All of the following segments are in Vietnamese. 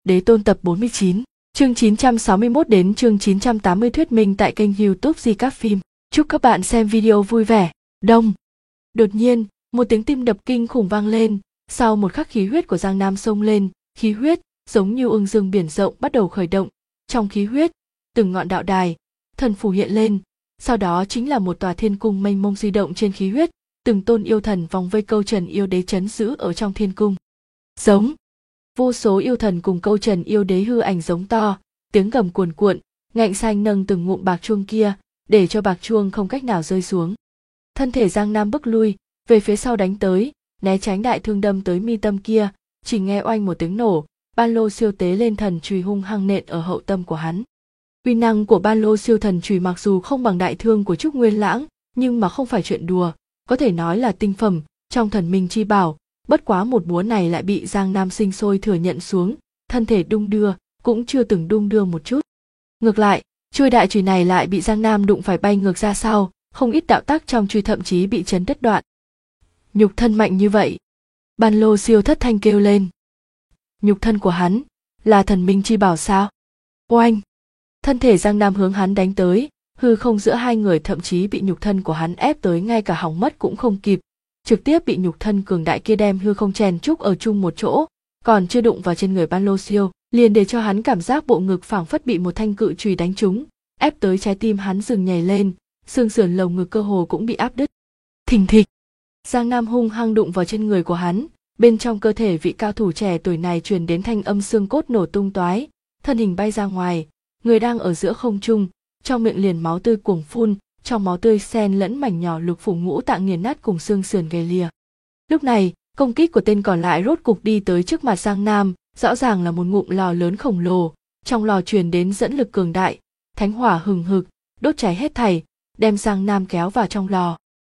Đế Tôn tập 49, chương 961 đến chương 980 thuyết minh tại kênh YouTube Di Các Phim. Chúc các bạn xem video vui vẻ. Đông. Đột nhiên, một tiếng tim đập kinh khủng vang lên, sau một khắc khí huyết của Giang Nam xông lên, khí huyết giống như ương dương biển rộng bắt đầu khởi động. Trong khí huyết, từng ngọn đạo đài, thần phù hiện lên, sau đó chính là một tòa thiên cung mênh mông di động trên khí huyết, từng tôn yêu thần vòng vây câu trần yêu đế trấn giữ ở trong thiên cung. Giống. Vô số yêu thần cùng câu trần yêu đế hư ảnh giống to, tiếng gầm cuồn cuộn, ngạnh xanh nâng từng ngụm bạc chuông kia, để cho bạc chuông không cách nào rơi xuống. Thân thể Giang Nam bước lui, về phía sau đánh tới, né tránh đại thương đâm tới mi tâm kia, chỉ nghe oanh một tiếng nổ, ban lô siêu tế lên thần chùy hung hăng nện ở hậu tâm của hắn. Uy năng của ban lô siêu thần chùy mặc dù không bằng đại thương của Trúc Nguyên Lãng, nhưng mà không phải chuyện đùa, có thể nói là tinh phẩm trong thần minh chi bảo. Bất quá một búa này lại bị Giang Nam sinh sôi thừa nhận xuống, thân thể đung đưa, cũng chưa từng đung đưa một chút. Ngược lại, chuôi đại chùy này lại bị Giang Nam đụng phải bay ngược ra sau, không ít đạo tắc trong chùy thậm chí bị chấn đứt đoạn. Nhục thân mạnh như vậy, ban lô siêu thất thanh kêu lên. Nhục thân của hắn là thần minh chi bảo sao? Oanh! Thân thể Giang Nam hướng hắn đánh tới, hư không giữa hai người thậm chí bị nhục thân của hắn ép tới ngay cả hỏng mất cũng không kịp, trực tiếp bị nhục thân cường đại kia đem hư không chèn trúc ở chung một chỗ, còn chưa đụng vào trên người ban lô siêu, liền để cho hắn cảm giác bộ ngực phảng phất bị một thanh cự chùy đánh trúng, ép tới trái tim hắn dừng nhảy lên, xương sườn lồng ngực cơ hồ cũng bị áp đứt. Thình thịch. Giang Nam hung hăng đụng vào trên người của hắn, bên trong cơ thể vị cao thủ trẻ tuổi này truyền đến thanh âm xương cốt nổ tung toái, thân hình bay ra ngoài, người đang ở giữa không trung, trong miệng liền máu tươi cuồng phun, trong máu tươi xen lẫn mảnh nhỏ lục phủ ngũ tạng nghiền nát cùng xương sườn gầy lìa. Lúc này, công kích của tên còn lại rốt cục đi tới trước mặt Giang Nam, rõ ràng là một ngụm lò lớn khổng lồ, trong lò truyền đến dẫn lực cường đại, thánh hỏa hừng hực, đốt cháy hết thảy, đem Giang Nam kéo vào trong lò.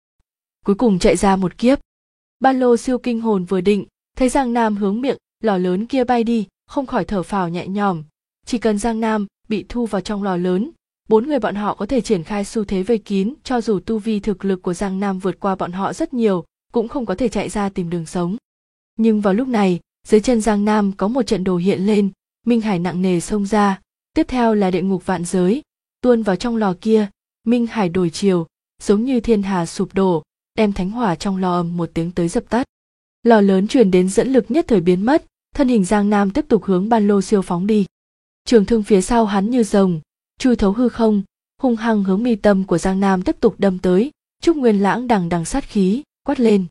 Cuối cùng chạy ra một kiếp. Ban lô siêu kinh hồn vừa định, thấy Giang Nam hướng miệng lò lớn kia bay đi, không khỏi thở phào nhẹ nhõm. Chỉ cần Giang Nam bị thu vào trong lò lớn, bốn người bọn họ có thể triển khai xu thế vây kín, cho dù tu vi thực lực của Giang Nam vượt qua bọn họ rất nhiều, cũng không có thể chạy ra tìm đường sống. Nhưng vào lúc này, dưới chân Giang Nam có một trận đồ hiện lên, minh hải nặng nề xông ra, tiếp theo là địa ngục vạn giới, tuôn vào trong lò kia, minh hải đổi chiều, giống như thiên hà sụp đổ, đem thánh hỏa trong lò ầm một tiếng tới dập tắt. Lò lớn truyền đến dẫn lực nhất thời biến mất, thân hình Giang Nam tiếp tục hướng ban lô siêu phóng đi. Trường thương phía sau hắn như rồng, chui thấu hư không, hung hăng hướng mi tâm của Giang Nam tiếp tục đâm tới. Trúc Nguyên Lãng đằng đằng sát khí, quát lên.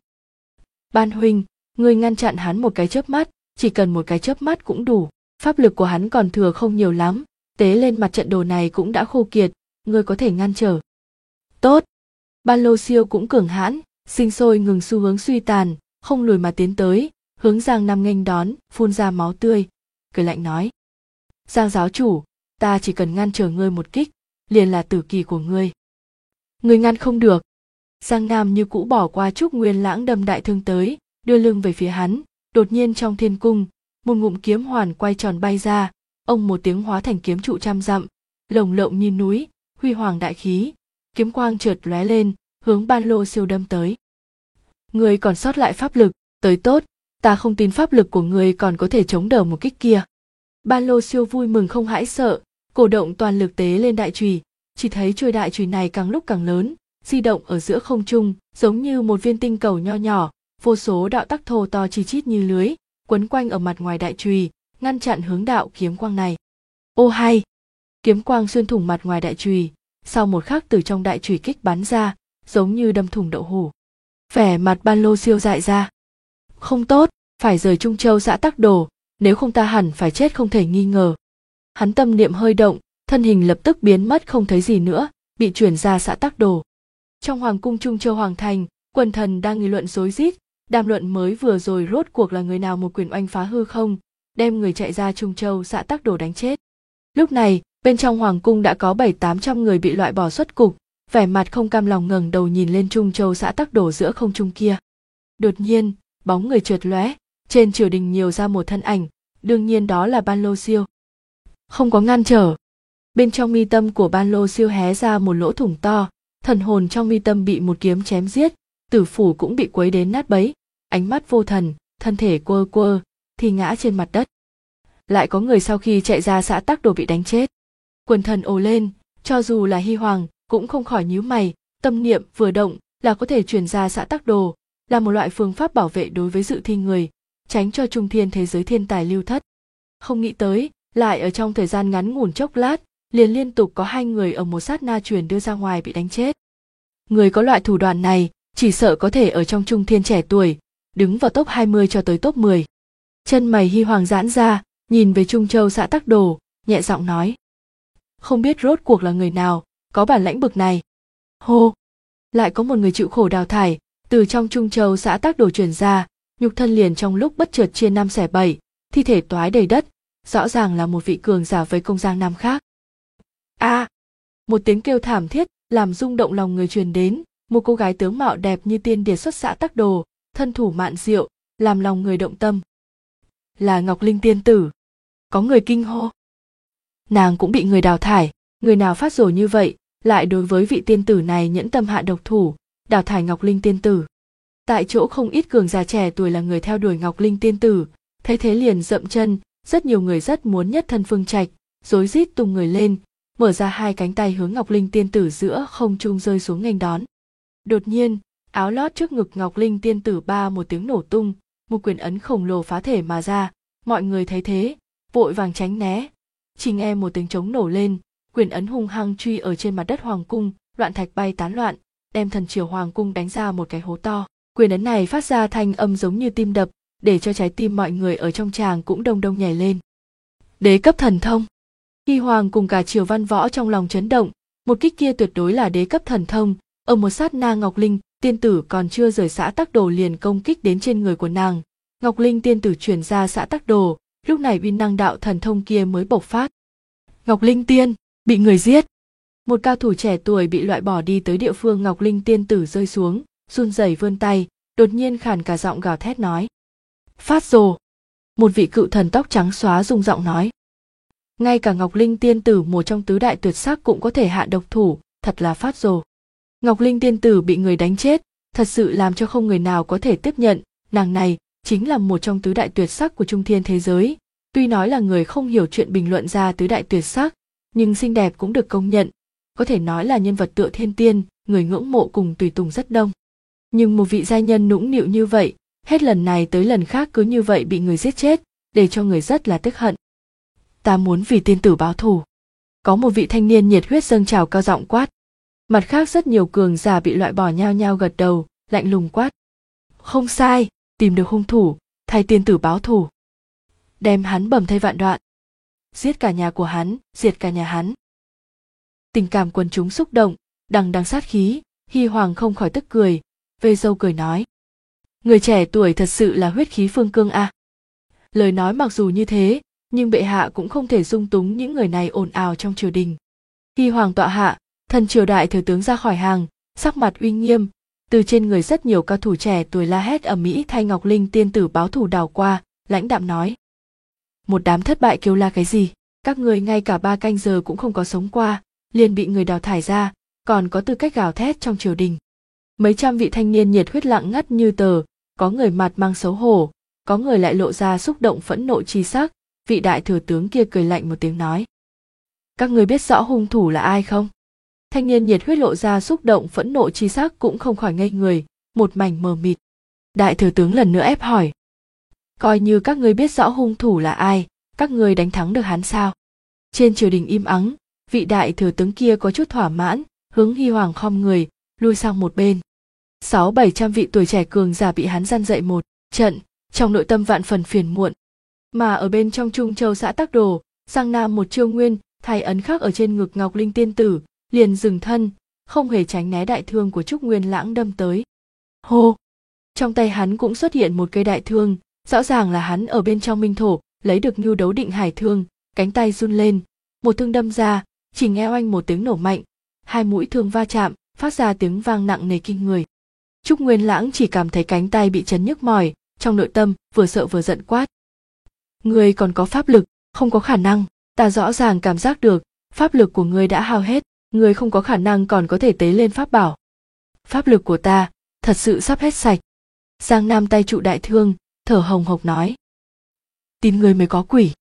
Ban huynh, ngươi ngăn chặn hắn một cái chớp mắt, chỉ cần một cái chớp mắt cũng đủ, pháp lực của hắn còn thừa không nhiều lắm, tế lên mặt trận đồ này cũng đã khô kiệt, ngươi có thể ngăn trở. Tốt. Ban lô siêu cũng cường hãn, sinh sôi ngừng xu hướng suy tàn, không lùi mà tiến tới, hướng Giang Nam nghênh đón, phun ra máu tươi, cười lạnh nói. Giang giáo chủ, ta chỉ cần ngăn trở ngươi một kích, liền là tử kỳ của ngươi. Ngươi ngăn không được. Giang Nam như cũ bỏ qua Trúc Nguyên Lãng đâm đại thương tới, đưa lưng về phía hắn, đột nhiên trong thiên cung, một ngụm kiếm hoàn quay tròn bay ra, ông một tiếng hóa thành kiếm trụ trăm dặm, lồng lộng như núi, huy hoàng đại khí, kiếm quang chợt lóe lên, hướng ban lô siêu đâm tới. Ngươi còn sót lại pháp lực, tới tốt, ta không tin pháp lực của ngươi còn có thể chống đỡ một kích kia. Ban lô siêu vui mừng không hãi sợ, cổ động toàn lực tế lên đại chùy, chỉ thấy chuôi đại chùy này càng lúc càng lớn, di động ở giữa không trung, giống như một viên tinh cầu nho nhỏ, vô số đạo tắc thô to chi chít như lưới, quấn quanh ở mặt ngoài đại chùy, ngăn chặn hướng đạo kiếm quang này. Ô hay! Kiếm quang xuyên thủng mặt ngoài đại chùy, sau một khắc từ trong đại chùy kích bắn ra, giống như đâm thủng đậu hũ. Vẻ mặt ban lô siêu dại ra. Không tốt, phải rời Trung Châu xã Tắc Đồ, nếu không ta hẳn phải chết không thể nghi ngờ. Hắn tâm niệm hơi động, thân hình lập tức biến mất không thấy gì nữa, bị chuyển ra xã Tắc Đồ. Trong hoàng cung Trung Châu Hoàng Thành, quần thần đang nghị luận rối rít, đàm luận mới vừa rồi rốt cuộc là người nào một quyền oanh phá hư không, đem người chạy ra Trung Châu xã Tắc Đồ đánh chết. Lúc này, bên trong hoàng cung đã có 700-800 người bị loại bỏ xuất cục, vẻ mặt không cam lòng ngẩng đầu nhìn lên Trung Châu xã Tắc Đồ giữa không trung kia. Đột nhiên, bóng người chợt lóe, trên triều đình nhiều ra một thân ảnh, đương nhiên đó là ban lô siêu. Không có ngăn trở. Bên trong mi tâm của ban lô siêu hé ra một lỗ thủng to, thần hồn trong mi tâm bị một kiếm chém giết, tử phủ cũng bị quấy đến nát bấy, ánh mắt vô thần, thân thể quơ quơ, thì ngã trên mặt đất. lại có người sau khi chạy ra xã Tắc Đồ bị đánh chết. Quần thần ồ lên, cho dù là Hy Hoàng cũng không khỏi nhíu mày, tâm niệm vừa động là có thể truyền ra xã Tắc Đồ, là một loại phương pháp bảo vệ đối với dự thi người, tránh cho trung thiên thế giới thiên tài lưu thất. Không nghĩ tới, lại ở trong thời gian ngắn ngủn chốc lát, liền liên tục có 2 người ở một sát na truyền đưa ra ngoài bị đánh chết. Người có loại thủ đoạn này, chỉ sợ có thể ở trong trung thiên trẻ tuổi, đứng vào top 20 cho tới top 10. Chân mày Hy Hoàng giãn ra, nhìn về Trung Châu xã Tắc Đồ, nhẹ giọng nói. Không biết rốt cuộc là người nào, có bản lãnh bực này. Hô! Lại có một người chịu khổ đào thải, từ trong Trung Châu xã Tắc Đồ truyền ra, nhục thân liền trong lúc bất chợt chia 5 xẻ 7, thi thể toái đầy đất, rõ ràng là một vị cường giả với công giang nam khác. A! Một tiếng kêu thảm thiết làm rung động lòng người truyền đến, một cô gái tướng mạo đẹp như tiên điệt xuất xã Tắc Đồ, thân thủ mạn diệu, làm lòng người động tâm. Là Ngọc Linh tiên tử. Có người kinh hô. Nàng cũng bị người đào thải, người nào phát rồ như vậy, lại đối với vị tiên tử này nhẫn tâm hạ độc thủ, đào thải Ngọc Linh tiên tử. Tại chỗ không ít cường giả trẻ tuổi là người theo đuổi Ngọc Linh tiên tử, thấy thế liền dậm chân, rất nhiều người rất muốn nhất thân phương trạch, rối rít tung người lên, mở ra 2 cánh tay hướng Ngọc Linh tiên tử giữa không trung rơi xuống nghênh đón. Đột nhiên, áo lót trước ngực Ngọc Linh tiên tử ba một tiếng nổ tung, một quyền ấn khổng lồ phá thể mà ra, mọi người thấy thế, vội vàng tránh né. Chỉ nghe một tiếng trống nổ lên, quyền ấn hung hăng truy ở trên mặt đất hoàng cung, loạn thạch bay tán loạn, đem thần triều hoàng cung đánh ra một cái hố to. Quyền ấn này phát ra thanh âm giống như tim đập, để cho trái tim mọi người ở trong tràng cũng đông đông nhảy lên. Đế cấp thần thông. Hy Hoàng cùng cả triều văn võ trong lòng chấn động, một kích kia tuyệt đối là đế cấp thần thông, ở một sát na Ngọc Linh tiên tử còn chưa rời xã Tắc Đồ liền công kích đến trên người của nàng. Ngọc Linh tiên tử chuyển ra xã Tắc Đồ, lúc này uy năng đạo thần thông kia mới bộc phát. Ngọc Linh tiên bị người giết. Một cao thủ trẻ tuổi bị loại bỏ đi tới địa phương Ngọc Linh tiên tử rơi xuống, run rẩy vươn tay, đột nhiên khàn cả giọng gào thét nói. Phát rồ. Một vị cự thần tóc trắng xóa rung giọng nói. Ngay cả Ngọc Linh tiên tử một trong tứ đại tuyệt sắc cũng có thể hạ độc thủ, thật là phát rồ. Ngọc Linh tiên tử bị người đánh chết, thật sự làm cho không người nào có thể tiếp nhận, nàng này chính là một trong tứ đại tuyệt sắc của trung thiên thế giới. Tuy nói là người không hiểu chuyện bình luận ra tứ đại tuyệt sắc, nhưng xinh đẹp cũng được công nhận, có thể nói là nhân vật tựa thiên tiên, người ngưỡng mộ cùng tùy tùng rất đông. Nhưng một vị giai nhân nũng nịu như vậy, hết lần này tới lần khác cứ như vậy bị người giết chết, để cho người rất là tức hận. Ta muốn vì tiên tử báo thù. Có một vị thanh niên nhiệt huyết dâng trào cao giọng quát. Mặt khác rất nhiều cường giả bị loại bỏ nhao nhao gật đầu, lạnh lùng quát. Không sai, tìm được hung thủ, thay tiên tử báo thù. Đem hắn bầm thây vạn đoạn. Giết cả nhà của hắn, diệt cả nhà hắn. Tình cảm quần chúng xúc động, đằng đằng sát khí, Hy Hoàng không khỏi tức cười, vê râu cười nói. Người trẻ tuổi thật sự là huyết khí phương cương a. Lời nói mặc dù như thế, nhưng bệ hạ cũng không thể dung túng những người này ồn ào trong triều đình. Hy Hoàng tọa hạ, thần triều đại thừa tướng ra khỏi hàng, sắc mặt uy nghiêm, từ trên người rất nhiều cao thủ trẻ tuổi la hét ầm ĩ thay Ngọc Linh tiên tử báo thù đảo qua, lãnh đạm nói. Một đám thất bại kêu la cái gì, các người ngay cả 3 canh giờ cũng không có sống qua, liền bị người đào thải ra, còn có tư cách gào thét trong triều đình. Mấy trăm vị thanh niên nhiệt huyết lặng ngắt như tờ, có người mặt mang xấu hổ, có người lại lộ ra xúc động phẫn nộ chi sắc. Vị đại thừa tướng kia cười lạnh một tiếng nói. Các người biết rõ hung thủ là ai không? Thanh niên nhiệt huyết lộ ra xúc động phẫn nộ chi sắc cũng không khỏi ngây người, một mảnh mờ mịt. Đại thừa tướng lần nữa ép hỏi. Coi như các người biết rõ hung thủ là ai, các người đánh thắng được hắn sao? Trên triều đình im ắng, vị đại thừa tướng kia có chút thỏa mãn, hướng Hy Hoàng khom người, lui sang một bên. 600-700 vị tuổi trẻ cường giả bị hắn gian dậy một trận, trong nội tâm vạn phần phiền muộn. Mà ở bên trong Trung Châu xã Tắc Đồ, Giang Nam một chiêu nguyên, thay ấn khắc ở trên ngực Ngọc Linh tiên tử, liền dừng thân, không hề tránh né đại thương của Trúc Nguyên Lãng đâm tới. Hô! Trong tay hắn cũng xuất hiện một cây đại thương, rõ ràng là hắn ở bên trong minh thổ, lấy được Nhu Đấu Định Hải thương, cánh tay run lên, một thương đâm ra, chỉ nghe oanh một tiếng nổ mạnh, 2 mũi thương va chạm, phát ra tiếng vang nặng nề kinh người. Trúc Nguyên Lãng chỉ cảm thấy cánh tay bị chấn nhức mỏi, trong nội tâm vừa sợ vừa giận quát. Ngươi còn có pháp lực, không có khả năng, ta rõ ràng cảm giác được, pháp lực của ngươi đã hao hết, ngươi không có khả năng còn có thể tế lên pháp bảo. Pháp lực của ta, thật sự sắp hết sạch. Giang Nam tay trụ đại thương, thở hồng hộc nói. Tin ngươi mới có quỷ.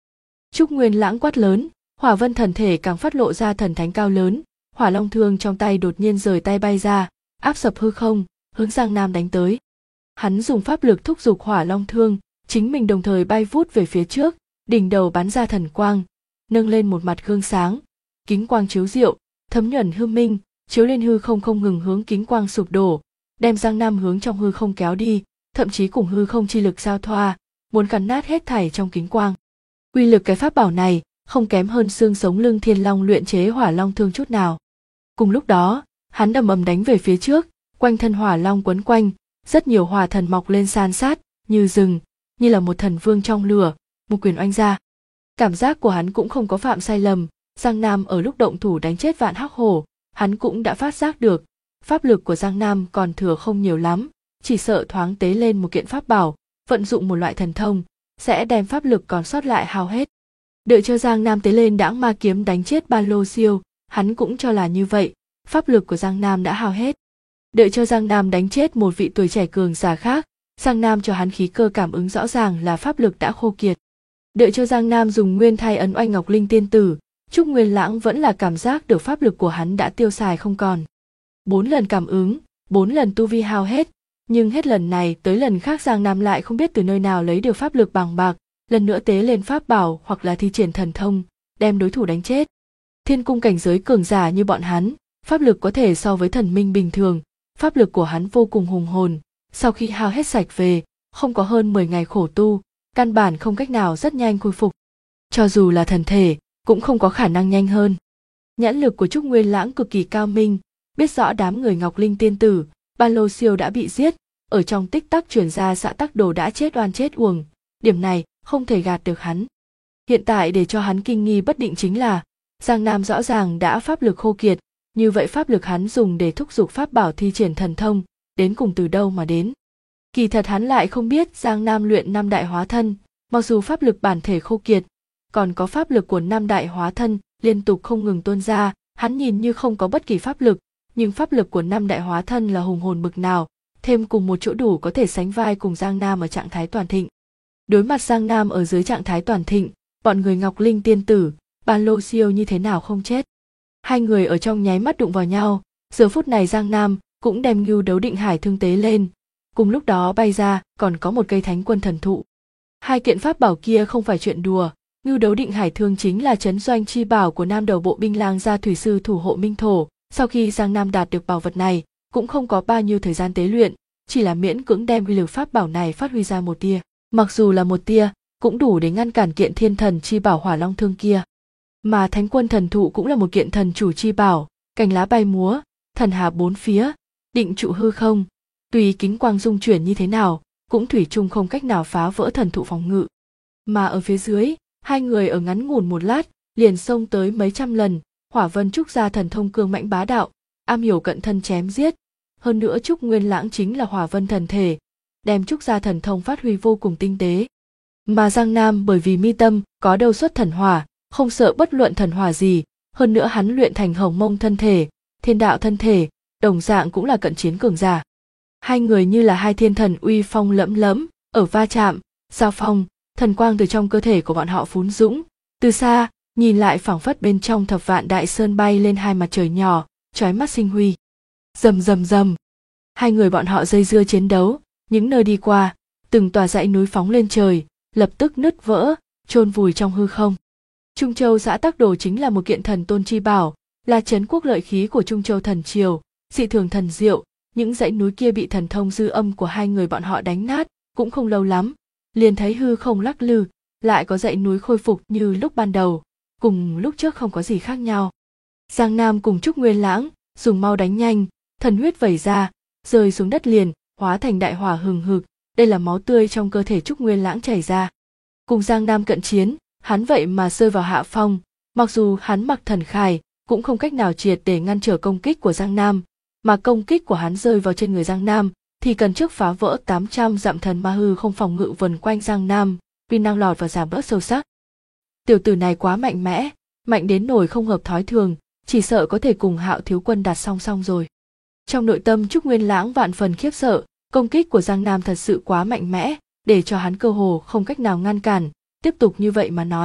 Trúc Nguyên Lãng quát lớn, Hỏa Vân thần thể càng phát lộ ra thần thánh cao lớn, Hỏa Long thương trong tay đột nhiên rời tay bay ra, áp sập hư không, hướng Giang Nam đánh tới. Hắn dùng pháp lực thúc giục Hỏa Long thương, chính mình đồng thời bay vút về phía trước, đỉnh đầu bắn ra thần quang, nâng lên một mặt gương sáng, kính quang chiếu diệu, thấm nhuần hư minh, chiếu lên hư không không ngừng hướng kính quang sụp đổ, đem Giang Nam hướng trong hư không kéo đi, thậm chí cùng hư không chi lực giao thoa, muốn cắn nát hết thảy trong kính quang. Uy lực cái pháp bảo này không kém hơn xương sống lưng Thiên Long luyện chế Hỏa Long thương chút nào. Cùng lúc đó, hắn ầm ầm đánh về phía trước, quanh thân Hỏa Long quấn quanh, rất nhiều hỏa thần mọc lên san sát, như rừng, như là một thần vương trong lửa, một quyền oanh ra. Cảm giác của hắn cũng không có phạm sai lầm, Giang Nam ở lúc động thủ đánh chết Vạn Hắc Hổ, hắn cũng đã phát giác được, pháp lực của Giang Nam còn thừa không nhiều lắm, chỉ sợ thoáng tế lên một kiện pháp bảo, vận dụng một loại thần thông, sẽ đem pháp lực còn sót lại hao hết. Đợi cho Giang Nam tế lên Đãng Ma kiếm đánh chết Ba Lô Siêu, hắn cũng cho là như vậy, pháp lực của Giang Nam đã hao hết. Đợi cho Giang Nam đánh chết một vị tuổi trẻ cường giả khác, Giang Nam cho hắn khí cơ cảm ứng rõ ràng là pháp lực đã khô kiệt. Đợi cho Giang Nam dùng nguyên thai ấn oanh Ngọc Linh tiên tử, Trúc Nguyên Lãng vẫn là cảm giác được pháp lực của hắn đã tiêu xài không còn. 4 lần cảm ứng, 4 lần tu vi hao hết, nhưng hết lần này tới lần khác Giang Nam lại không biết từ nơi nào lấy được pháp lực bằng bạc, lần nữa tế lên pháp bảo hoặc là thi triển thần thông, đem đối thủ đánh chết. Thiên cung cảnh giới cường giả như bọn hắn, pháp lực có thể so với thần minh bình thường, pháp lực của hắn vô cùng hùng hồn, sau khi hao hết sạch về, không có hơn 10 ngày khổ tu, căn bản không cách nào rất nhanh khôi phục. Cho dù là thần thể, cũng không có khả năng nhanh hơn. Nhãn lực của Trúc Nguyên Lãng cực kỳ cao minh, biết rõ đám người Ngọc Linh tiên tử, Ba Lô Siêu đã bị giết, ở trong tích tắc truyền ra Xã Tắc Đồ đã chết oan chết uổng, điểm này không thể gạt được hắn. Hiện tại để cho hắn kinh nghi bất định chính là, Giang Nam rõ ràng đã pháp lực khô kiệt, như vậy pháp lực hắn dùng để thúc giục pháp bảo thi triển thần thông, đến cùng từ đâu mà đến. Kỳ thật hắn lại không biết Giang Nam luyện 5 đại hóa thân, mặc dù pháp lực bản thể khô kiệt, còn có pháp lực của 5 đại hóa thân liên tục không ngừng tuôn ra, hắn nhìn như không có bất kỳ pháp lực, nhưng pháp lực của 5 đại hóa thân là hùng hồn bực nào, thêm cùng một chỗ đủ có thể sánh vai cùng Giang Nam ở trạng thái toàn thịnh. Đối mặt Giang Nam ở dưới trạng thái toàn thịnh, bọn người Ngọc Linh tiên tử, Ba Lô Siêu như thế nào không chết. Hai người ở trong nháy mắt đụng vào nhau, giờ phút này Giang Nam cũng đem Ngưu Đấu Định Hải thương tế lên, cùng lúc đó bay ra còn có một cây Thánh Quân thần thụ. Hai kiện pháp bảo kia không phải chuyện đùa, Ngưu Đấu Định Hải thương chính là trấn doanh chi bảo của Nam Đầu Bộ binh lang gia thủy sư thủ hộ Minh Thổ, sau khi Giang Nam đạt được bảo vật này, cũng không có bao nhiêu thời gian tế luyện, chỉ là miễn cưỡng đem uy lực pháp bảo này phát huy ra một tia, mặc dù là một tia, cũng đủ để ngăn cản kiện thiên thần chi bảo Hỏa Long thương kia. Mà Thánh Quân thần thụ cũng là một kiện thần chủ chi bảo, cành lá bay múa, thần hà bốn phía, định trụ hư không, tùy kính quang dung chuyển như thế nào, cũng thủy chung không cách nào phá vỡ thần thụ phòng ngự. Mà ở phía dưới, hai người ở ngắn ngủn một lát, liền xông tới mấy trăm lần, Hỏa Vân Trúc gia thần thông cương mãnh bá đạo, am hiểu cận thân chém giết, hơn nữa Trúc Nguyên Lãng chính là Hỏa Vân thần thể, đem Trúc gia thần thông phát huy vô cùng tinh tế. Mà Giang Nam bởi vì mi tâm có đầu xuất thần hỏa, không sợ bất luận thần hỏa gì, hơn nữa hắn luyện thành Hồng Mông thân thể, Thiên Đạo thân thể, đồng dạng cũng là cận chiến cường giả. Hai người như là hai thiên thần uy phong lẫm lẫm, ở va chạm, giao phong, thần quang từ trong cơ thể của bọn họ phún dũng, từ xa nhìn lại phảng phất bên trong Thập Vạn Đại Sơn bay lên hai mặt trời nhỏ, chói mắt sinh huy. Rầm rầm rầm, hai người bọn họ dây dưa chiến đấu, những nơi đi qua, từng tòa dãy núi phóng lên trời, lập tức nứt vỡ, chôn vùi trong hư không. Trung Châu Xã Tắc Đồ chính là một kiện thần tôn chi bảo, là trấn quốc lợi khí của Trung Châu thần triều, dị thường thần diệu, những dãy núi kia bị thần thông dư âm của hai người bọn họ đánh nát, cũng không lâu lắm, liền thấy hư không lắc lư, lại có dãy núi khôi phục như lúc ban đầu, cùng lúc trước không có gì khác nhau. Giang Nam cùng Trúc Nguyên Lãng dùng mau đánh nhanh, thần huyết vẩy ra, rơi xuống đất liền, hóa thành đại hỏa hừng hực, đây là máu tươi trong cơ thể Trúc Nguyên Lãng chảy ra. Cùng Giang Nam cận chiến, hắn vậy mà rơi vào hạ phong, mặc dù hắn mặc thần khải, cũng không cách nào triệt để ngăn trở công kích của Giang Nam, mà công kích của hắn rơi vào trên người Giang Nam, thì cần trước phá vỡ 800 dặm thần ma hư không phòng ngự vần quanh Giang Nam, vì năng lọt và giảm bớt sâu sắc. Tiểu tử này quá mạnh mẽ, mạnh đến nổi không hợp thói thường, chỉ sợ có thể cùng Hạo thiếu quân đặt song song rồi. Trong nội tâm Trúc Nguyên Lãng vạn phần khiếp sợ, công kích của Giang Nam thật sự quá mạnh mẽ, để cho hắn cơ hồ không cách nào ngăn cản, tiếp tục như vậy mà nói,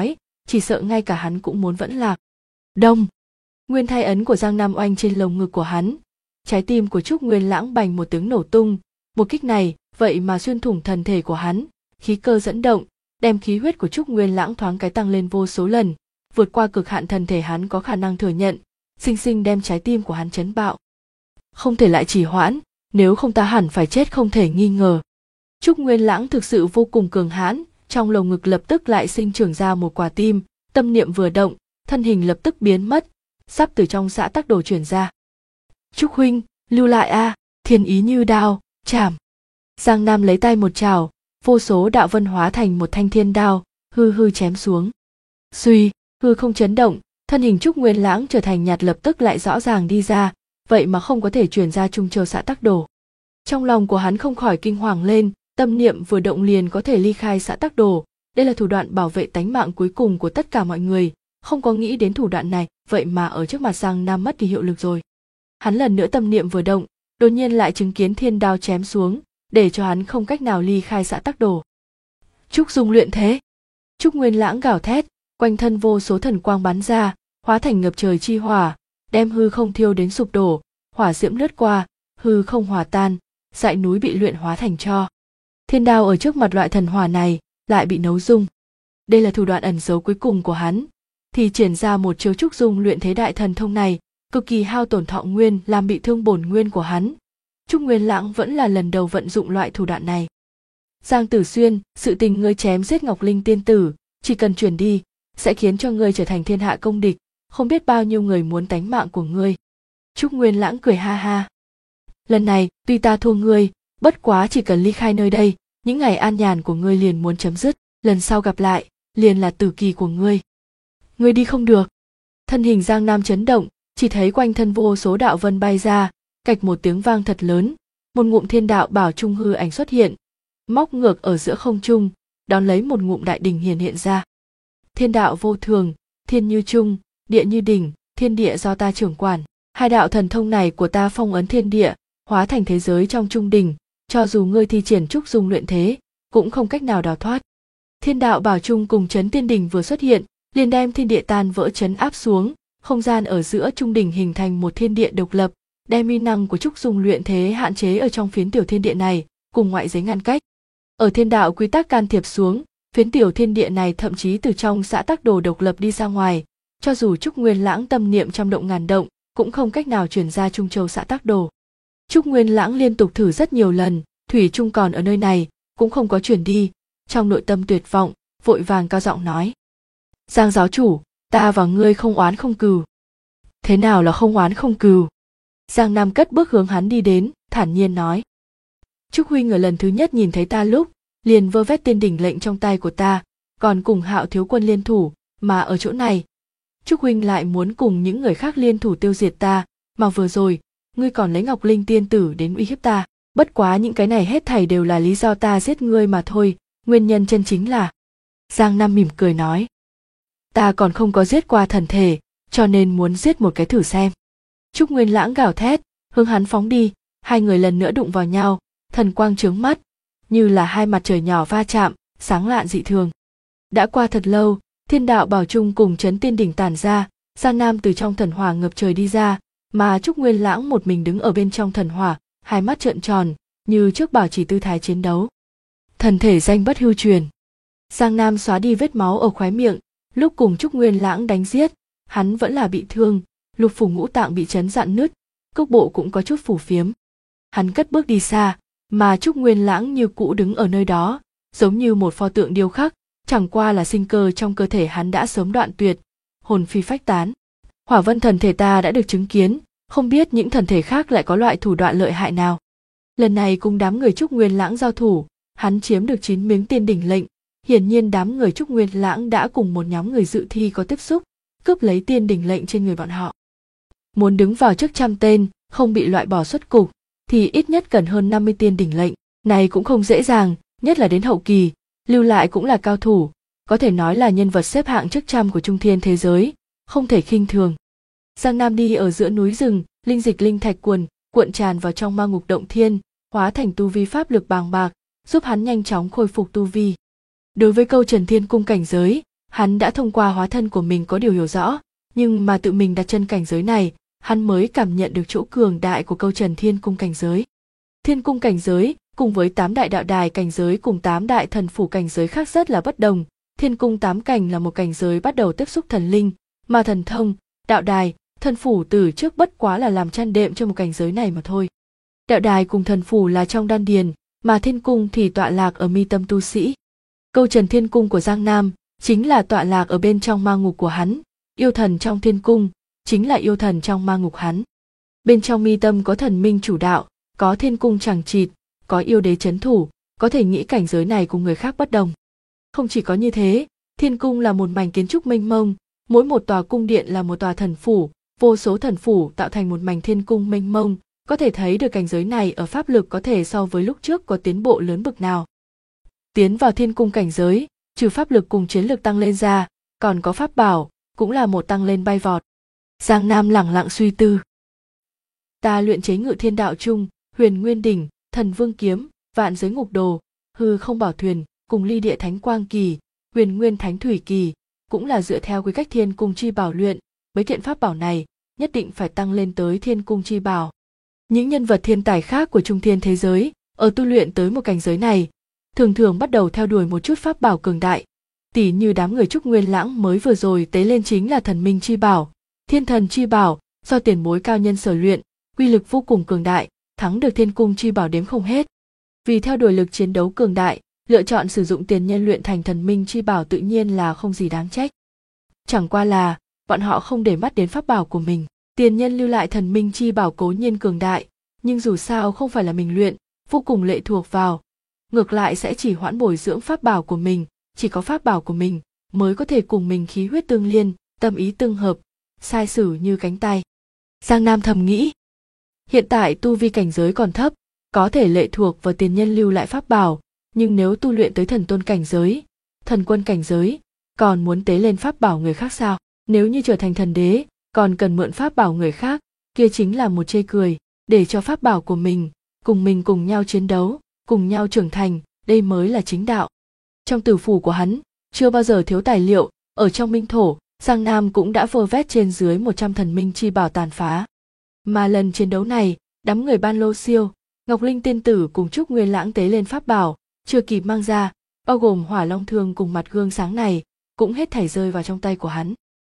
chỉ sợ ngay cả hắn cũng muốn vẫn lạc. Đông. Nguyên thai ấn của Giang Nam oanh trên lồng ngực của hắn. Trái tim của Trúc Nguyên Lãng bành một tiếng nổ tung, một kích này vậy mà xuyên thủng thần thể của hắn, khí cơ dẫn động, đem khí huyết của Trúc Nguyên Lãng thoáng cái tăng lên vô số lần, vượt qua cực hạn thần thể hắn có khả năng thừa nhận, sinh sinh đem trái tim của hắn chấn bạo. Không thể lại trì hoãn, nếu không ta hẳn phải chết không thể nghi ngờ. Trúc Nguyên Lãng thực sự vô cùng cường hãn, trong lồng ngực lập tức lại sinh trưởng ra một quả tim, tâm niệm vừa động, thân hình lập tức biến mất, sắp từ trong xã tắc đồ chuyển ra. Trúc huynh, lưu lại a, thiên ý như đao, chảm. Giang Nam lấy tay một chảo, vô số đạo vân hóa thành một thanh thiên đao, hư hư chém xuống. Suy, hư không chấn động, thân hình Trúc Nguyên Lãng trở thành nhạt lập tức lại rõ ràng đi ra, vậy mà không có thể truyền ra Trung Châu xã tắc đồ. Trong lòng của hắn không khỏi kinh hoàng lên, tâm niệm vừa động liền có thể ly khai xã tắc đồ, đây là thủ đoạn bảo vệ tánh mạng cuối cùng của tất cả mọi người, không có nghĩ đến thủ đoạn này, vậy mà ở trước mặt Giang Nam mất đi hiệu lực rồi. Hắn lần nữa tâm niệm vừa động, đột nhiên lại chứng kiến thiên đao chém xuống, để cho hắn không cách nào ly khai xã tắc đồ. Trúc Dung luyện thế. Trúc Nguyên Lãng gào thét, quanh thân vô số thần quang bắn ra, hóa thành ngập trời chi hỏa, đem hư không thiêu đến sụp đổ, hỏa diễm lướt qua, hư không hòa tan, dãy núi bị luyện hóa thành tro. Thiên đao ở trước mặt loại thần hỏa này lại bị nấu dung. Đây là thủ đoạn ẩn giấu cuối cùng của hắn, thì triển ra một chiêu Trúc Dung luyện thế đại thần thông này, cực kỳ hao tổn thọ nguyên, làm bị thương bổn nguyên của hắn. Trúc Nguyên Lãng vẫn là lần đầu vận dụng loại thủ đoạn này. Giang Tử Xuyên, sự tình ngươi chém giết Ngọc Linh tiên tử, chỉ cần truyền đi, sẽ khiến cho ngươi trở thành thiên hạ công địch, không biết bao nhiêu người muốn tánh mạng của ngươi. Trúc Nguyên Lãng cười ha ha. Lần này, tuy ta thua ngươi, bất quá chỉ cần ly khai nơi đây, những ngày an nhàn của ngươi liền muốn chấm dứt, lần sau gặp lại, liền là tử kỳ của ngươi. Ngươi đi không được. Thân hình Giang Nam chấn động, chỉ thấy quanh thân vô số đạo vân bay ra, cạch một tiếng vang thật lớn, một ngụm thiên đạo bảo trung hư ảnh xuất hiện, móc ngược ở giữa không trung, đón lấy một ngụm đại đỉnh hiện ra. Thiên đạo vô thường, thiên như trung, địa như đỉnh, thiên địa do ta trưởng quản, hai đạo thần thông này của ta phong ấn thiên địa, hóa thành thế giới trong trung đỉnh, cho dù ngươi thi triển Trúc Dung luyện thế, cũng không cách nào đào thoát. Thiên đạo bảo trung cùng chấn tiên đỉnh vừa xuất hiện, liền đem thiên địa tan vỡ chấn áp xuống, không gian ở giữa trung đỉnh hình thành một thiên địa độc lập, đem uy năng của Trúc Dung luyện thế hạn chế ở trong phiến tiểu thiên địa này, cùng ngoại giới ngăn cách. Ở thiên đạo quy tắc can thiệp xuống, phiến tiểu thiên địa này thậm chí từ trong xã tắc đồ độc lập đi ra ngoài, cho dù Trúc Nguyên Lãng tâm niệm trăm động ngàn động, cũng không cách nào truyền ra Trung Châu xã tắc đồ. Trúc Nguyên Lãng liên tục thử rất nhiều lần, thủy chung còn ở nơi này, cũng không có truyền đi, trong nội tâm tuyệt vọng, vội vàng cao giọng nói: Giang giáo chủ, ta và ngươi không oán không cừu. Thế nào là không oán không cừu? Giang Nam cất bước hướng hắn đi đến, thản nhiên nói: Trúc huynh ở lần thứ nhất nhìn thấy ta lúc, liền vơ vét tiên đỉnh lệnh trong tay của ta, còn cùng Hạo thiếu quân liên thủ, mà ở chỗ này, Trúc huynh lại muốn cùng những người khác liên thủ tiêu diệt ta, mà vừa rồi, ngươi còn lấy Ngọc Linh tiên tử đến uy hiếp ta, bất quá những cái này hết thảy đều là lý do ta giết ngươi mà thôi, nguyên nhân chân chính là... Giang Nam mỉm cười nói: Ta còn không có giết qua thần thể, cho nên muốn giết một cái thử xem. Trúc Nguyên Lãng gào thét, hướng hắn phóng đi, hai người lần nữa đụng vào nhau, thần quang chướng mắt, như là hai mặt trời nhỏ va chạm, sáng lạn dị thường. Đã qua thật lâu, thiên đạo bảo trung cùng chấn tiên đỉnh tản ra, Giang Nam từ trong thần hỏa ngập trời đi ra, mà Trúc Nguyên Lãng một mình đứng ở bên trong thần hỏa, hai mắt trợn tròn, như trước bảo trì tư thái chiến đấu. Thần thể danh bất hư truyền. Giang Nam xóa đi vết máu ở khóe miệng, lúc cùng Trúc Nguyên Lãng đánh giết, hắn vẫn là bị thương, lục phủ ngũ tạng bị chấn rạn nứt, cước bộ cũng có chút phù phiếm. Hắn cất bước đi xa, mà Trúc Nguyên Lãng như cũ đứng ở nơi đó, giống như một pho tượng điêu khắc, chẳng qua là sinh cơ trong cơ thể hắn đã sớm đoạn tuyệt, hồn phi phách tán. Hỏa vân thần thể ta đã được chứng kiến, không biết những thần thể khác lại có loại thủ đoạn lợi hại nào. Lần này cùng đám người Trúc Nguyên Lãng giao thủ, hắn chiếm được 9 miếng tiên đỉnh lệnh, hiển nhiên đám người Trúc Nguyên Lãng đã cùng một nhóm người dự thi có tiếp xúc, cướp lấy tiên đỉnh lệnh trên người bọn họ. Muốn đứng vào trước trăm tên, không bị loại bỏ xuất cục, thì ít nhất cần hơn 50 tiên đỉnh lệnh, này cũng không dễ dàng, nhất là đến hậu kỳ, lưu lại cũng là cao thủ, có thể nói là nhân vật xếp hạng trước trăm của trung thiên thế giới, không thể khinh thường. Giang Nam đi ở giữa núi rừng, linh dịch linh thạch cuộn tràn vào trong ma ngục động thiên, hóa thành tu vi pháp lực bàng bạc, giúp hắn nhanh chóng khôi phục tu vi. Đối với câu Trần Thiên cung cảnh giới, Hắn đã thông qua hóa thân của mình có điều hiểu rõ, nhưng mà tự mình đặt chân cảnh giới này, hắn mới cảm nhận được chỗ cường đại của câu trần thiên cung cảnh giới. Thiên cung cảnh giới cùng với 8 đại đạo đài cảnh giới cùng 8 đại thần phủ cảnh giới khác rất là bất đồng. Thiên cung 8 cảnh là một cảnh giới bắt đầu tiếp xúc thần linh, mà thần thông, đạo đài, thần phủ từ trước bất quá là làm chăn đệm cho một cảnh giới này mà thôi. Đạo đài cùng thần phủ là trong đan điền, mà thiên cung thì tọa lạc ở mi tâm tu sĩ. Câu trần thiên cung của Giang Nam chính là tọa lạc ở bên trong ma ngục của hắn, yêu thần trong thiên cung chính là yêu thần trong ma ngục hắn. Bên trong mi tâm có thần minh chủ đạo, có thiên cung chằng chịt, có yêu đế trấn thủ, có thể nghĩ cảnh giới này cùng người khác bất đồng. Không chỉ có như thế, thiên cung là một mảnh kiến trúc mênh mông, mỗi một tòa cung điện là một tòa thần phủ, vô số thần phủ tạo thành một mảnh thiên cung mênh mông, có thể thấy được cảnh giới này ở pháp lực có thể so với lúc trước có tiến bộ lớn bực nào. Tiến vào thiên cung cảnh giới, trừ pháp lực cùng chiến lực tăng lên ra, còn có pháp bảo, cũng là một tăng lên bay vọt. Giang Nam lẳng lặng suy tư. Ta luyện chế Ngự Thiên Đạo Chung, Huyền Nguyên Đỉnh, Thần Vương Kiếm, Vạn Giới Ngục Đồ, Hư Không Bảo Thuyền, cùng Ly Địa Thánh Quang Kỳ, Huyền Nguyên Thánh Thủy Kỳ, cũng là dựa theo quy cách Thiên Cung chi bảo luyện. Mấy kiện pháp bảo này nhất định phải tăng lên tới Thiên Cung chi bảo. Những nhân vật thiên tài khác của trung thiên thế giới ở tu luyện tới một cảnh giới này, thường thường bắt đầu theo đuổi một chút pháp bảo cường đại. Tỉ như đám người Trúc Nguyên Lãng mới vừa rồi tế lên chính là Thần Minh chi bảo, Thiên Thần chi bảo, do tiền bối cao nhân sở luyện, uy lực vô cùng cường đại, thắng được Thiên Cung chi bảo đếm không hết. Vì theo đuổi lực chiến đấu cường đại, lựa chọn sử dụng tiền nhân luyện thành Thần Minh chi bảo tự nhiên là không gì đáng trách. Chẳng qua là bọn họ không để mắt đến pháp bảo của mình. Tiền nhân lưu lại Thần Minh chi bảo cố nhiên cường đại, nhưng dù sao không phải là mình luyện, vô cùng lệ thuộc vào. Ngược lại sẽ chỉ hoãn bồi dưỡng pháp bảo của mình, chỉ có pháp bảo của mình mới có thể cùng mình khí huyết tương liên, tâm ý tương hợp, sai sử như cánh tay. Giang Nam thầm nghĩ, hiện tại tu vi cảnh giới còn thấp, có thể lệ thuộc vào tiền nhân lưu lại pháp bảo, nhưng nếu tu luyện tới thần tôn cảnh giới, thần quân cảnh giới, còn muốn tế lên pháp bảo người khác sao? Nếu như trở thành thần đế, còn cần mượn pháp bảo người khác, kia chính là một chê cười. Để cho pháp bảo của mình cùng nhau chiến đấu, cùng nhau trưởng thành, đây mới là chính đạo. Trong tử phủ của hắn, chưa bao giờ thiếu tài liệu, ở trong minh thổ, Giang Nam cũng đã vơ vét trên dưới 100 thần minh chi bảo tàn phá. Mà lần chiến đấu này, đám người Ban Lô Siêu, Ngọc Linh tiên tử cùng Trúc Nguyên Lãng tế lên pháp bảo, chưa kịp mang ra, bao gồm Hỏa Long Thương cùng Mặt Gương Sáng này, cũng hết thảy rơi vào trong tay của hắn.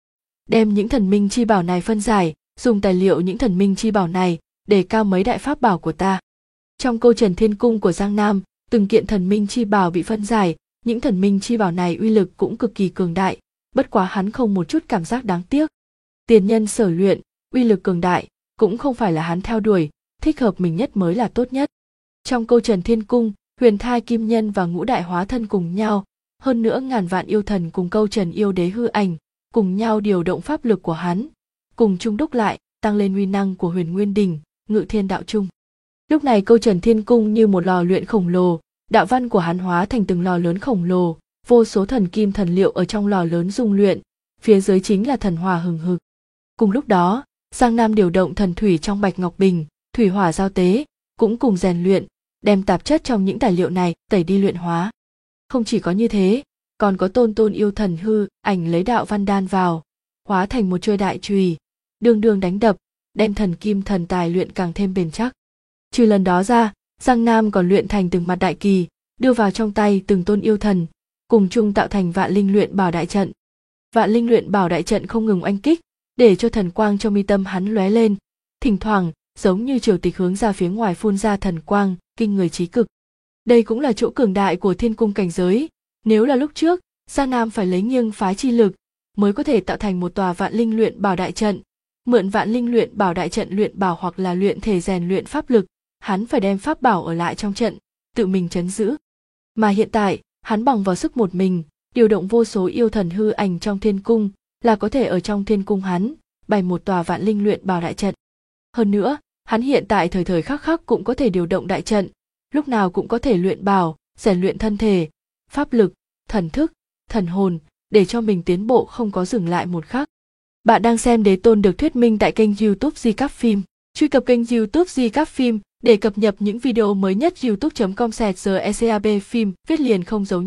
Đem những thần minh chi bảo này phân giải, dùng tài liệu những thần minh chi bảo này để cao mấy đại pháp bảo của ta. Trong câu trần thiên cung của Giang Nam, từng kiện thần minh chi bảo bị phân giải, những thần minh chi bảo này uy lực cũng cực kỳ cường đại, bất quá hắn không một chút cảm giác đáng tiếc. Tiền nhân sở luyện, uy lực cường đại, cũng không phải là hắn theo đuổi, thích hợp mình nhất mới là tốt nhất. Trong câu trần thiên cung, Huyền Thai Kim Nhân và Ngũ Đại Hóa Thân cùng nhau, hơn nữa ngàn vạn yêu thần cùng câu trần yêu đế hư ảnh, cùng nhau điều động pháp lực của hắn, cùng chung đúc lại, tăng lên uy năng của Huyền Nguyên Đỉnh, Ngự Thiên Đạo Chung. Lúc này câu trần thiên cung như một lò luyện khổng lồ, đạo văn của hắn hóa thành từng lò lớn khổng lồ, vô số thần kim thần liệu ở trong lò lớn dung luyện, phía dưới chính là thần hỏa hừng hực. Cùng lúc đó, Giang Nam điều động thần thủy trong Bạch Ngọc Bình, thủy hỏa giao tế, cũng cùng rèn luyện, đem tạp chất trong những tài liệu này tẩy đi luyện hóa. Không chỉ có như thế, còn có tôn yêu thần hư ảnh lấy đạo văn đan vào, hóa thành một chuôi đại chùy, đường đường đánh đập, đem thần kim thần tài luyện càng thêm bền chắc. Trừ lần đó ra, Giang Nam còn luyện thành từng mặt đại kỳ, đưa vào trong tay từng tôn yêu thần, cùng chung tạo thành Vạn Linh Luyện Bảo đại trận. Vạn Linh Luyện Bảo đại trận không ngừng oanh kích, để cho thần quang trong mi tâm hắn lóe lên, thỉnh thoảng giống như triều tịch hướng ra phía ngoài phun ra thần quang, kinh người chí cực. Đây cũng là chỗ cường đại của thiên cung cảnh giới. Nếu là lúc trước, Giang Nam phải lấy nghiêng phái chi lực mới có thể tạo thành một tòa Vạn Linh Luyện Bảo đại trận. Mượn Vạn Linh Luyện Bảo đại trận luyện bảo hoặc là luyện thể rèn luyện pháp lực, hắn phải đem pháp bảo ở lại trong trận, tự mình trấn giữ. Mà hiện tại, hắn bằng vào sức một mình, điều động vô số yêu thần hư ảnh trong thiên cung, là có thể ở trong thiên cung hắn bày một tòa Vạn Linh Luyện Bảo đại trận. Hơn nữa, hắn hiện tại thời thời khắc khắc cũng có thể điều động đại trận, lúc nào cũng có thể luyện bảo, rèn luyện thân thể, pháp lực, thần thức, thần hồn, để cho mình tiến bộ không có dừng lại một khắc. Bạn đang xem Đế Tôn được thuyết minh tại kênh YouTube Recap Phim. Truy cập kênh YouTube Recap Phim để cập nhật những video mới nhất. youtube.com/recap phim viết liền không dấu nhé.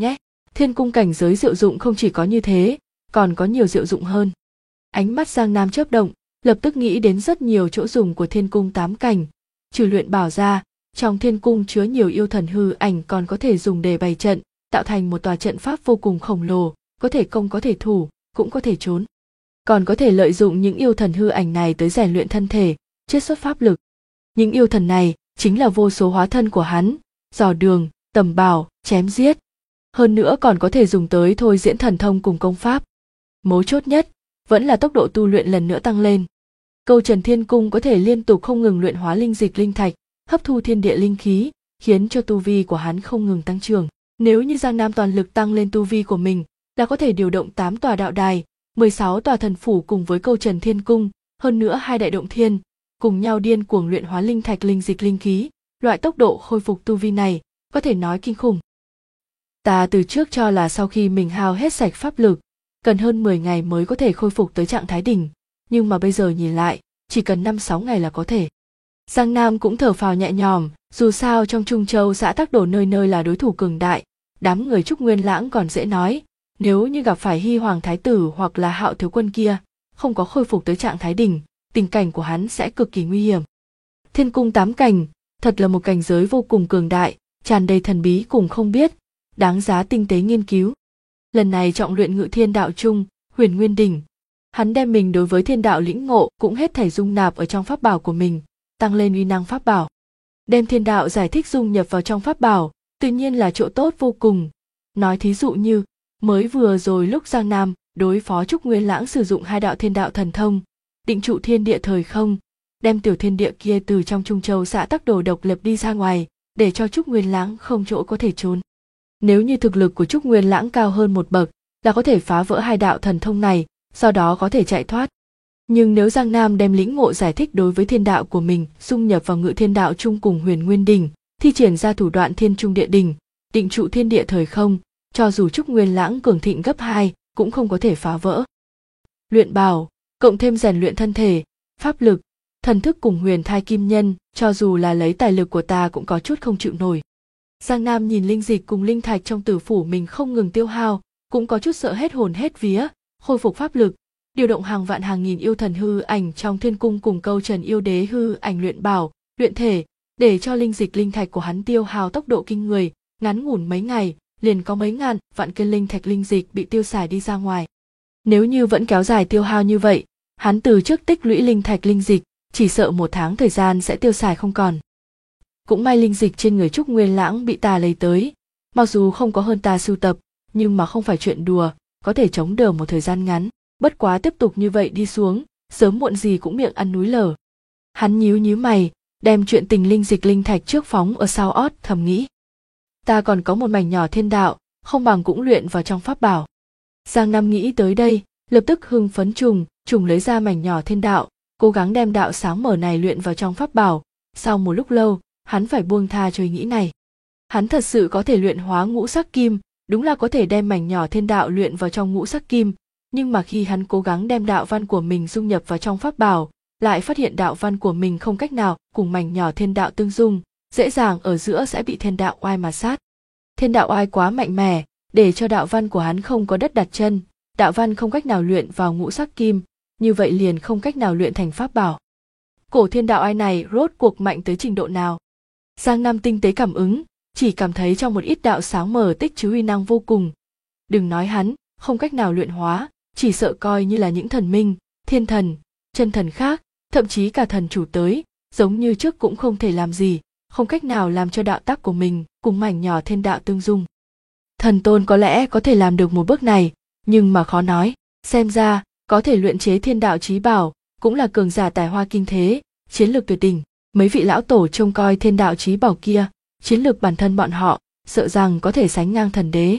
Thiên cung cảnh giới diệu dụng không chỉ có như thế, còn có nhiều diệu dụng hơn. Ánh mắt Giang Nam chớp động, lập tức nghĩ đến rất nhiều chỗ dùng của thiên cung 8 cảnh. Trừ luyện bảo ra, trong thiên cung chứa nhiều yêu thần hư ảnh còn có thể dùng để bày trận, tạo thành một tòa trận pháp vô cùng khổng lồ, có thể công có thể thủ, cũng có thể trốn. Còn có thể lợi dụng những yêu thần hư ảnh này tới rèn luyện thân thể, chiết xuất pháp lực. Những yêu thần này chính là vô số hóa thân của hắn, dò đường, tầm bảo, chém giết. Hơn nữa còn có thể dùng tới thôi diễn thần thông cùng công pháp. Mấu chốt nhất vẫn là tốc độ tu luyện lần nữa tăng lên. Câu Trần Thiên Cung có thể liên tục không ngừng luyện hóa linh dịch linh thạch, hấp thu thiên địa linh khí, khiến cho tu vi của hắn không ngừng tăng trưởng. Nếu như Giang Nam toàn lực tăng lên tu vi của mình, là có thể điều động 8 tòa đạo đài, 16 tòa thần phủ cùng với Câu Trần Thiên Cung, hơn nữa 2 đại động thiên, cùng nhau điên cuồng luyện hóa linh thạch linh dịch linh khí. Loại tốc độ khôi phục tu vi này có thể nói kinh khủng. Ta từ trước cho là sau khi mình hao hết sạch pháp lực, cần hơn 10 ngày mới có thể khôi phục tới trạng thái đỉnh, nhưng mà bây giờ nhìn lại, chỉ cần 5-6 ngày là có thể. Giang Nam cũng thở phào nhẹ nhõm, dù sao trong Trung Châu xã Tắc Đồ nơi nơi là đối thủ cường đại, đám người Trúc Nguyên Lãng còn dễ nói, nếu như gặp phải Hy Hoàng Thái Tử hoặc là Hạo Thiếu Quân kia, không có khôi phục tới trạng thái đỉnh, tình cảnh của hắn sẽ cực kỳ nguy hiểm. Thiên cung 8 cảnh, thật là một cảnh giới vô cùng cường đại, tràn đầy thần bí cùng không biết, đáng giá tinh tế nghiên cứu. Lần này trọng luyện Ngự Thiên Đạo Trung, Huyền Nguyên Đỉnh, hắn đem mình đối với thiên đạo lĩnh ngộ cũng hết thảy dung nạp ở trong pháp bảo của mình, tăng lên uy năng pháp bảo. Đem thiên đạo giải thích dung nhập vào trong pháp bảo, tự nhiên là chỗ tốt vô cùng. Nói thí dụ như, mới vừa rồi lúc Giang Nam đối phó Trúc Nguyên Lãng sử dụng 2 đạo thiên đạo thần thông, định trụ thiên địa thời không, đem tiểu thiên địa kia từ trong Trung Châu xã Tắc Đồ độc lập đi ra ngoài, để cho Trúc Nguyên Lãng không chỗ có thể trốn. Nếu như thực lực của Trúc Nguyên Lãng cao hơn một bậc, là có thể phá vỡ 2 đạo thần thông này, sau đó có thể chạy thoát. Nhưng nếu Giang Nam đem lĩnh ngộ giải thích đối với thiên đạo của mình dung nhập vào Ngự Thiên Đạo Trung cùng Huyền Nguyên Đỉnh, thi triển ra thủ đoạn Thiên Trung Địa Đỉnh, định trụ thiên địa thời không, cho dù Trúc Nguyên Lãng cường thịnh gấp 2, cũng không có thể phá vỡ. Luyện bảo, cộng thêm rèn luyện thân thể, pháp lực, thần thức cùng huyền thai kim nhân, cho dù là lấy tài lực của ta cũng có chút không chịu nổi. Giang Nam nhìn linh dịch cùng linh thạch trong tử phủ mình không ngừng tiêu hao, cũng có chút sợ hết hồn hết vía, khôi phục pháp lực, điều động hàng vạn hàng nghìn yêu thần hư ảnh trong thiên cung cùng Câu Trần yêu đế hư ảnh luyện bảo, luyện thể, để cho linh dịch linh thạch của hắn tiêu hao tốc độ kinh người, ngắn ngủn mấy ngày, liền có mấy ngàn vạn cân linh thạch linh dịch bị tiêu xài đi ra ngoài. Nếu như vẫn kéo dài tiêu hao như vậy, hắn từ trước tích lũy linh thạch linh dịch, chỉ sợ 1 tháng thời gian sẽ tiêu xài không còn. Cũng may linh dịch trên người Trúc Nguyên Lãng bị ta lấy tới, mặc dù không có hơn ta sưu tập, nhưng mà không phải chuyện đùa, có thể chống đỡ một thời gian ngắn, bất quá tiếp tục như vậy đi xuống, sớm muộn gì cũng miệng ăn núi lở. Hắn nhíu mày, đem chuyện tình linh dịch linh thạch trước phóng ở sau ót thầm nghĩ. Ta còn có một mảnh nhỏ thiên đạo, không bằng cũng luyện vào trong pháp bảo. Giang Nam nghĩ tới đây, lập tức hưng phấn trùng lấy ra mảnh nhỏ thiên đạo, cố gắng đem đạo sáng mở này luyện vào trong pháp bảo. Sau một lúc lâu, hắn phải buông tha cho ý nghĩ này. Hắn thật sự có thể luyện hóa ngũ sắc kim, đúng là có thể đem mảnh nhỏ thiên đạo luyện vào trong ngũ sắc kim, nhưng mà khi hắn cố gắng đem đạo văn của mình dung nhập vào trong pháp bảo, lại phát hiện đạo văn của mình không cách nào cùng mảnh nhỏ thiên đạo tương dung, dễ dàng ở giữa sẽ bị thiên đạo oai mà sát. Thiên đạo oai quá mạnh mẽ, để cho đạo văn của hắn không có đất đặt chân, đạo văn không cách nào luyện vào ngũ sắc kim, như vậy liền không cách nào luyện thành pháp bảo. Cổ thiên đạo oai này rốt cuộc mạnh tới trình độ nào? Giang Nam tinh tế cảm ứng, chỉ cảm thấy trong một ít đạo sáng mờ tích chứa uy năng vô cùng. Đừng nói hắn, không cách nào luyện hóa, chỉ sợ coi như là những thần minh, thiên thần, chân thần khác, thậm chí cả thần chủ tới, giống như trước cũng không thể làm gì, không cách nào làm cho đạo tác của mình cùng mảnh nhỏ thiên đạo tương dung. Thần tôn có lẽ có thể làm được một bước này, nhưng mà khó nói, xem ra, có thể luyện chế thiên đạo chí bảo, cũng là cường giả tài hoa kinh thế, chiến lược tuyệt đỉnh. Mấy vị lão tổ trông coi thiên đạo chí bảo kia, chiến lược bản thân bọn họ, sợ rằng có thể sánh ngang thần đế.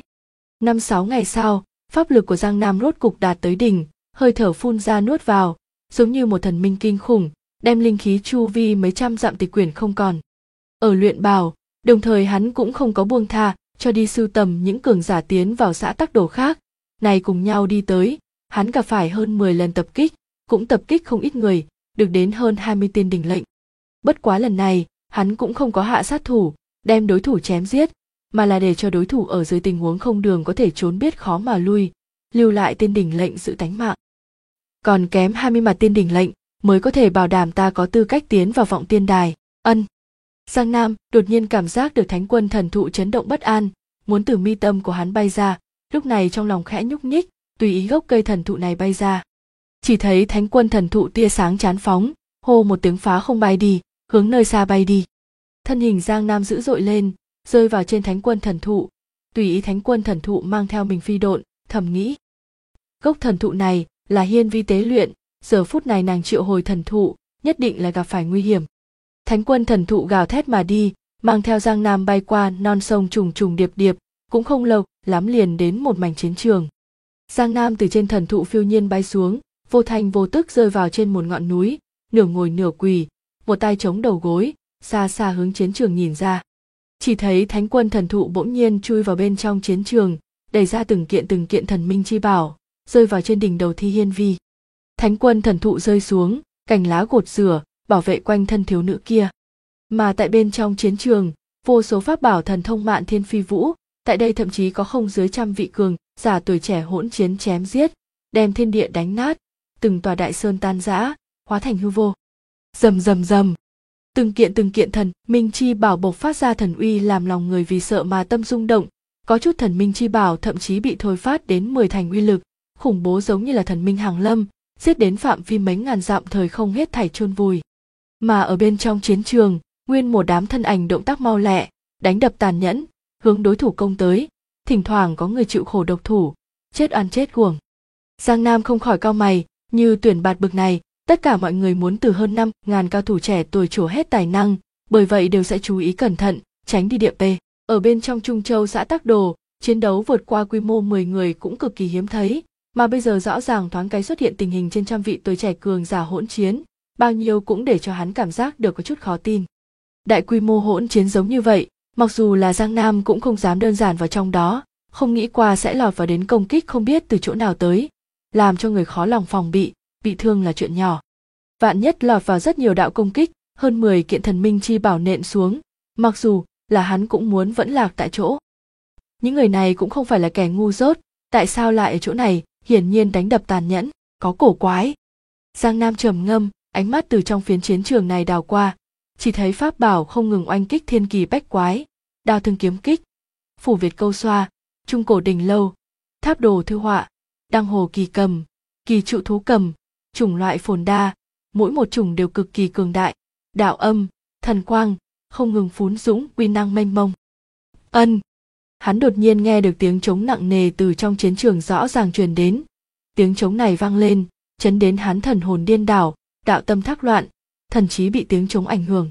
5-6 ngày sau, pháp lực của Giang Nam rốt cục đạt tới đỉnh, hơi thở phun ra nuốt vào, giống như một thần minh kinh khủng, đem linh khí chu vi mấy trăm dặm tịch quyển không còn. Ở luyện bảo, đồng thời hắn cũng không có buông tha, cho đi sưu tầm những cường giả tiến vào xã Tắc Đồ khác, này cùng nhau đi tới, hắn gặp phải hơn 10 lần tập kích, cũng tập kích không ít người, được đến hơn 20 tiên đỉnh lệnh. Bất quá lần này, hắn cũng không có hạ sát thủ, đem đối thủ chém giết, mà là để cho đối thủ ở dưới tình huống không đường có thể trốn biết khó mà lui, lưu lại tiên đỉnh lệnh giữ tánh mạng. Còn kém 20 mặt tiên đỉnh lệnh mới có thể bảo đảm ta có tư cách tiến vào vọng tiên đài. Ân. Giang Nam đột nhiên cảm giác được thánh quân thần thụ chấn động bất an, muốn từ mi tâm của hắn bay ra, lúc này trong lòng khẽ nhúc nhích, tùy ý gốc cây thần thụ này bay ra. Chỉ thấy thánh quân thần thụ tia sáng chán phóng, hô một tiếng phá không bay đi, hướng nơi xa bay đi. Thân hình Giang Nam dữ dội lên, rơi vào trên thánh quân thần thụ, tùy ý thánh quân thần thụ mang theo mình phi độn, thầm nghĩ. Gốc thần thụ này là hiên vi tế luyện, giờ phút này nàng triệu hồi thần thụ, nhất định là gặp phải nguy hiểm. Thánh quân thần thụ gào thét mà đi, mang theo Giang Nam bay qua non sông trùng trùng điệp điệp, cũng không lâu lắm liền đến một mảnh chiến trường. Giang Nam từ trên thần thụ phiêu nhiên bay xuống, vô thanh vô tức rơi vào trên một ngọn núi, nửa ngồi nửa quỳ, một tay chống đầu gối, xa xa hướng chiến trường nhìn ra. Chỉ thấy thánh quân thần thụ bỗng nhiên chui vào bên trong chiến trường, đẩy ra từng kiện thần minh chi bảo, rơi vào trên đỉnh đầu Thi Hiên Vi. Thánh quân thần thụ rơi xuống, cành lá gột rửa, bảo vệ quanh thân thiếu nữ kia. Mà tại bên trong chiến trường, vô số pháp bảo thần thông mạn thiên phi vũ, tại đây thậm chí có không dưới 100 vị cường giả tuổi trẻ hỗn chiến chém giết, đem thiên địa đánh nát, từng tòa đại sơn tan rã, hóa thành hư vô. Rầm rầm rầm, từng kiện thần minh chi bảo bộc phát ra thần uy làm lòng người vì sợ mà tâm rung động, có chút thần minh chi bảo thậm chí bị thôi phát đến 10 thành uy lực, khủng bố giống như là thần minh hàng lâm, giết đến phạm vi mấy ngàn dặm thời không hết thảy chôn vùi. Mà ở bên trong chiến trường, nguyên một đám thân ảnh động tác mau lẹ, đánh đập tàn nhẫn, hướng đối thủ công tới, thỉnh thoảng có người chịu khổ độc thủ, chết oan chết uổng. Giang Nam không khỏi cau mày, như tuyển bạt bực này, tất cả mọi người muốn từ hơn 5.000 cao thủ trẻ tuổi trổ hết tài năng, bởi vậy đều sẽ chú ý cẩn thận, tránh đi địa p. Ở bên trong Trung Châu xã Tắc Đồ, chiến đấu vượt qua quy mô 10 người cũng cực kỳ hiếm thấy, mà bây giờ rõ ràng thoáng cái xuất hiện tình hình trên trăm vị tuổi trẻ cường giả hỗn chiến, bao nhiêu cũng để cho hắn cảm giác được có chút khó tin. Đại quy mô hỗn chiến giống như vậy, mặc dù là Giang Nam cũng không dám đơn giản vào trong đó, không nghĩ qua sẽ lọt vào đến công kích không biết từ chỗ nào tới, làm cho người khó lòng phòng bị thương là chuyện nhỏ. Vạn nhất lọt vào rất nhiều đạo công kích, hơn 10 kiện thần minh chi bảo nện xuống, mặc dù là hắn cũng muốn vẫn lạc tại chỗ. Những người này cũng không phải là kẻ ngu dốt, tại sao lại ở chỗ này, hiển nhiên đánh đập tàn nhẫn, có cổ quái. Giang Nam trầm ngâm, ánh mắt từ trong phiến chiến trường này đào qua, chỉ thấy pháp bảo không ngừng oanh kích thiên kỳ bách quái, đao thương kiếm kích, phủ Việt câu xoa, trung cổ đình lâu, tháp đồ thư họa, đăng hồ kỳ cầm, kỳ trụ thú cầm, chủng loại phồn đa, mỗi một chủng đều cực kỳ cường đại, đạo âm, thần quang, không ngừng phún dũng uy năng mênh mông. Ân, hắn đột nhiên nghe được tiếng trống nặng nề từ trong chiến trường rõ ràng truyền đến, tiếng trống này vang lên, chấn đến hắn thần hồn điên đảo, đạo tâm thác loạn, thần trí bị tiếng trống ảnh hưởng.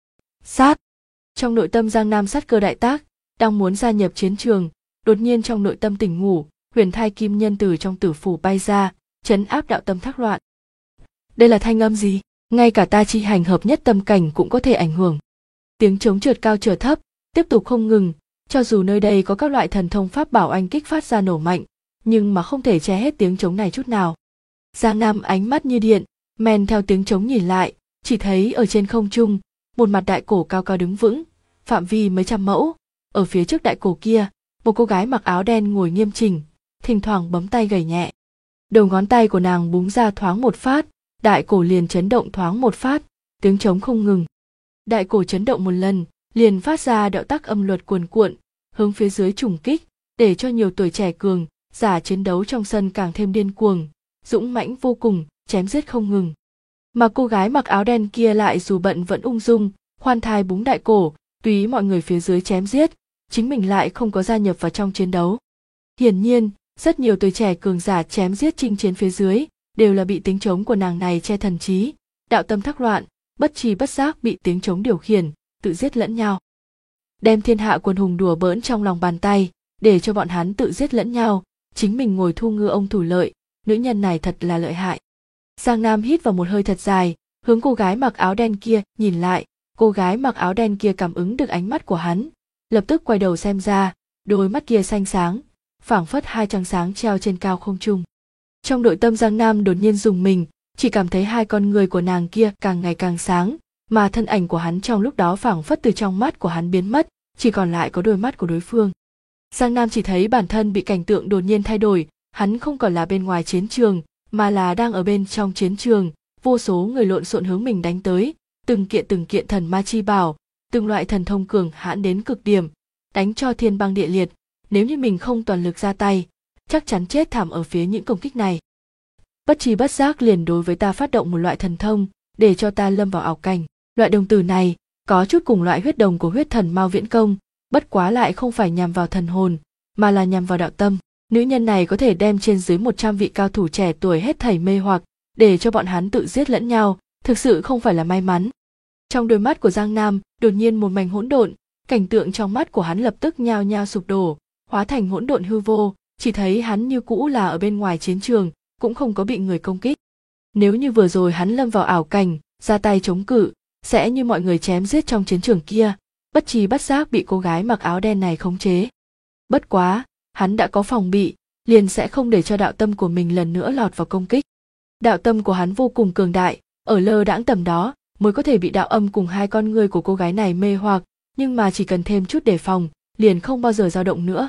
Sát, trong nội tâm Giang Nam sát cơ đại tác, đang muốn gia nhập chiến trường, đột nhiên trong nội tâm tỉnh ngủ, huyền thai kim nhân từ trong tử phủ bay ra, trấn áp đạo tâm thác loạn. Đây là thanh âm gì? Ngay cả ta chi hành hợp nhất tâm cảnh cũng có thể ảnh hưởng. Tiếng trống chợt cao chợt thấp, tiếp tục không ngừng, cho dù nơi đây có các loại thần thông pháp bảo oanh kích phát ra nổ mạnh, nhưng mà không thể che hết tiếng trống này chút nào. Giang Nam ánh mắt như điện, men theo tiếng trống nhìn lại, chỉ thấy ở trên không trung, một mặt đại cổ cao cao đứng vững, phạm vi mấy trăm mẫu, ở phía trước đại cổ kia, một cô gái mặc áo đen ngồi nghiêm chỉnh, thỉnh thoảng bấm tay gảy nhẹ. Đầu ngón tay của nàng búng ra thoáng một phát, đại cổ liền chấn động thoáng một phát, tiếng trống không ngừng. Đại cổ chấn động một lần, liền phát ra đạo tắc âm luật cuồn cuộn, hướng phía dưới trùng kích, để cho nhiều tuổi trẻ cường giả chiến đấu trong sân càng thêm điên cuồng, dũng mãnh vô cùng, chém giết không ngừng. Mà cô gái mặc áo đen kia lại dù bận vẫn ung dung, khoan thai búng đại cổ, tùy ý mọi người phía dưới chém giết, chính mình lại không có gia nhập vào trong chiến đấu. Hiển nhiên, rất nhiều tuổi trẻ cường giả chém giết chinh chiến phía dưới, đều là bị tiếng trống của nàng này che thần trí, đạo tâm thác loạn, bất tri bất giác bị tiếng trống điều khiển, tự giết lẫn nhau. Đem thiên hạ quần hùng đùa bỡn trong lòng bàn tay, để cho bọn hắn tự giết lẫn nhau, chính mình ngồi thu ngư ông thủ lợi, nữ nhân này thật là lợi hại. Giang Nam hít vào một hơi thật dài, hướng cô gái mặc áo đen kia nhìn lại, cô gái mặc áo đen kia cảm ứng được ánh mắt của hắn, lập tức quay đầu xem ra, đôi mắt kia xanh sáng, phảng phất hai trăng sáng treo trên cao không trung. Trong nội tâm Giang Nam đột nhiên rùng mình, chỉ cảm thấy hai con người của nàng kia càng ngày càng sáng, mà thân ảnh của hắn trong lúc đó phảng phất từ trong mắt của hắn biến mất, chỉ còn lại có đôi mắt của đối phương. Giang Nam chỉ thấy bản thân bị cảnh tượng đột nhiên thay đổi, hắn không còn là bên ngoài chiến trường, mà là đang ở bên trong chiến trường, vô số người lộn xộn hướng mình đánh tới, từng kiện thần ma chi bảo, từng loại thần thông cường hãn đến cực điểm, đánh cho thiên băng địa liệt, nếu như mình không toàn lực ra tay, chắc chắn chết thảm ở phía những công kích này. Bất tri bất giác liền đối với ta phát động một loại thần thông, để cho ta lâm vào ảo cảnh. Loại đồng tử này có chút cùng loại huyết đồng của huyết thần Mao Viễn Công, bất quá lại không phải nhằm vào thần hồn, mà là nhằm vào đạo tâm. Nữ nhân này có thể đem trên dưới 100 vị cao thủ trẻ tuổi hết thảy mê hoặc, để cho bọn hắn tự giết lẫn nhau, thực sự không phải là may mắn. Trong đôi mắt của Giang Nam đột nhiên một mảnh hỗn độn, cảnh tượng trong mắt của hắn lập tức nhao nhao sụp đổ, hóa thành hỗn độn hư vô, chỉ thấy hắn như cũ là ở bên ngoài chiến trường, cũng không có bị người công kích. Nếu như vừa rồi hắn lâm vào ảo cảnh, ra tay chống cự, sẽ như mọi người chém giết trong chiến trường kia, bất tri bất giác bị cô gái mặc áo đen này khống chế. Bất quá, hắn đã có phòng bị, liền sẽ không để cho đạo tâm của mình lần nữa lọt vào công kích. Đạo tâm của hắn vô cùng cường đại, ở lơ đãng tầm đó mới có thể bị đạo âm cùng hai con ngươi của cô gái này mê hoặc, nhưng mà chỉ cần thêm chút đề phòng, liền không bao giờ dao động nữa.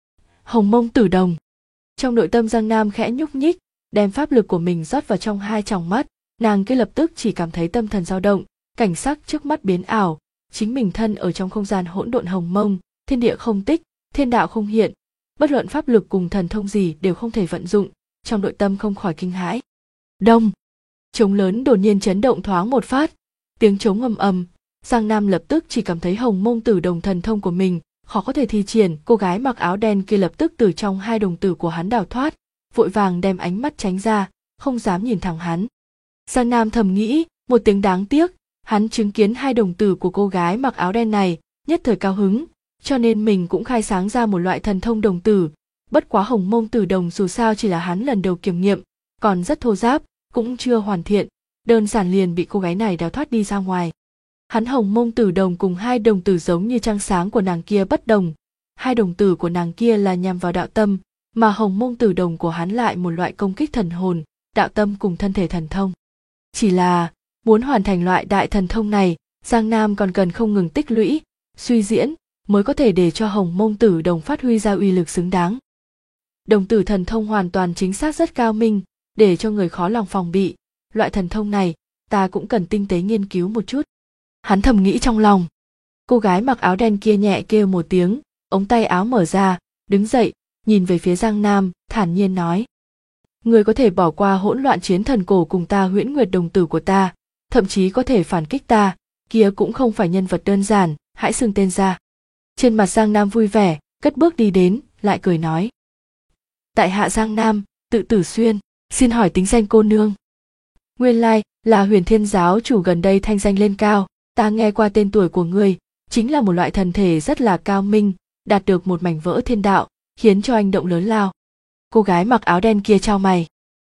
Hồng Mông Tử Đồng. Trong nội tâm Giang Nam khẽ nhúc nhích, đem pháp lực của mình rót vào trong hai tròng mắt, nàng kia lập tức chỉ cảm thấy tâm thần dao động, cảnh sắc trước mắt biến ảo, chính mình thân ở trong không gian hỗn độn hồng mông, thiên địa không tích, thiên đạo không hiện, bất luận pháp lực cùng thần thông gì đều không thể vận dụng, trong nội tâm không khỏi kinh hãi. Đông, trống lớn đột nhiên chấn động thoáng một phát, tiếng trống ầm ầm, Giang Nam lập tức chỉ cảm thấy Hồng Mông Tử Đồng thần thông của mình khó có thể thi triển. Cô gái mặc áo đen kia lập tức từ trong hai đồng tử của hắn đào thoát, vội vàng đem ánh mắt tránh ra, không dám nhìn thẳng hắn. Giang Nam thầm nghĩ một tiếng đáng tiếc, hắn chứng kiến hai đồng tử của cô gái mặc áo đen này, nhất thời cao hứng, cho nên mình cũng khai sáng ra một loại thần thông đồng tử. Bất quá Hồng Mông Tử Đồng dù sao chỉ là hắn lần đầu kiểm nghiệm, còn rất thô ráp, cũng chưa hoàn thiện, đơn giản liền bị cô gái này đào thoát đi ra ngoài. Hắn Hồng Mông Tử Đồng cùng hai đồng tử giống như trăng sáng của nàng kia bất đồng, hai đồng tử của nàng kia là nhằm vào đạo tâm, mà Hồng Mông Tử Đồng của hắn lại một loại công kích thần hồn, đạo tâm cùng thân thể thần thông. Chỉ là muốn hoàn thành loại đại thần thông này, Giang Nam còn cần không ngừng tích lũy, suy diễn, mới có thể để cho Hồng Mông Tử Đồng phát huy ra uy lực xứng đáng. Đồng tử thần thông hoàn toàn chính xác rất cao minh, để cho người khó lòng phòng bị, loại thần thông này ta cũng cần tinh tế nghiên cứu một chút. Hắn thầm nghĩ trong lòng. Cô gái mặc áo đen kia nhẹ kêu một tiếng, ống tay áo mở ra, đứng dậy, nhìn về phía Giang Nam, thản nhiên nói: Người có thể bỏ qua hỗn loạn chiến thần cổ cùng ta huyễn nguyệt đồng tử của ta, thậm chí có thể phản kích ta, kia cũng không phải nhân vật đơn giản, hãy xưng tên ra. Trên mặt Giang Nam vui vẻ, cất bước đi đến, lại cười nói: Tại hạ Giang Nam, tự Tử Xuyên, xin hỏi tính danh cô nương. Nguyên lai là Huyền Thiên giáo chủ gần đây thanh danh lên cao, ta nghe qua tên tuổi của ngươi, chính là một loại thần thể rất là cao minh, đạt được một mảnh vỡ thiên đạo, khiến cho anh động lớn lao. Cô gái mặc áo đen kia chau mày.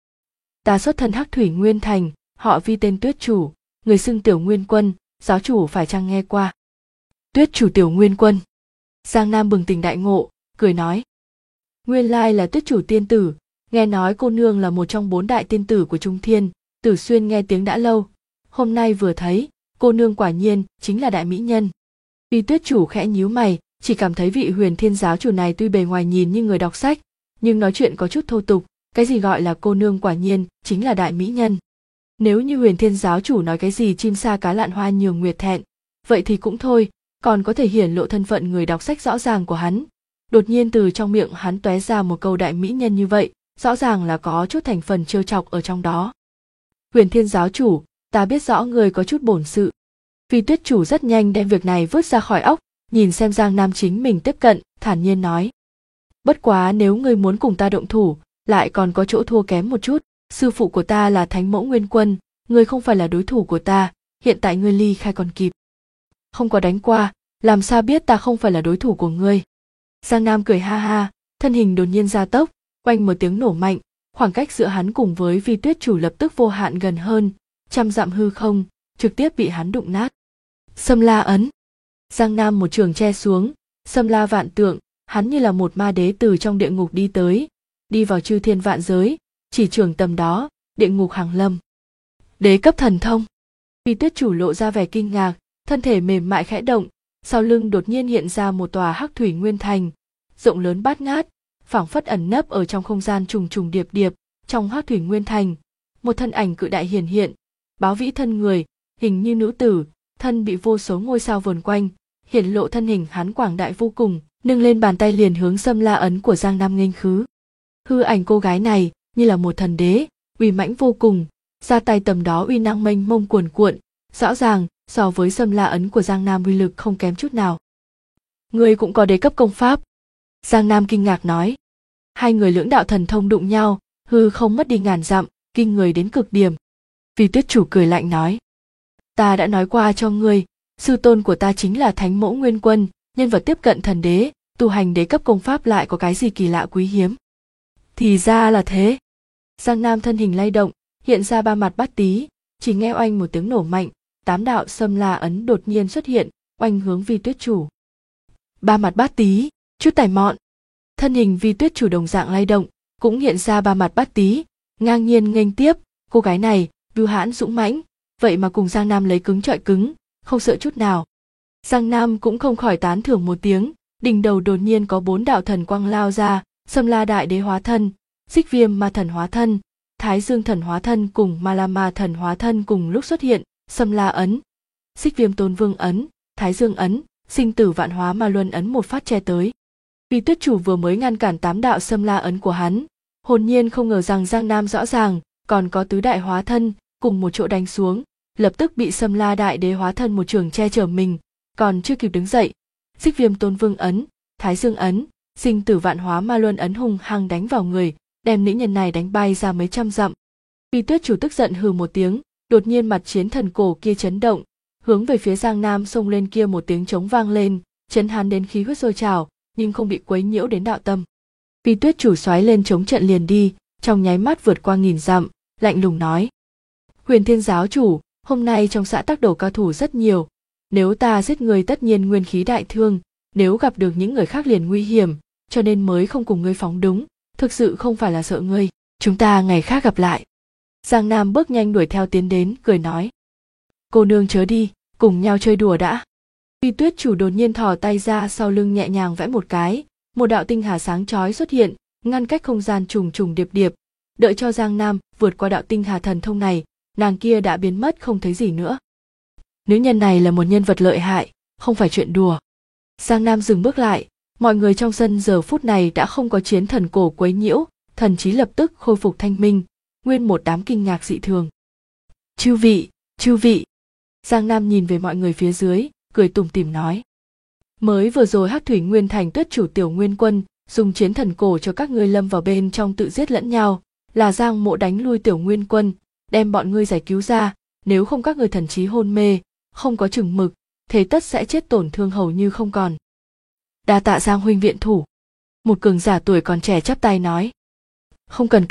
Ta xuất thân Hắc Thủy Nguyên Thành, họ Vi tên Tuyết Chủ, người xưng Tiểu Nguyên Quân, giáo chủ phải chăng nghe qua? Tuyết Chủ Tiểu Nguyên Quân. Giang Nam bừng tỉnh đại ngộ, cười nói: Nguyên lai là Tuyết Chủ tiên tử, nghe nói cô nương là một trong 4 đại tiên tử của Trung Thiên, Tử Xuyên nghe tiếng đã lâu, hôm nay vừa thấy, cô nương quả nhiên chính là đại mỹ nhân. Vi Tuyết Chủ khẽ nhíu mày, chỉ cảm thấy vị Huyền Thiên giáo chủ này tuy bề ngoài nhìn như người đọc sách, nhưng nói chuyện có chút thô tục, cái gì gọi là cô nương quả nhiên chính là đại mỹ nhân. Nếu như Huyền Thiên giáo chủ nói cái gì chim sa cá lạn hoa nhường nguyệt thẹn, vậy thì cũng thôi, còn có thể hiển lộ thân phận người đọc sách rõ ràng của hắn. Đột nhiên từ trong miệng hắn tóe ra một câu đại mỹ nhân như vậy, rõ ràng là có chút thành phần trêu chọc ở trong đó. Huyền Thiên giáo chủ, ta biết rõ người có chút bổn sự. Vi Tuyết Chủ rất nhanh đem việc này vứt ra khỏi óc, nhìn xem Giang Nam chính mình tiếp cận, thản nhiên nói: Bất quá nếu ngươi muốn cùng ta động thủ, lại còn có chỗ thua kém một chút. Sư phụ của ta là Thánh Mẫu Nguyên Quân, ngươi không phải là đối thủ của ta, hiện tại ngươi ly khai còn kịp. Không có đánh qua, làm sao biết ta không phải là đối thủ của ngươi? Giang Nam cười ha ha, thân hình đột nhiên gia tốc, oanh một tiếng nổ mạnh, khoảng cách giữa hắn cùng với Vi Tuyết Chủ lập tức vô hạn gần hơn, 100 dặm hư không, trực tiếp bị hắn đụng nát. Sâm La ấn. Giang Nam một trường che xuống, Sâm La vạn tượng, hắn như là một ma đế từ trong địa ngục đi tới, đi vào chư thiên vạn giới, chỉ trường tầm đó, địa ngục hàng lâm. Đế cấp thần thông. Vi Tuyết Chủ lộ ra vẻ kinh ngạc, thân thể mềm mại khẽ động, sau lưng đột nhiên hiện ra một tòa hắc thủy nguyên thành, rộng lớn bát ngát, phảng phất ẩn nấp ở trong không gian trùng trùng điệp điệp. Trong hắc thủy nguyên thành, một thân ảnh cự đại hiển hiện, báo vĩ thân người, hình như nữ tử, thân bị vô số ngôi sao vờn quanh, hiển lộ thân hình hắn quảng đại vô cùng, nâng lên bàn tay liền hướng Sâm La ấn của Giang Nam nghênh khứ. Hư ảnh cô gái này như là một thần đế, uy mãnh vô cùng, ra tay tầm đó uy năng mênh mông cuồn cuộn, rõ ràng so với Sâm La ấn của Giang Nam uy lực không kém chút nào. Ngươi cũng có đế cấp công pháp? Giang Nam kinh ngạc nói. Hai người lưỡng đạo thần thông đụng nhau, hư không mất đi ngàn dặm, kinh người đến cực điểm. Vi Tuyết Chủ cười lạnh nói. Ta đã nói qua cho ngươi, sư tôn của ta chính là Thánh Mẫu Nguyên Quân, nhân vật tiếp cận thần đế, tu hành đế cấp công pháp lại có cái gì kỳ lạ quý hiếm. Thì ra là thế. Giang Nam thân hình lay động, hiện ra ba mặt bát tí, chỉ nghe oanh một tiếng nổ mạnh, 8 đạo Sâm La ấn đột nhiên xuất hiện, oanh hướng Vi Tuyết Chủ. Ba mặt bát tí, chút tài mọn. Thân hình Vi Tuyết Chủ đồng dạng lay động, cũng hiện ra ba mặt bát tí, ngang nhiên nghênh tiếp. Cô gái này bưu hãn dũng mãnh, vậy mà cùng Giang Nam lấy cứng trọi cứng, không sợ chút nào. Giang Nam cũng không khỏi tán thưởng một tiếng, đỉnh đầu đột nhiên có 4 đạo thần quang lao ra, Sâm La Đại Đế hóa thân, Xích Viêm Ma Thần hóa thân, Thái Dương Thần hóa thân cùng Ma La Ma Thần hóa thân cùng lúc xuất hiện. Sâm La ấn, Xích Viêm Tôn Vương ấn, Thái Dương ấn, Sinh Tử Vạn Hóa Ma Luân ấn một phát che tới. Vi Tuyết Chủ vừa mới ngăn cản 8 đạo Sâm La ấn của hắn, hồn nhiên không ngờ rằng Giang Nam rõ ràng còn có tứ đại hóa thân cùng một chỗ đánh xuống, lập tức bị Sâm La Đại Đế hóa thân một trường che chở mình, còn chưa kịp đứng dậy, Xích Viêm Tôn Vương ấn, Thái Dương ấn, Sinh Tử Vạn Hóa Ma Luân ấn hung hăng đánh vào người, đem nữ nhân này đánh bay ra mấy trăm dặm. Vi Tuyết Chủ tức giận hừ một tiếng, đột nhiên mặt chiến thần cổ kia chấn động, hướng về phía Giang Nam xông lên, kia một tiếng trống vang lên, chấn hắn đến khí huyết sôi trào, nhưng không bị quấy nhiễu đến đạo tâm. Vi Tuyết Chủ xoáy lên chống trận liền đi, trong nháy mắt vượt qua nghìn dặm, lạnh lùng nói: Huyền Thiên giáo chủ, hôm nay trong xã Tắc Đổ cao thủ rất nhiều, nếu ta giết người tất nhiên nguyên khí đại thương, nếu gặp được những người khác liền nguy hiểm, cho nên mới không cùng ngươi phóng đúng, thực sự không phải là sợ ngươi, chúng ta ngày khác gặp lại. Giang Nam bước nhanh đuổi theo tiến đến, cười nói: Cô nương chớ đi, cùng nhau chơi đùa đã. Vi Tuyết Chủ đột nhiên thò tay ra sau lưng nhẹ nhàng vẽ một cái, một đạo tinh hà sáng chói xuất hiện, ngăn cách không gian trùng trùng điệp điệp. Đợi cho Giang Nam vượt qua đạo tinh hà thần thông này, nàng kia đã biến mất không thấy gì nữa. Nữ nhân này là một nhân vật lợi hại, không phải chuyện đùa. Giang Nam dừng bước lại, mọi người trong sân giờ phút này đã không có chiến thần cổ quấy nhiễu, thần trí lập tức khôi phục thanh minh, nguyên một đám kinh ngạc dị thường. Chư vị. Giang Nam nhìn về mọi người phía dưới, cười tủm tỉm nói: Mới vừa rồi Hắc Thủy Nguyên Thành Tuyết Chủ Tiểu Nguyên Quân dùng chiến thần cổ cho các ngươi lâm vào bên trong tự giết lẫn nhau, là Giang Mộ đánh lui Tiểu Nguyên Quân, đem bọn ngươi giải cứu ra, nếu không các ngươi thần trí hôn mê, không có chừng mực, thế tất sẽ chết tổn thương hầu như không còn. Đa tạ Giang huynh viện thủ. Một cường giả tuổi còn trẻ chắp tay nói: Không cần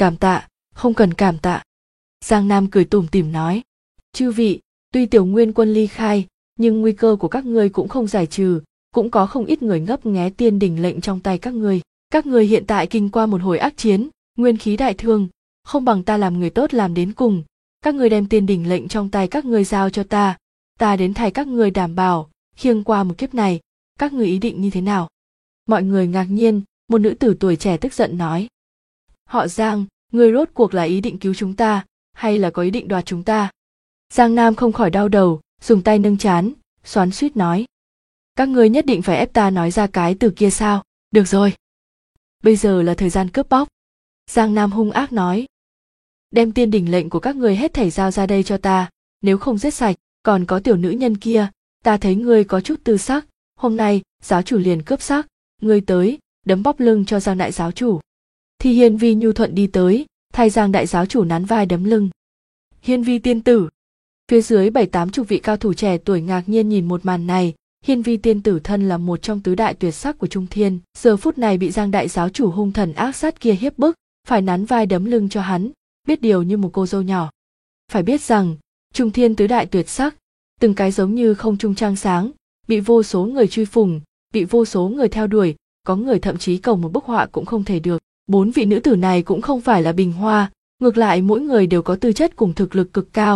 cảm tạ. Giang Nam cười tủm tỉm nói: Chư vị, tuy Tiểu Nguyên Quân ly khai, nhưng nguy cơ của các ngươi cũng không giải trừ, cũng có không ít người ngấp nghé tiên đỉnh lệnh trong tay các ngươi. Các ngươi hiện tại kinh qua một hồi ác chiến, nguyên khí đại thương, không bằng ta làm người tốt làm đến cùng. Các ngươi đem tiên đỉnh lệnh trong tay các ngươi giao cho ta đến thay các ngươi đảm bảo, khiêng qua một kiếp này, các ngươi ý định như thế nào? Mọi người ngạc nhiên, một nữ tử tuổi trẻ tức giận nói: Họ Giang, ngươi rốt cuộc là ý định cứu chúng ta, hay là có ý định đoạt chúng ta? Giang Nam không khỏi đau đầu, dùng tay nâng trán, xoắn xuýt nói: Các ngươi nhất định phải ép ta nói ra cái từ kia sao? Được rồi, bây giờ là thời gian cướp bóc. Giang Nam hung ác nói: Đem tiên đỉnh lệnh của các ngươi hết thảy giao ra đây cho ta, nếu không giết sạch. Còn có tiểu nữ nhân kia, ta thấy ngươi có chút tư sắc, hôm nay giáo chủ liền cướp sắc, ngươi tới, đấm bóp lưng cho Giang đại giáo chủ. Thì Hiên Vi nhu thuận đi tới, thay Giang đại giáo chủ nắn vai đấm lưng. Hiên Vi tiên tử. Phía dưới 7-80 vị cao thủ trẻ tuổi ngạc nhiên nhìn một màn này. Hiên Vi tiên tử thân là một trong tứ đại tuyệt sắc của Trung Thiên, giờ phút này bị Giang đại giáo chủ hung thần ác sát kia hiếp bức, phải nắn vai đấm lưng cho hắn, biết điều như một cô dâu nhỏ. Phải biết rằng Trung Thiên tứ đại tuyệt sắc, từng cái giống như không trung trăng sáng, bị vô số người truy phủng, bị vô số người theo đuổi, có người thậm chí cầu một bức họa cũng không thể được. 4 vị nữ tử này cũng không phải là bình hoa, ngược lại mỗi người đều có tư chất cùng thực lực cực cao,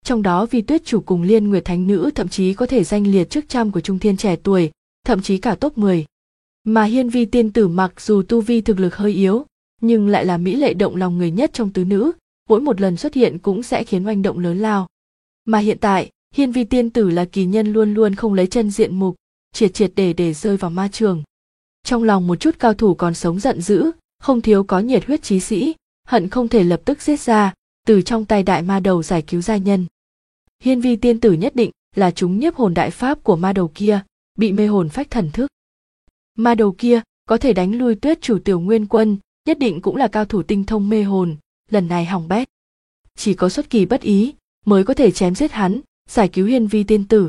Trong đó Vi Tuyết Chủ cùng Liên Nguyệt Thánh Nữ thậm chí có thể danh liệt trước trăm của trung thiên trẻ tuổi, thậm chí cả top 10. Mà Hiên Vi tiên tử mặc dù tu vi thực lực hơi yếu, nhưng lại là mỹ lệ động lòng người nhất trong tứ nữ, mỗi một lần xuất hiện cũng sẽ khiến oanh động lớn lao. Mà hiện tại, Hiên Vi tiên tử là kỳ nhân luôn luôn không lấy chân diện mục, triệt triệt để rơi vào ma trường. Trong lòng một chút cao thủ còn sống giận dữ, không thiếu có nhiệt huyết chí sĩ, hận không thể lập tức giết ra, từ trong tay đại ma đầu giải cứu giai nhân. Hiên Vi tiên tử nhất định là chúng nhiếp hồn đại pháp của ma đầu kia, bị mê hồn phách thần thức. Ma đầu kia có thể đánh lui Tuyết Chủ Tiểu Nguyên Quân, nhất định cũng là cao thủ tinh thông mê hồn, lần này hỏng bét. Chỉ có xuất kỳ bất ý mới có thể chém giết hắn, giải cứu Hiên Vi tiên tử.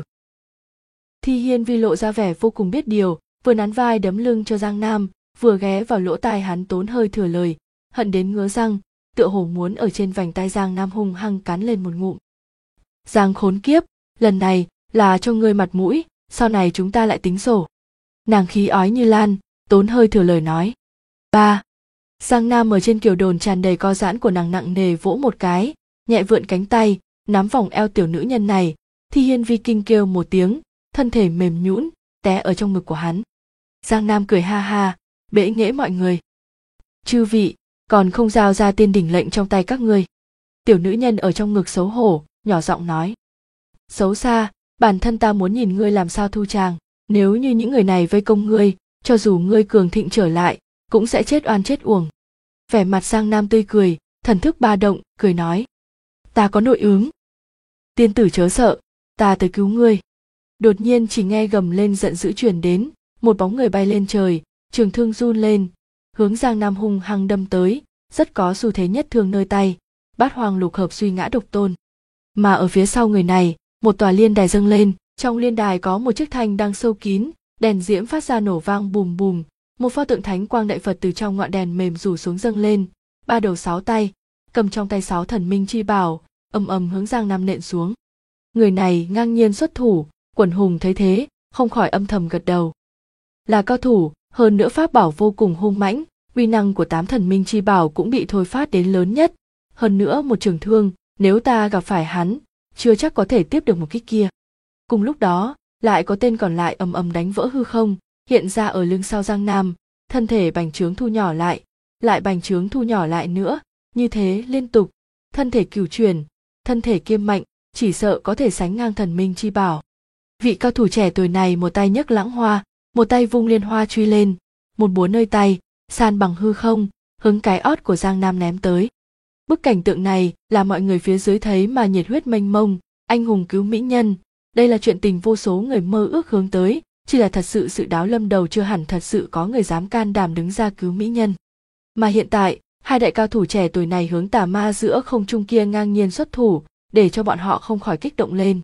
Thi Hiên Vi lộ ra vẻ vô cùng biết điều, vừa nắn vai đấm lưng cho Giang Nam, vừa ghé vào lỗ tai hắn tốn hơi thừa lời, hận đến ngứa răng, tựa hồ muốn ở trên vành tai Giang Nam hung hăng cắn lên một ngụm. Giang khốn kiếp, lần này là cho ngươi mặt mũi, sau này chúng ta lại tính sổ. Nàng khí ói như lan, tốn hơi thừa lời nói. Ba. Giang Nam ở trên kiều đồn tràn đầy co giãn của nàng nặng nề vỗ một cái, nhẹ vượn cánh tay, nắm vòng eo tiểu nữ nhân này. Thi Hiên Vi kinh kêu một tiếng, thân thể mềm nhũn té ở trong ngực của hắn. Giang Nam cười ha ha, bẽ nghễ mọi người. Chư vị, còn không giao ra tiên đỉnh lệnh trong tay các ngươi. Tiểu nữ nhân ở trong ngực xấu hổ, nhỏ giọng nói. Xấu xa, bản thân ta muốn nhìn ngươi làm sao thu chàng. Nếu như những người này vây công ngươi, cho dù ngươi cường thịnh trở lại, cũng sẽ chết oan chết uổng. Vẻ mặt Giang Nam tươi cười, thần thức ba động, cười nói. Ta có nội ứng. Tiên tử chớ sợ, ta tới cứu ngươi. Đột nhiên chỉ nghe gầm lên giận dữ truyền đến, một bóng người bay lên trời, trường thương run lên, hướng Giang Nam hung hăng đâm tới, rất có xu thế nhất thương nơi tay, Bát Hoang Lục Hợp suy ngã độc tôn. Mà ở phía sau người này, một tòa liên đài dâng lên, trong liên đài có một chiếc thanh đang sâu kín, đèn diễm phát ra nổ vang bùm bùm, một pho tượng thánh quang đại Phật từ trong ngọn đèn mềm rủ xuống dâng lên, ba đầu sáu tay, cầm trong tay sáu thần minh chi bảo, ầm ầm hướng Giang Nam nện xuống. Người này ngang nhiên xuất thủ, quần hùng thấy thế, không khỏi âm thầm gật đầu. Là cao thủ, hơn nữa pháp bảo vô cùng hung mãnh, uy năng của tám thần minh chi bảo cũng bị thôi phát đến lớn nhất, hơn nữa một trường thương, nếu ta gặp phải hắn, chưa chắc có thể tiếp được một kích kia. Cùng lúc đó, lại có tên còn lại ầm ầm đánh vỡ hư không, hiện ra ở lưng sau Giang Nam, thân thể bành trướng thu nhỏ lại bành trướng thu nhỏ lại nữa, như thế liên tục, thân thể cửu chuyển, thân thể kiêm mạnh, chỉ sợ có thể sánh ngang thần minh chi bảo. Vị cao thủ trẻ tuổi này một tay nhấc lãng hoa, một tay vung liên hoa truy lên, một búa nơi tay, san bằng hư không, hướng cái ót của Giang Nam ném tới. Bức cảnh tượng này là mọi người phía dưới thấy mà nhiệt huyết mênh mông, anh hùng cứu mỹ nhân, đây là chuyện tình vô số người mơ ước hướng tới, chỉ là thật sự sự đáo lâm đầu chưa hẳn thật sự có người dám can đảm đứng ra cứu mỹ nhân. Mà hiện tại, hai đại cao thủ trẻ tuổi này hướng tà ma giữa không trung kia ngang nhiên xuất thủ, để cho bọn họ không khỏi kích động lên.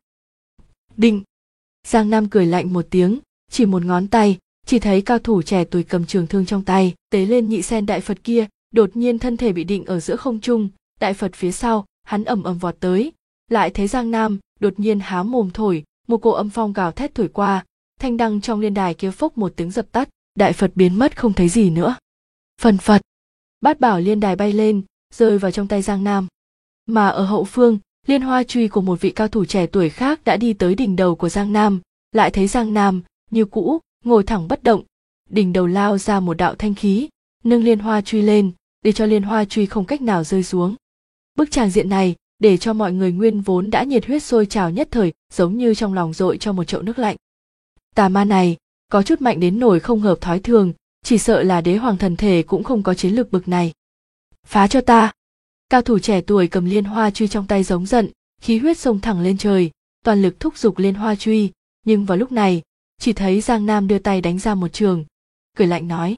Đinh! Giang Nam cười lạnh một tiếng, chỉ một ngón tay, chỉ thấy cao thủ trẻ tuổi cầm trường thương trong tay, tế lên nhị sen đại Phật kia, đột nhiên thân thể bị định ở giữa không trung, đại Phật phía sau, hắn ầm ầm vọt tới, lại thấy Giang Nam đột nhiên há mồm thổi, một cỗ âm phong gào thét thổi qua, thanh đăng trong liên đài kia phốc một tiếng dập tắt, đại Phật biến mất không thấy gì nữa. Phần phật, bát bảo liên đài bay lên, rơi vào trong tay Giang Nam. Mà ở hậu phương, liên hoa truy của một vị cao thủ trẻ tuổi khác đã đi tới đỉnh đầu của Giang Nam, lại thấy Giang Nam như cũ ngồi thẳng bất động, đỉnh đầu lao ra một đạo thanh khí, nâng liên hoa truy lên, để cho liên hoa truy không cách nào rơi xuống. Bức tràng diện này để cho mọi người nguyên vốn đã nhiệt huyết sôi trào nhất thời, giống như trong lòng dội cho một chậu nước lạnh. Tà ma này có chút mạnh đến nổi không hợp thói thường, chỉ sợ là đế hoàng thần thể cũng không có chiến lược bực này. Phá cho ta! Cao thủ trẻ tuổi cầm liên hoa truy trong tay giống giận, khí huyết xông thẳng lên trời, toàn lực thúc giục liên hoa truy, nhưng vào lúc này, chỉ thấy Giang Nam đưa tay đánh ra một trường, cười lạnh nói.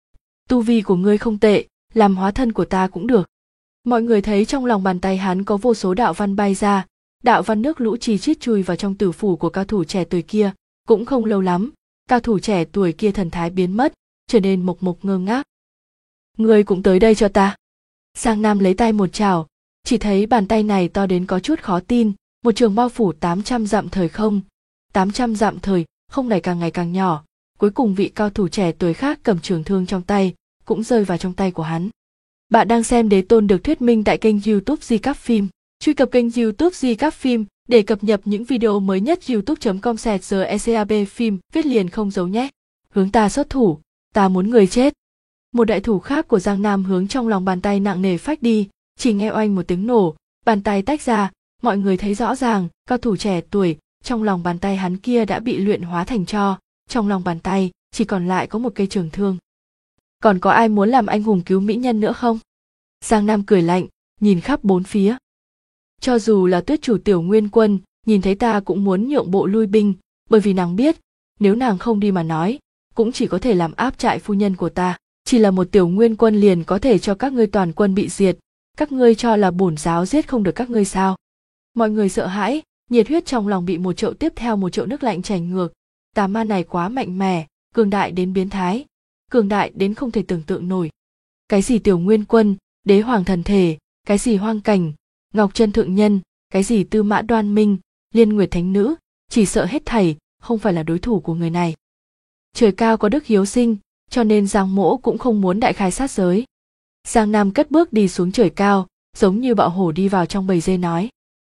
Tu vi của ngươi không tệ, làm hóa thân của ta cũng được. Mọi người thấy trong lòng bàn tay hắn có vô số đạo văn bay ra, đạo văn nước lũ chi chít chui vào trong tử phủ của cao thủ trẻ tuổi kia, cũng không lâu lắm, cao thủ trẻ tuổi kia thần thái biến mất, trở nên mộc mộc ngơ ngác. Ngươi cũng tới đây cho ta. Giang Nam lấy tay một chảo, chỉ thấy bàn tay này to đến có chút khó tin, một trường bao phủ 800 dặm thời không. 800 dặm thời không này càng ngày càng nhỏ, cuối cùng vị cao thủ trẻ tuổi khác cầm trường thương trong tay, cũng rơi vào trong tay của hắn. Bạn đang xem Đế Tôn được thuyết minh tại kênh YouTube Di Cáp Phim. Truy cập kênh YouTube Recap Phim để cập nhật những video mới nhất. youtube.com/recap phim viết liền không giấu nhé. Hướng ta xuất thủ, ta muốn người chết. Một đại thủ khác của Giang Nam hướng trong lòng bàn tay nặng nề phách đi, chỉ nghe oanh một tiếng nổ, bàn tay tách ra, mọi người thấy rõ ràng, cao thủ trẻ tuổi, trong lòng bàn tay hắn kia đã bị luyện hóa thành tro, trong lòng bàn tay chỉ còn lại có một cây trường thương. Còn có ai muốn làm anh hùng cứu mỹ nhân nữa không? Giang Nam cười lạnh, nhìn khắp bốn phía. Cho dù là Tuyết chủ Tiểu Nguyên Quân, nhìn thấy ta cũng muốn nhượng bộ lui binh, bởi vì nàng biết, nếu nàng không đi mà nói, cũng chỉ có thể làm áp trại phu nhân của ta. Chỉ là một Tiểu Nguyên Quân liền có thể cho các ngươi toàn quân bị diệt, các ngươi cho là bổn giáo giết không được các ngươi sao? Mọi người sợ hãi, nhiệt huyết trong lòng bị một chậu tiếp theo một chậu nước lạnh chảy ngược. Tà ma này quá mạnh mẽ, cường đại đến biến thái, cường đại đến không thể tưởng tượng nổi. Cái gì Tiểu Nguyên Quân, Đế Hoàng thần thể, cái gì Hoang Cảnh, Ngọc Chân thượng nhân, cái gì Tư Mã Đoan Minh, Liên Nguyệt thánh nữ, chỉ sợ hết thảy không phải là đối thủ của người này. Trời cao có đức hiếu sinh, cho nên Giang Mỗ cũng không muốn đại khai sát giới. Giang Nam cất bước đi xuống trời cao, giống như bạo hổ đi vào trong bầy dê nói: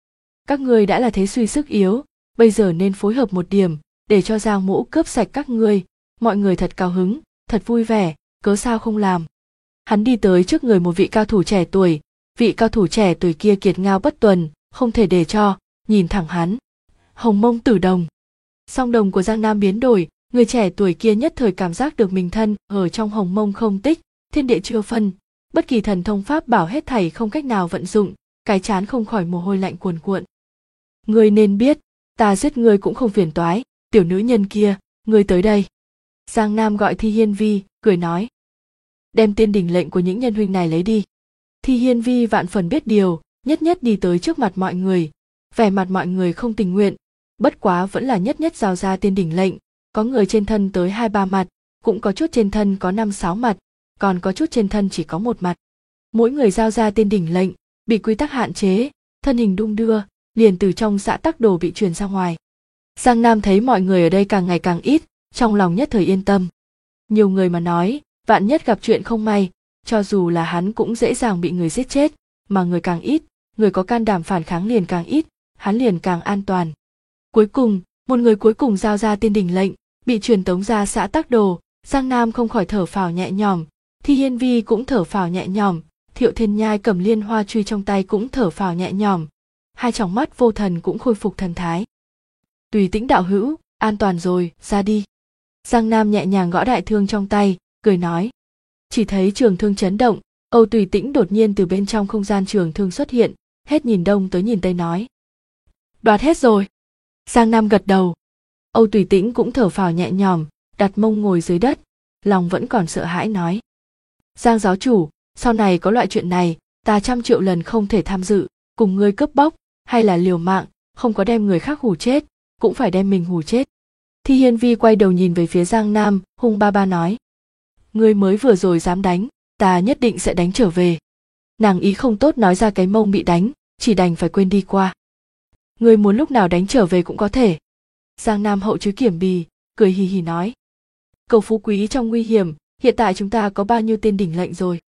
các ngươi đã là thế suy sức yếu, bây giờ nên phối hợp một điểm, để cho Giang Mỗ cướp sạch các ngươi. Mọi người thật cao hứng, thật vui vẻ, cớ sao không làm. Hắn đi tới trước người một vị cao thủ trẻ tuổi, vị cao thủ trẻ tuổi kia kiệt ngao bất tuần, không thể để cho, nhìn thẳng hắn. Hồng Mông Tử Đồng. Song đồng của Giang Nam biến đổi, người trẻ tuổi kia nhất thời cảm giác được mình thân ở trong hồng mông không tích, thiên địa chưa phân, bất kỳ thần thông pháp bảo hết thảy không cách nào vận dụng, cái trán không khỏi mồ hôi lạnh cuồn cuộn. Ngươi nên biết, ta giết ngươi cũng không phiền toái, tiểu nữ nhân kia, ngươi tới đây. Giang Nam gọi Thi Hiên Vi, cười nói: đem tiên đỉnh lệnh của những nhân huynh này lấy đi. Thi Hiên Vi vạn phần biết điều, nhất nhất đi tới trước mặt mọi người, vẻ mặt mọi người không tình nguyện, bất quá vẫn là nhất nhất giao ra tiên đỉnh lệnh. Có người trên thân tới 2-3 mặt, cũng có chút trên thân có 5-6 mặt, còn có chút trên thân chỉ có một mặt. Mỗi người giao ra tiên đỉnh lệnh, bị quy tắc hạn chế, thân hình đung đưa, liền từ trong xã tắc đồ bị truyền ra ngoài. Giang Nam thấy mọi người ở đây càng ngày càng ít, trong lòng nhất thời yên tâm. Nhiều người mà nói, vạn nhất gặp chuyện không may, cho dù là hắn cũng dễ dàng bị người giết chết, mà người càng ít, người có can đảm phản kháng liền càng ít, hắn liền càng an toàn. Cuối cùng, một người cuối cùng giao ra tiên đỉnh lệnh, bị truyền tống ra xã tắc đồ. Giang Nam không khỏi thở phào nhẹ nhõm, Thi Hiên Vi cũng thở phào nhẹ nhõm, Thiệu Thiên Nhai cầm liên hoa truy trong tay cũng thở phào nhẹ nhõm, hai tròng mắt vô thần cũng khôi phục thần thái. Tùy Tĩnh đạo hữu, an toàn rồi, ra đi. Giang Nam nhẹ nhàng gõ đại thương trong tay, cười nói. Chỉ thấy trường thương chấn động, Âu Tùy Tĩnh đột nhiên từ bên trong không gian trường thương xuất hiện, hết nhìn đông tới nhìn tây nói: đoạt hết rồi. Giang Nam gật đầu. Âu Tùy Tĩnh cũng thở phào nhẹ nhõm, đặt mông ngồi dưới đất, lòng vẫn còn sợ hãi nói: Giang giáo chủ, sau này có loại chuyện này, ta 100 triệu lần không thể tham dự, cùng ngươi cướp bóc, hay là liều mạng, không có đem người khác hù chết, cũng phải đem mình hù chết. Thi Hiên Vi quay đầu nhìn về phía Giang Nam, hung ba ba nói: ngươi mới vừa rồi dám đánh, ta nhất định sẽ đánh trở về. Nàng ý không tốt nói ra cái mông bị đánh, chỉ đành phải quên đi qua. Ngươi muốn lúc nào đánh trở về cũng có thể. Giang Nam hậu chứ kiểm bì, cười hì hì nói: cầu phú quý trong nguy hiểm, hiện tại chúng ta có bao nhiêu tiên đỉnh lệnh rồi?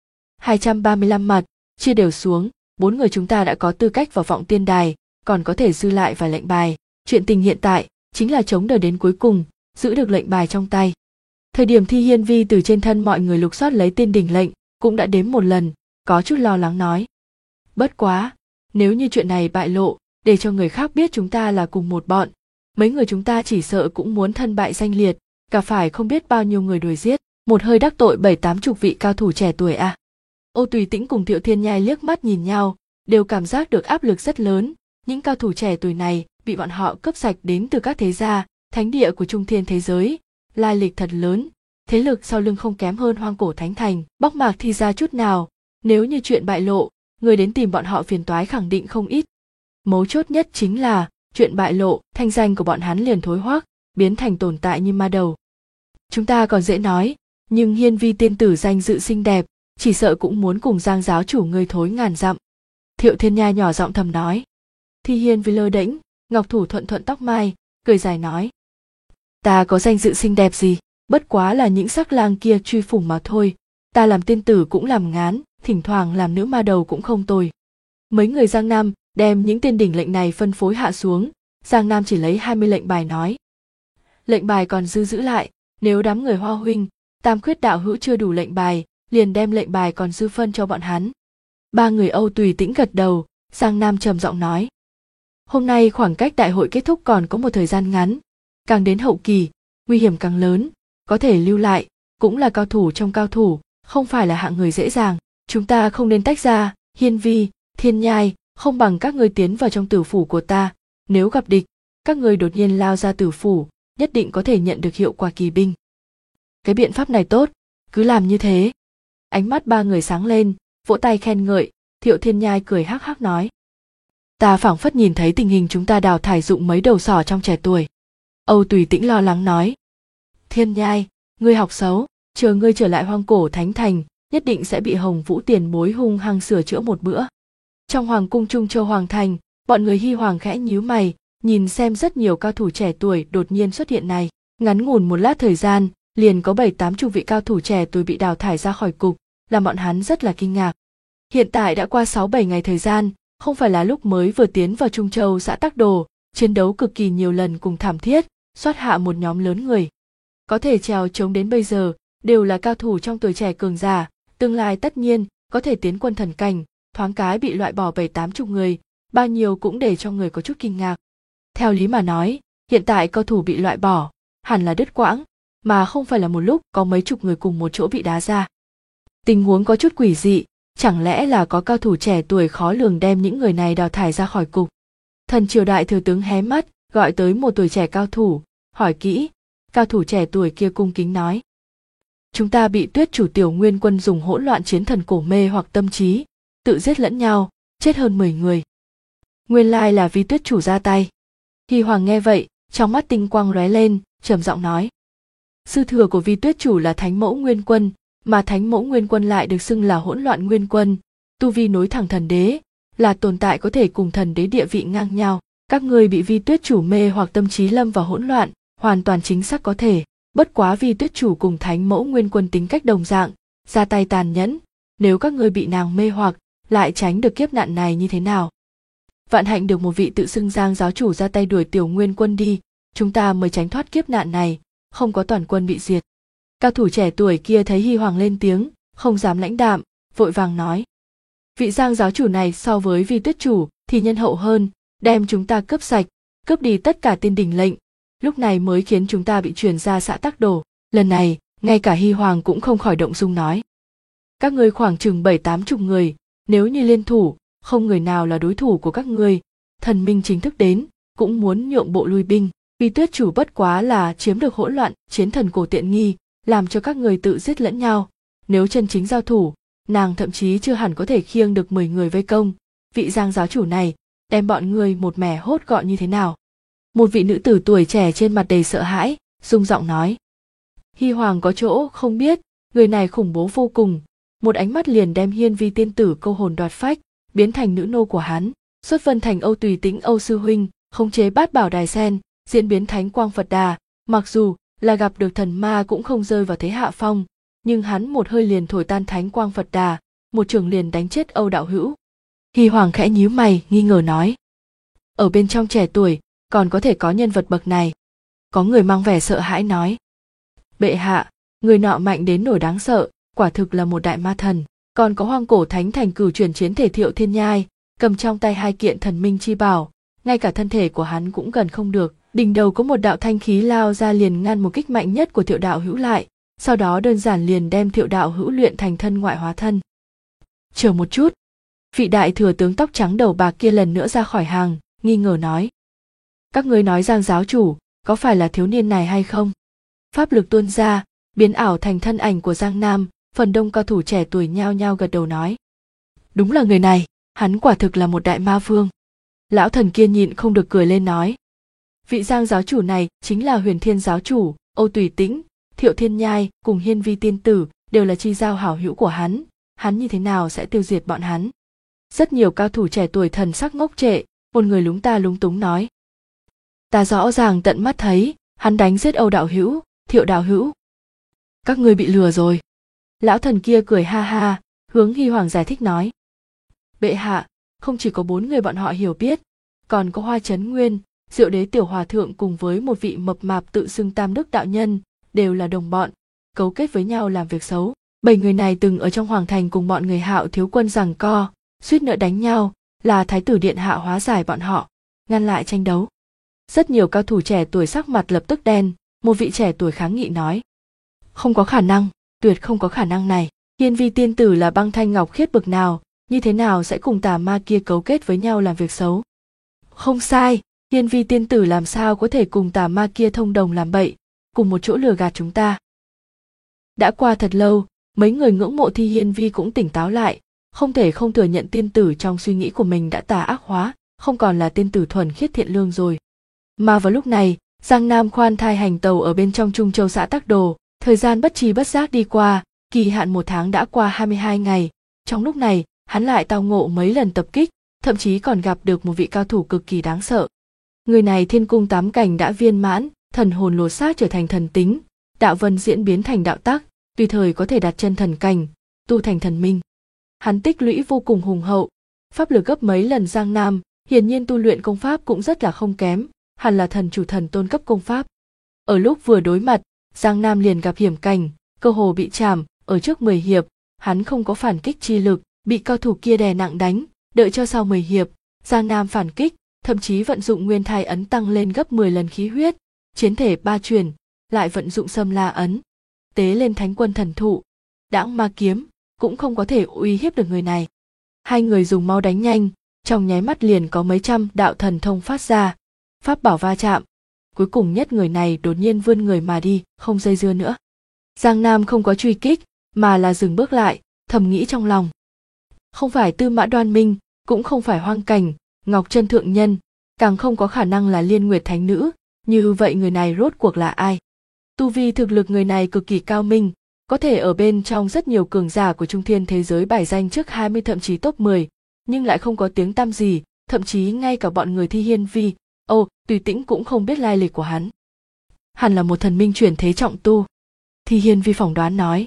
235 mặt, chia đều xuống, 4 người chúng ta đã có tư cách vào vọng tiên đài, còn có thể dư lại vài lệnh bài. Chuyện tình hiện tại chính là chống đỡ đến cuối cùng, giữ được lệnh bài trong tay. Thời điểm Thi Hiên Vi từ trên thân mọi người lục soát lấy tiên đỉnh lệnh, cũng đã đếm một lần, có chút lo lắng nói: bất quá, nếu như chuyện này bại lộ, để cho người khác biết chúng ta là cùng một bọn, mấy người chúng ta chỉ sợ cũng muốn thân bại danh liệt, cả phải không biết bao nhiêu người đuổi giết, một hơi đắc tội 7-80 vị cao thủ trẻ tuổi à. Âu Tùy Tĩnh cùng Thiệu Thiên Nhai liếc mắt nhìn nhau, đều cảm giác được áp lực rất lớn. Những cao thủ trẻ tuổi này bị bọn họ cướp sạch đến từ các thế gia, thánh địa của trung thiên thế giới, lai lịch thật lớn, thế lực sau lưng không kém hơn Hoang Cổ Thánh Thành, Bóc Mạc Thi gia chút nào. Nếu như chuyện bại lộ, người đến tìm bọn họ phiền toái khẳng định không ít. Mấu chốt nhất chính là chuyện bại lộ, thanh danh của bọn hắn liền thối hoác, biến thành tồn tại như ma đầu. Chúng ta còn dễ nói, nhưng Hiên Vi tiên tử danh dự xinh đẹp, chỉ sợ cũng muốn cùng Giang giáo chủ ngươi thối ngàn dặm. Thiệu Thiên Nhai nhỏ giọng thầm nói. Thi Hiên Vi lơ đễnh, ngọc thủ thuận thuận tóc mai, cười dài nói: ta có danh dự xinh đẹp gì, bất quá là những sắc lang kia truy phủng mà thôi, ta làm tiên tử cũng làm ngán, thỉnh thoảng làm nữ ma đầu cũng không tồi. Mấy người Giang Nam đem những tên đỉnh lệnh này phân phối hạ xuống, Giang Nam chỉ lấy 20 lệnh bài nói. Lệnh bài còn dư giữ lại, nếu đám người Hoa huynh, Tam Khuyết đạo hữu chưa đủ lệnh bài, liền đem lệnh bài còn dư phân cho bọn hắn. Ba người Âu Tùy Tĩnh gật đầu, Giang Nam trầm giọng nói. Hôm nay khoảng cách đại hội kết thúc còn có một thời gian ngắn, càng đến hậu kỳ, nguy hiểm càng lớn, có thể lưu lại, cũng là cao thủ trong cao thủ, không phải là hạng người dễ dàng. Chúng ta không nên tách ra, Hiên Vi, Thiên Nhai, không bằng các ngươi tiến vào trong tử phủ của ta, nếu gặp địch, các ngươi đột nhiên lao ra tử phủ, nhất định có thể nhận được hiệu quả kỳ binh. Cái biện pháp này tốt, cứ làm như thế. Ánh mắt ba người sáng lên, vỗ tay khen ngợi, Thiệu Thiên Nhai cười hắc hắc nói. Ta phảng phất nhìn thấy tình hình chúng ta đào thải dụng mấy đầu sỏ trong trẻ tuổi. Âu Tùy Tĩnh lo lắng nói. Thiên Nhai, ngươi học xấu, chờ ngươi trở lại Hoang Cổ Thánh Thành, nhất định sẽ bị Hồng Vũ tiền bối hung hăng sửa chữa một bữa. Trong Hoàng cung Trung Châu Hoàng Thành, bọn người Hy Hoàng khẽ nhíu mày, nhìn xem rất nhiều cao thủ trẻ tuổi đột nhiên xuất hiện này. Ngắn ngủn một lát thời gian, liền có 7-8 vị cao thủ trẻ tuổi bị đào thải ra khỏi cục, làm bọn hắn rất là kinh ngạc. Hiện tại đã qua 6-7 ngày thời gian, không phải là lúc mới vừa tiến vào Trung Châu xã Tắc Đồ, chiến đấu cực kỳ nhiều lần cùng thảm thiết, soát hạ một nhóm lớn người. Có thể trèo chống đến bây giờ, đều là cao thủ trong tuổi trẻ cường giả, tương lai tất nhiên có thể tiến quân thần cảnh, thoáng cái bị loại bỏ 7-80 người, bao nhiêu cũng để cho người có chút kinh ngạc. Theo lý mà nói, hiện tại cao thủ bị loại bỏ, hẳn là đứt quãng, mà không phải là một lúc có mấy chục người cùng một chỗ bị đá ra. Tình huống có chút quỷ dị, chẳng lẽ là có cao thủ trẻ tuổi khó lường đem những người này đào thải ra khỏi cục. Thần triều đại thừa tướng hé mắt, gọi tới một tuổi trẻ cao thủ, hỏi kỹ, cao thủ trẻ tuổi kia cung kính nói. Chúng ta bị Tuyết chủ Tiểu Nguyên quân dùng hỗn loạn chiến thần cổ mê hoặc tâm trí, tự giết lẫn nhau, chết hơn 10 người. Nguyên lai là vì Tuyết chủ ra tay. Hy Hoàng nghe vậy, trong mắt tinh quang lóe lên, trầm giọng nói. Sư thừa của Vi Tuyết chủ là Thánh Mẫu Nguyên Quân, mà Thánh Mẫu Nguyên Quân lại được xưng là hỗn loạn Nguyên Quân, tu vi nối thẳng thần đế, là tồn tại có thể cùng thần đế địa vị ngang nhau. Các ngươi bị Vi Tuyết chủ mê hoặc tâm trí lâm vào hỗn loạn, hoàn toàn chính xác có thể. Bất quá Vi Tuyết chủ cùng Thánh Mẫu Nguyên Quân tính cách đồng dạng, ra tay tàn nhẫn, nếu các ngươi bị nàng mê hoặc, lại tránh được kiếp nạn này như thế nào? Vạn hạnh được một vị tự xưng Giang giáo chủ ra tay đuổi Tiểu Nguyên Quân đi, chúng ta mới tránh thoát kiếp nạn này, không có toàn quân bị diệt. Cao thủ trẻ tuổi kia thấy Hy Hoàng lên tiếng, không dám lãnh đạm, vội vàng nói. Vị Giang giáo chủ này so với Vi Tuyết chủ thì nhân hậu hơn, đem chúng ta cướp sạch, cướp đi tất cả tên đỉnh lệnh, lúc này mới khiến chúng ta bị chuyển ra xã Tắc Đồ. Lần này, ngay cả Hy Hoàng cũng không khỏi động dung nói. Các ngươi khoảng chừng 7-80 người, nếu như liên thủ, không người nào là đối thủ của các ngươi, thần minh chính thức đến, cũng muốn nhượng bộ lui binh. Vi Tuyết chủ bất quá là chiếm được hỗn loạn chiến thần cổ tiện nghi, làm cho các người tự giết lẫn nhau. Nếu chân chính giao thủ, nàng thậm chí chưa hẳn có thể khiêng được 10 người vây công. Vị Giang giáo chủ này, đem bọn người một mẻ hốt gọn như thế nào? Một vị nữ tử tuổi trẻ trên mặt đầy sợ hãi, rung giọng nói. Hy Hoàng có chỗ không biết, người này khủng bố vô cùng, một ánh mắt liền đem Hiên Vi tiên tử câu hồn đoạt phách, biến thành nữ nô của hắn. Xuất vân thành Âu Tùy Tĩnh Âu sư huynh, khống chế Bát Bảo Đài Sen, diễn biến Thánh Quang Phật Đà, mặc dù là gặp được thần ma cũng không rơi vào thế hạ phong, nhưng hắn một hơi liền thổi tan Thánh Quang Phật Đà, một trường liền đánh chết Âu đạo hữu. Hy Hoàng khẽ nhíu mày, nghi ngờ nói. Ở bên trong trẻ tuổi, còn có thể có nhân vật bậc này. Có người mang vẻ sợ hãi nói. Bệ hạ, người nọ mạnh đến nỗi đáng sợ, quả thực là một đại ma thần. Còn có Hoang Cổ Thánh Thành cử chuyển chiến thể Thiệu Thiên Nhai, cầm trong tay 2 kiện thần minh chi bảo, ngay cả thân thể của hắn cũng gần không được. Đỉnh đầu có một đạo thanh khí lao ra liền ngăn một kích mạnh nhất của Thiệu đạo hữu lại, sau đó đơn giản liền đem Thiệu đạo hữu luyện thành thân ngoại hóa thân. Chờ một chút, vị đại thừa tướng tóc trắng đầu bạc kia lần nữa ra khỏi hàng, nghi ngờ nói. Các ngươi nói Giang giáo chủ, có phải là thiếu niên này hay không? Pháp lực tuôn ra, biến ảo thành thân ảnh của Giang Nam, phần đông cao thủ trẻ tuổi nhao nhao gật đầu nói. Đúng là người này, hắn quả thực là một đại ma vương. Lão thần kia nhịn không được cười lên nói. Vị Giang giáo chủ này chính là Huyền Thiên giáo chủ, Âu Tùy Tĩnh, Thiệu Thiên Nhai cùng Hiên Vi tiên tử đều là chi giao hảo hữu của hắn như thế nào sẽ tiêu diệt bọn hắn? Rất nhiều cao thủ trẻ tuổi thần sắc ngốc trệ, một người lúng ta lúng túng nói. Ta rõ ràng tận mắt thấy, hắn đánh giết Âu đạo hữu, Thiệu đạo hữu. Các ngươi bị lừa rồi. Lão thần kia cười ha ha, hướng Hy Hoàng giải thích nói. Bệ hạ, không chỉ có 4 người bọn họ hiểu biết, còn có Hoa Chấn Nguyên, Diệu Đế Tiểu Hòa Thượng cùng với một vị mập mạp tự xưng Tam Đức Đạo Nhân, đều là đồng bọn, cấu kết với nhau làm việc xấu. 7 người này từng ở trong Hoàng Thành cùng bọn người Hạo thiếu quân giằng co, suýt nữa đánh nhau, là Thái tử Điện Hạ hóa giải bọn họ, ngăn lại tranh đấu. Rất nhiều cao thủ trẻ tuổi sắc mặt lập tức đen, một vị trẻ tuổi kháng nghị nói. Không có khả năng, tuyệt không có khả năng này. Hiên Vi tiên tử là băng thanh ngọc khiết bực nào, như thế nào sẽ cùng tà ma kia cấu kết với nhau làm việc xấu? Không sai, Hiên Vi tiên tử làm sao có thể cùng tà ma kia thông đồng làm bậy, cùng một chỗ lừa gạt chúng ta. Đã qua thật lâu, mấy người ngưỡng mộ Thi Hiên Vi cũng tỉnh táo lại, không thể không thừa nhận tiên tử trong suy nghĩ của mình đã tà ác hóa, không còn là tiên tử thuần khiết thiện lương rồi. Mà vào lúc này, Giang Nam khoan thai hành tàu ở bên trong Trung Châu xã Tắc Đồ, thời gian bất tri bất giác đi qua, kỳ hạn 1 tháng đã qua 22 ngày, trong lúc này, hắn lại tao ngộ mấy lần tập kích, thậm chí còn gặp được một vị cao thủ cực kỳ đáng sợ. Người này thiên cung 8 cảnh đã viên mãn, thần hồn lột xác trở thành thần tính, đạo vân diễn biến thành đạo tắc, tùy thời có thể đặt chân thần cảnh, tu thành thần minh. Hắn tích lũy vô cùng hùng hậu, pháp lực gấp mấy lần Giang Nam, hiển nhiên tu luyện công pháp cũng rất là không kém, hẳn là thần chủ thần tôn cấp công pháp. Ở lúc vừa đối mặt, Giang Nam liền gặp hiểm cảnh, cơ hồ bị chảm, ở trước 10 hiệp, hắn không có phản kích chi lực, bị cao thủ kia đè nặng đánh, đợi cho sau 10 hiệp, Giang Nam phản kích, thậm chí vận dụng nguyên thai ấn tăng lên gấp 10 lần khí huyết, chiến thể 3 chuyển, lại vận dụng Sâm La ấn, tế lên Thánh Quân thần thụ, Đãng Ma kiếm, cũng không có thể uy hiếp được người này. Hai người dùng mau đánh nhanh, trong nháy mắt liền có mấy trăm đạo thần thông phát ra, pháp bảo va chạm, cuối cùng nhất người này đột nhiên vươn người mà đi, không dây dưa nữa. Giang Nam không có truy kích, mà là dừng bước lại, thầm nghĩ trong lòng. Không phải Tư Mã Đoan Minh, cũng không phải Hoang Cảnh, Ngọc Chân thượng nhân, càng không có khả năng là Liên Nguyệt thánh nữ, như vậy người này rốt cuộc là ai? Tu vi thực lực người này cực kỳ cao minh, có thể ở bên trong rất nhiều cường giả của Trung Thiên thế giới bài danh trước 20 thậm chí top 10, nhưng lại không có tiếng tăm gì, thậm chí ngay cả bọn người Thi Hiên Vi, Tùy Tĩnh cũng không biết lai lịch của hắn. Hẳn là một thần minh chuyển thế trọng tu. Thi Hiên Vi phỏng đoán nói.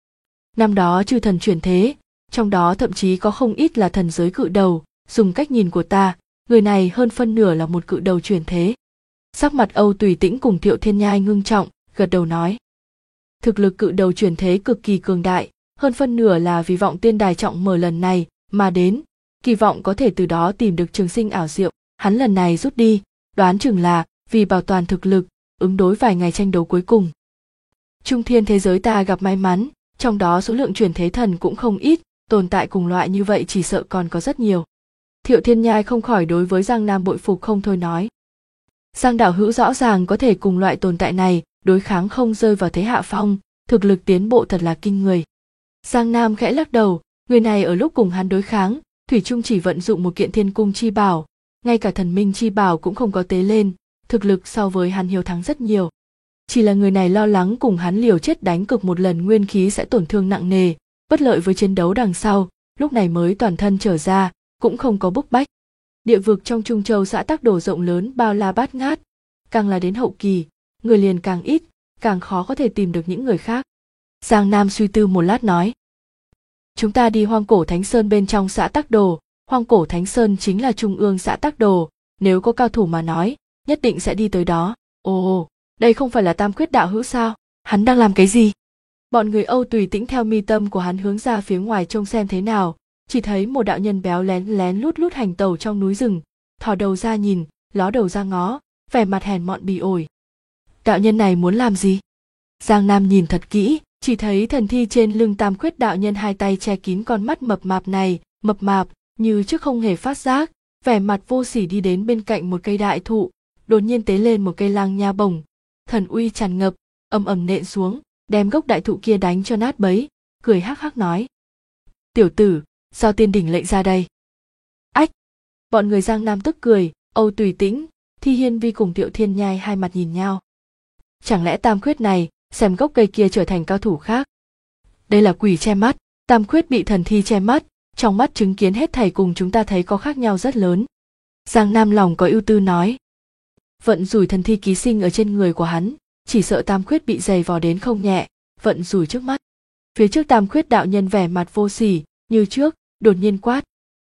Năm đó chư thần chuyển thế, trong đó thậm chí có không ít là thần giới cự đầu, dùng cách nhìn của ta, người này hơn phân nửa là một cự đầu chuyển thế. Sắc mặt Tùy Tĩnh cùng Thiệu Thiên Nhai ngưng trọng, gật đầu nói. Thực lực cự đầu chuyển thế cực kỳ cường đại, hơn phân nửa là vì vọng tiên đài trọng mở lần này mà đến, kỳ vọng có thể từ đó tìm được trường sinh ảo diệu. Hắn lần này rút đi, đoán chừng là vì bảo toàn thực lực, ứng đối vài ngày tranh đấu cuối cùng. Trung Thiên thế giới ta gặp may mắn, trong đó số lượng chuyển thế thần cũng không ít, tồn tại cùng loại như vậy chỉ sợ còn có rất nhiều. Thiệu Thiên Nhai không khỏi đối với Giang Nam bội phục không thôi nói. Giang đạo hữu rõ ràng có thể cùng loại tồn tại này đối kháng không rơi vào thế hạ phong, thực lực tiến bộ thật là kinh người. Giang Nam khẽ lắc đầu, người này ở lúc cùng hắn đối kháng, thủy chung chỉ vận dụng một kiện thiên cung chi bảo, ngay cả thần minh chi bảo cũng không có tế lên, thực lực so với hắn hiếu thắng rất nhiều. Chỉ là người này lo lắng cùng hắn liều chết đánh cực một lần nguyên khí sẽ tổn thương nặng nề, bất lợi với chiến đấu đằng sau, lúc này mới toàn thân trở ra, cũng không có bức bách. Địa vực trong Trung Châu xã Tắc Đồ rộng lớn bao la bát ngát, càng là đến hậu kỳ, người liền càng ít, càng khó có thể tìm được những người khác. Giang Nam suy tư một lát nói. Chúng ta đi Hoang Cổ Thánh Sơn bên trong xã Tắc Đồ, Hoang Cổ Thánh Sơn chính là trung ương xã Tắc Đồ, nếu có cao thủ mà nói, nhất định sẽ đi tới đó. Ồ, đây không phải là Tam Quyết đạo hữu sao? Hắn đang làm cái gì? Bọn người Tùy Tĩnh theo mi tâm của hắn hướng ra phía ngoài trông xem thế nào, chỉ thấy một đạo nhân béo lén lén lút lút hành tẩu trong núi rừng, thò đầu ra nhìn, ló đầu ra ngó, vẻ mặt hèn mọn bỉ ổi. Đạo nhân này muốn làm gì? Giang Nam nhìn thật kỹ, chỉ thấy thần thi trên lưng Tam Quyết đạo nhân hai tay che kín con mắt mập mạp này, mập mạp như trước không hề phát giác, vẻ mặt vô sỉ đi đến bên cạnh một cây đại thụ, đột nhiên tế lên một cây lang nha bổng, thần uy tràn ngập, ầm ầm nện xuống, đem gốc đại thụ kia đánh cho nát bấy, cười hắc hắc nói: "Tiểu tử, sao tiên đỉnh lệnh ra đây?" Ách! Bọn người Giang Nam tức cười, Tùy Tĩnh, Thi Hiên Vi cùng Thiệu Thiên Nhai hai mặt nhìn nhau. Chẳng lẽ Tam Quyết này xem gốc cây kia trở thành cao thủ khác? Đây là quỷ che mắt, Tam Quyết bị thần thi che mắt, trong mắt chứng kiến hết thảy cùng chúng ta thấy có khác nhau rất lớn. Giang Nam lòng có ưu tư nói. Vận rủi thần thi ký sinh ở trên người của hắn, chỉ sợ Tam Quyết bị dày vò đến không nhẹ, vận rủi trước mắt. Phía trước Tam Quyết đạo nhân vẻ mặt vô sỉ, như trước, đột nhiên quát: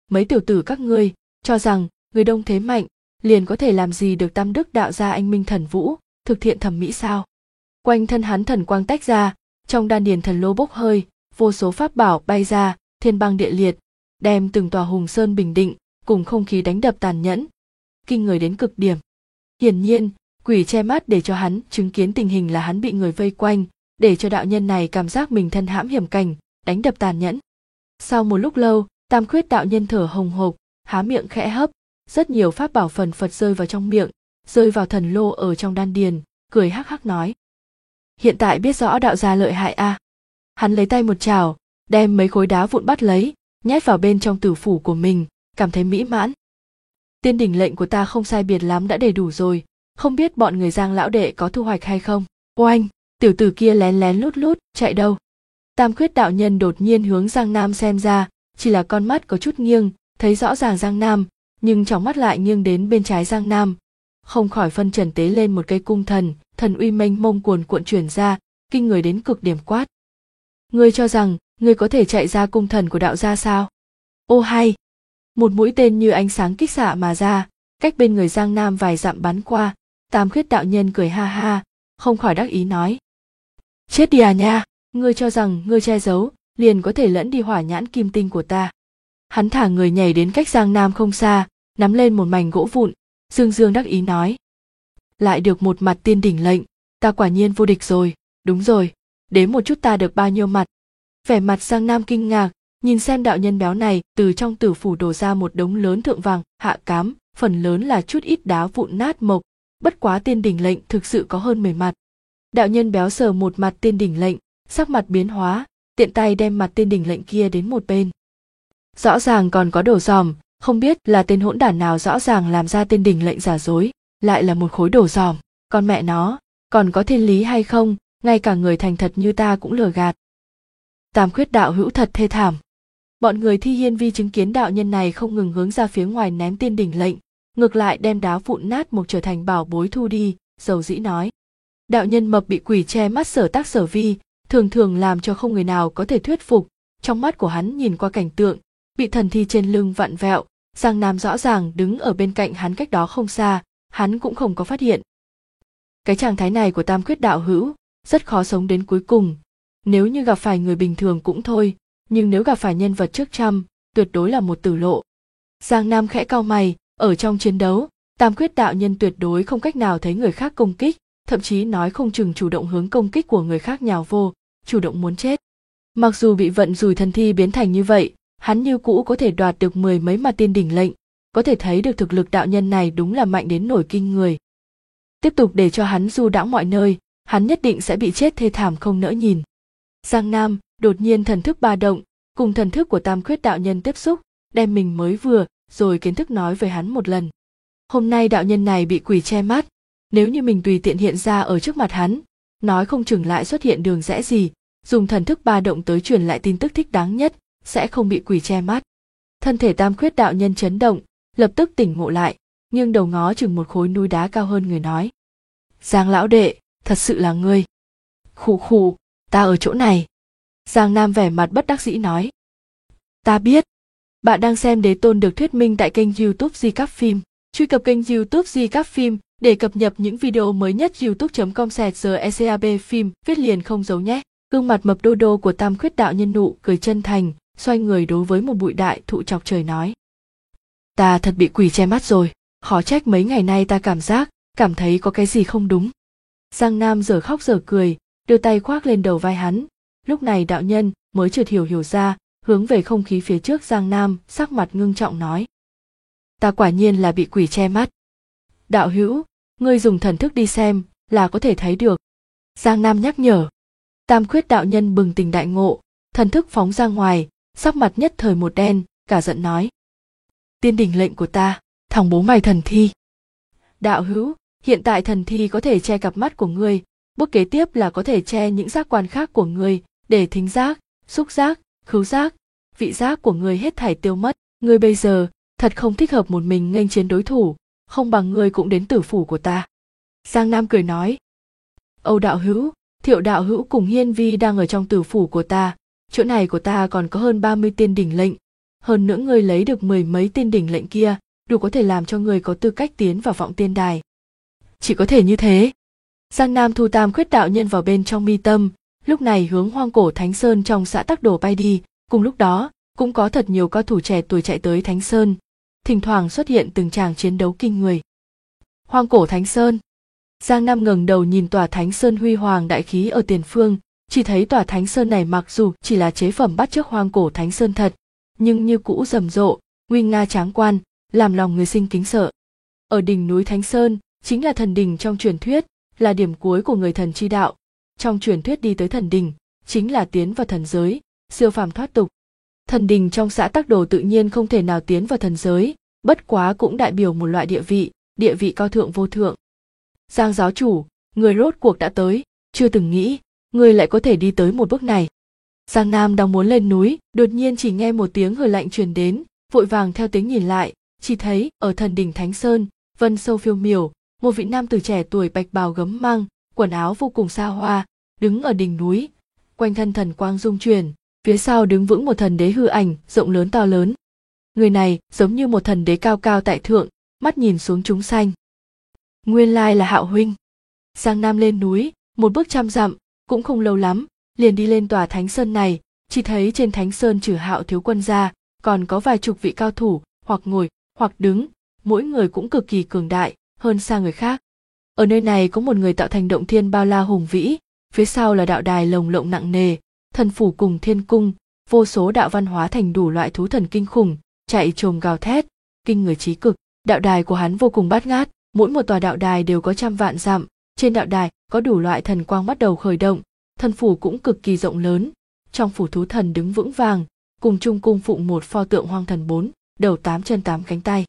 Mấy tiểu tử các ngươi cho rằng người đông thế mạnh liền có thể làm gì được tam đức đạo gia anh minh thần vũ, thực thiện thẩm mỹ sao? Quanh thân hắn thần quang tách ra, trong đan điền thần lô bốc hơi, vô số pháp bảo bay ra, thiên băng địa liệt, đem từng tòa hùng sơn bình định, cùng không khí đánh đập tàn nhẫn, kinh người đến cực điểm. Hiển nhiên, quỷ che mắt để cho hắn chứng kiến tình hình là hắn bị người vây quanh, để cho đạo nhân này cảm giác mình thân hãm hiểm cảnh, đánh đập tàn nhẫn. Sau một lúc lâu, Tam Khuyết đạo nhân thở hồng hộc, há miệng khẽ hấp, rất nhiều pháp bảo phần phật rơi vào trong miệng, rơi vào thần lô ở trong đan điền, cười hắc hắc nói: hiện tại biết rõ đạo gia lợi hại a. Hắn lấy tay một chảo, đem mấy khối đá vụn bắt lấy, nhét vào bên trong tử phủ của mình, cảm thấy mỹ mãn. Tiên đỉnh lệnh của ta không sai biệt lắm đã đầy đủ rồi, không biết bọn người Giang lão đệ có thu hoạch hay không. Oanh, tiểu tử kia lén lén lút lút chạy đâu? Tam Khuyết đạo nhân đột nhiên hướng Giang Nam xem ra, chỉ là con mắt có chút nghiêng, thấy rõ ràng Giang Nam, nhưng trong mắt lại nghiêng đến bên trái Giang Nam, không khỏi phân trần tế lên một cây cung thần, thần uy mênh mông cuồn cuộn chuyển ra, kinh người đến cực điểm quát: ngươi cho rằng ngươi có thể chạy ra cung thần của đạo gia sao? Ô hay! Một mũi tên như ánh sáng kích xạ mà ra, cách bên người Giang Nam vài dặm bắn qua. Tam Khuyết đạo nhân cười ha ha, không khỏi đắc ý nói: chết đi à nha, ngươi cho rằng ngươi che giấu liền có thể lẫn đi hỏa nhãn kim tinh của ta. Hắn thả người nhảy đến cách Giang Nam không xa, nắm lên một mảnh gỗ vụn, dương dương đắc ý nói: lại được một mặt tiên đỉnh lệnh, ta quả nhiên vô địch rồi. Đúng rồi, đếm một chút ta được bao nhiêu mặt. Vẻ mặt Giang Nam kinh ngạc, nhìn xem đạo nhân béo này từ trong tử phủ đổ ra một đống lớn thượng vàng, hạ cám, phần lớn là chút ít đá vụn nát mộc, bất quá tiên đỉnh lệnh thực sự có hơn 10 mặt. Đạo nhân béo sờ một mặt tiên đỉnh lệnh, sắc mặt biến hóa, tiện tay đem mặt tiên đỉnh lệnh kia đến một bên. Rõ ràng còn có đồ giòm, không biết là tên hỗn đản nào rõ ràng làm ra tiên đỉnh lệnh giả dối, lại là một khối đồ giòm, con mẹ nó, còn có thiên lý hay không, ngay cả người thành thật như ta cũng lừa gạt. Tam Khuyết đạo hữu thật thê thảm. Bọn người Thi Hiên Vi chứng kiến đạo nhân này không ngừng hướng ra phía ngoài ném tiên đỉnh lệnh, ngược lại đem đá vụn nát mộc trở thành bảo bối thu đi, dầu dĩ nói: đạo nhân mập bị quỷ che mắt sở tác sở vi, thường thường làm cho không người nào có thể thuyết phục. Trong mắt của hắn nhìn qua cảnh tượng bị thần thi trên lưng vặn vẹo, Giang Nam rõ ràng đứng ở bên cạnh hắn cách đó không xa, hắn cũng không có phát hiện. Cái trạng thái này của Tam Khuyết đạo hữu rất khó sống đến cuối cùng. Nếu như gặp phải người bình thường cũng thôi, nhưng nếu gặp phải nhân vật trước trăm, tuyệt đối là một tử lộ. Giang Nam khẽ cau mày, ở trong chiến đấu, Tam Khuyết đạo nhân tuyệt đối không cách nào thấy người khác công kích, thậm chí nói không chừng chủ động hướng công kích của người khác nhào vô, chủ động muốn chết. Mặc dù bị vận rủi thần thi biến thành như vậy, hắn như cũ có thể đoạt được 10 mấy mặt tiên đỉnh lệnh, có thể thấy được thực lực đạo nhân này đúng là mạnh đến nổi kinh người. Tiếp tục để cho hắn du đãng mọi nơi, hắn nhất định sẽ bị chết thê thảm không nỡ nhìn. Giang Nam đột nhiên thần thức ba động, cùng thần thức của Tam Khuyết đạo nhân tiếp xúc, đem mình mới vừa rồi kiến thức nói với hắn một lần. Hôm nay đạo nhân này bị quỷ che mắt, nếu như mình tùy tiện hiện ra ở trước mặt hắn, nói không chừng lại xuất hiện đường rẽ gì, dùng thần thức ba động tới truyền lại tin tức thích đáng nhất, sẽ không bị quỷ che mắt. Thân thể Tam Khuyết đạo nhân chấn động, lập tức tỉnh ngộ lại, nghiêng đầu ngó chừng một khối núi đá cao hơn người nói: Giang lão đệ, thật sự là ngươi. Khụ khụ, ta ở chỗ này. Giang Nam vẻ mặt bất đắc dĩ nói: ta biết. Bạn đang xem Đế Tôn được thuyết minh tại kênh YouTube Recap Phim. Truy cập kênh YouTube Recap Phim để cập nhật những video mới nhất. youtube.com/recap phim viết liền không giấu nhé. Gương mặt mập đô đô của Tam Khuyết đạo nhân nụ cười chân thành, xoay người đối với một bụi đại thụ chọc trời nói: ta thật bị quỷ che mắt rồi, khó trách mấy ngày nay ta cảm thấy có cái gì không đúng. Giang Nam dở khóc dở cười, đưa tay khoác lên đầu vai hắn. Lúc này đạo nhân mới chợt hiểu ra, hướng về không khí phía trước Giang Nam, sắc mặt ngưng trọng nói: ta quả nhiên là bị quỷ che mắt. Đạo hữu, ngươi dùng thần thức đi xem là có thể thấy được. Giang Nam nhắc nhở. Tam Khuyết đạo nhân bừng tỉnh đại ngộ, thần thức phóng ra ngoài, sắc mặt nhất thời một đen, cả giận nói: tiên đỉnh lệnh của ta, thằng bố mày thần thi. Đạo hữu, hiện tại thần thi có thể che cặp mắt của ngươi, bước kế tiếp là có thể che những giác quan khác của ngươi, để thính giác, xúc giác, khứu giác, vị giác của ngươi hết thảy tiêu mất. Ngươi bây giờ thật không thích hợp một mình nghênh chiến đối thủ, không bằng ngươi cũng đến tử phủ của ta. Giang Nam cười nói: Âu đạo hữu, Thiệu đạo hữu cùng Hiên Vi đang ở trong tử phủ của ta, chỗ này của ta còn có hơn 30 tiên đỉnh lệnh, hơn nữa ngươi lấy được 10 mấy tiên đỉnh lệnh kia, đủ có thể làm cho ngươi có tư cách tiến vào vọng tiên đài. Chỉ có thể như thế. Giang Nam thu tam khuyết đạo nhân vào bên trong mi tâm, lúc này hướng Hoang Cổ Thánh Sơn trong xã Tắc Đồ bay đi, cùng lúc đó, cũng có thật nhiều cao thủ trẻ tuổi chạy tới Thánh Sơn, thỉnh thoảng xuất hiện từng tràng chiến đấu kinh người. Hoang Cổ Thánh Sơn. Giang Nam ngẩng đầu nhìn tòa Thánh Sơn huy hoàng đại khí ở tiền phương, chỉ thấy tòa Thánh Sơn này mặc dù chỉ là chế phẩm bắt chước Hoang Cổ Thánh Sơn thật, nhưng như cũ rầm rộ, nguy nga tráng quan, làm lòng người sinh kính sợ. Ở đỉnh núi Thánh Sơn, chính là thần đỉnh trong truyền thuyết, là điểm cuối của người thần chi đạo. Trong truyền thuyết đi tới thần đỉnh, chính là tiến vào thần giới, siêu phàm thoát tục. Thần đỉnh trong xã Tắc Đồ tự nhiên không thể nào tiến vào thần giới, bất quá cũng đại biểu một loại địa vị cao thượng vô thượng. Giang giáo chủ, người rốt cuộc đã tới, chưa từng nghĩ, người lại có thể đi tới một bước này. Giang Nam đang muốn lên núi, đột nhiên chỉ nghe một tiếng hừ lạnh truyền đến, vội vàng theo tiếng nhìn lại, chỉ thấy ở thần đỉnh Thánh Sơn, vân sâu phiêu miểu, một vị nam tử trẻ tuổi bạch bào gấm măng, quần áo vô cùng xa hoa, đứng ở đỉnh núi, quanh thân thần quang dung chuyển, phía sau đứng vững một thần đế hư ảnh rộng lớn to lớn. Người này giống như một thần đế cao cao tại thượng, mắt nhìn xuống chúng sanh. Nguyên lai là Hạo huynh. Giang Nam lên núi, một bước 100 dặm, cũng không lâu lắm, liền đi lên tòa Thánh Sơn này, chỉ thấy trên Thánh Sơn trừ Hạo thiếu quân ra, còn có vài chục vị cao thủ, hoặc ngồi, hoặc đứng, mỗi người cũng cực kỳ cường đại, hơn xa người khác. Ở nơi này có một người tạo thành động thiên bao la hùng vĩ, phía sau là đạo đài lồng lộng nặng nề, thần phủ cùng thiên cung, vô số đạo văn hóa thành đủ loại thú thần kinh khủng, chạy trồm gào thét, kinh người trí cực. Đạo đài của hắn vô cùng bát ngát, mỗi một tòa đạo đài đều có trăm vạn dặm, trên đạo đài có đủ loại thần quang bắt đầu khởi động, thần phủ cũng cực kỳ rộng lớn, trong phủ thú thần đứng vững vàng, cùng chung cung phụng một pho tượng hoang thần 4, đầu 8 chân 8 cánh tay.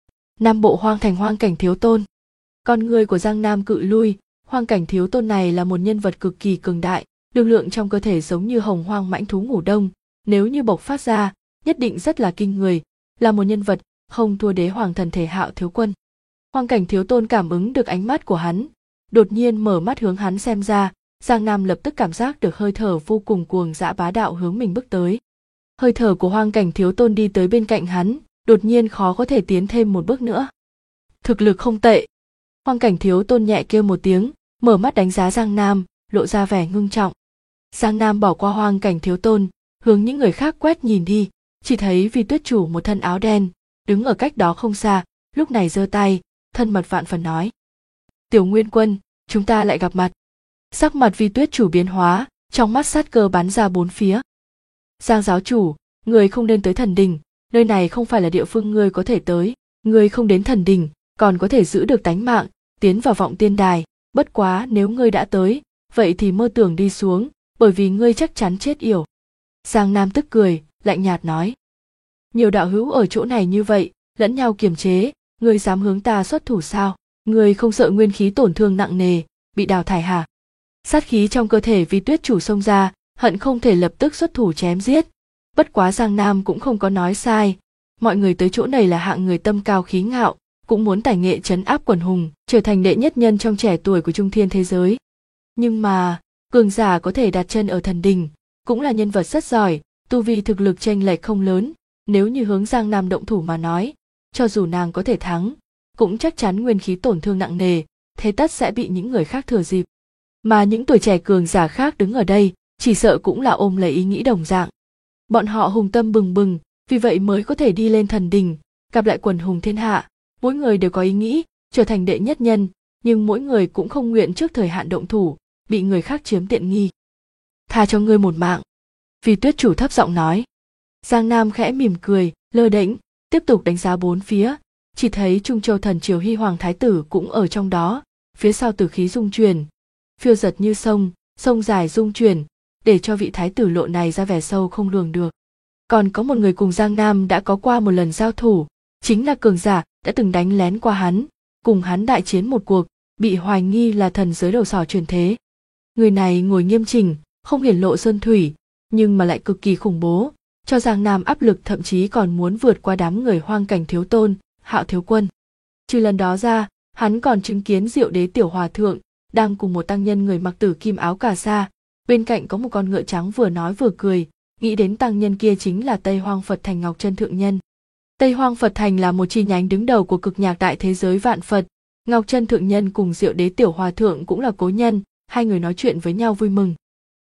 Nam bộ hoang thành Hoang Cảnh Thiếu Tôn. Con người của Giang Nam cự lui, Hoang Cảnh Thiếu Tôn này là một nhân vật cực kỳ cường đại, lực lượng trong cơ thể giống như hồng hoang mãnh thú ngủ đông, nếu như bộc phát ra, nhất định rất là kinh người, là một nhân vật không thua đế hoàng thần thể Hạo thiếu quân. Hoang Cảnh Thiếu Tôn cảm ứng được ánh mắt của hắn, đột nhiên mở mắt hướng hắn xem ra, Giang Nam lập tức cảm giác được hơi thở vô cùng cuồng dã bá đạo hướng mình bước tới. Hơi thở của Hoang Cảnh Thiếu Tôn đi tới bên cạnh hắn, đột nhiên khó có thể tiến thêm một bước nữa. Thực lực không tệ. Hoang Cảnh Thiếu Tôn nhẹ kêu một tiếng, mở mắt đánh giá Giang Nam, lộ ra vẻ ngưng trọng. Giang Nam bỏ qua Hoang Cảnh Thiếu Tôn, hướng những người khác quét nhìn đi, chỉ thấy Vi Tuyết Chủ một thân áo đen, đứng ở cách đó không xa, lúc này giơ tay, thân mật vạn phần nói: Tiểu Nguyên Quân, chúng ta lại gặp mặt. Sắc mặt Vi Tuyết Chủ biến hóa, trong mắt sát cơ bắn ra bốn phía. Giang giáo chủ, người không nên tới thần đình, nơi này không phải là địa phương ngươi có thể tới, ngươi không đến thần đình, còn có thể giữ được tánh mạng, tiến vào vọng tiên đài, bất quá nếu ngươi đã tới, vậy thì mơ tưởng đi xuống, bởi vì ngươi chắc chắn chết yểu. Giang Nam tức cười, lạnh nhạt nói: Nhiều đạo hữu ở chỗ này như vậy, lẫn nhau kiềm chế, ngươi dám hướng ta xuất thủ sao? Ngươi không sợ nguyên khí tổn thương nặng nề, bị đào thải hả? Sát khí trong cơ thể Vi Tuyết Chủ xông ra, hận không thể lập tức xuất thủ chém giết. Bất quá Giang Nam cũng không có nói sai, mọi người tới chỗ này là hạng người tâm cao khí ngạo, cũng muốn tài nghệ trấn áp quần hùng, trở thành đệ nhất nhân trong trẻ tuổi của trung thiên thế giới. Nhưng mà, cường giả có thể đặt chân ở thần đình, cũng là nhân vật rất giỏi, tu vi thực lực chênh lệch không lớn, nếu như hướng Giang Nam động thủ mà nói, cho dù nàng có thể thắng, cũng chắc chắn nguyên khí tổn thương nặng nề, thế tất sẽ bị những người khác thừa dịp. Mà những tuổi trẻ cường giả khác đứng ở đây, chỉ sợ cũng là ôm lấy ý nghĩ đồng dạng. Bọn họ hùng tâm bừng bừng, vì vậy mới có thể đi lên thần đình, gặp lại quần hùng thiên hạ, mỗi người đều có ý nghĩ trở thành đệ nhất nhân, nhưng mỗi người cũng không nguyện trước thời hạn động thủ, bị người khác chiếm tiện nghi. Tha cho ngươi một mạng. Vi Tuyết Chủ thấp giọng nói. Giang Nam khẽ mỉm cười, lơ đễnh, tiếp tục đánh giá bốn phía, chỉ thấy Trung Châu Thần Triều Hy Hoàng Thái Tử cũng ở trong đó, phía sau tử khí dung chuyển, phiêu giật như sông, sông dài dung chuyển, để cho vị thái tử lộ này ra vẻ sâu không lường được. Còn có một người cùng Giang Nam đã có qua một lần giao thủ, chính là cường giả đã từng đánh lén qua hắn, cùng hắn đại chiến một cuộc, bị hoài nghi là thần giới đầu sỏ truyền thế. Người này ngồi nghiêm chỉnh, không hiển lộ sơn thủy, nhưng mà lại cực kỳ khủng bố, cho Giang Nam áp lực, thậm chí còn muốn vượt qua đám người Hoang Cảnh Thiếu Tôn, Hạo thiếu quân. Trừ lần đó ra, hắn còn chứng kiến Diệu Đế tiểu hòa thượng đang cùng một tăng nhân người mặc tử kim áo cà sa, bên cạnh có một con ngựa trắng vừa nói vừa cười, nghĩ đến tăng nhân kia chính là Tây Hoang Phật Thành Ngọc Chân Thượng Nhân. Tây Hoang Phật Thành là một chi nhánh đứng đầu của cực nhạc đại thế giới vạn Phật. Ngọc Chân Thượng Nhân cùng Diệu Đế Tiểu Hòa Thượng cũng là cố nhân, hai người nói chuyện với nhau vui mừng.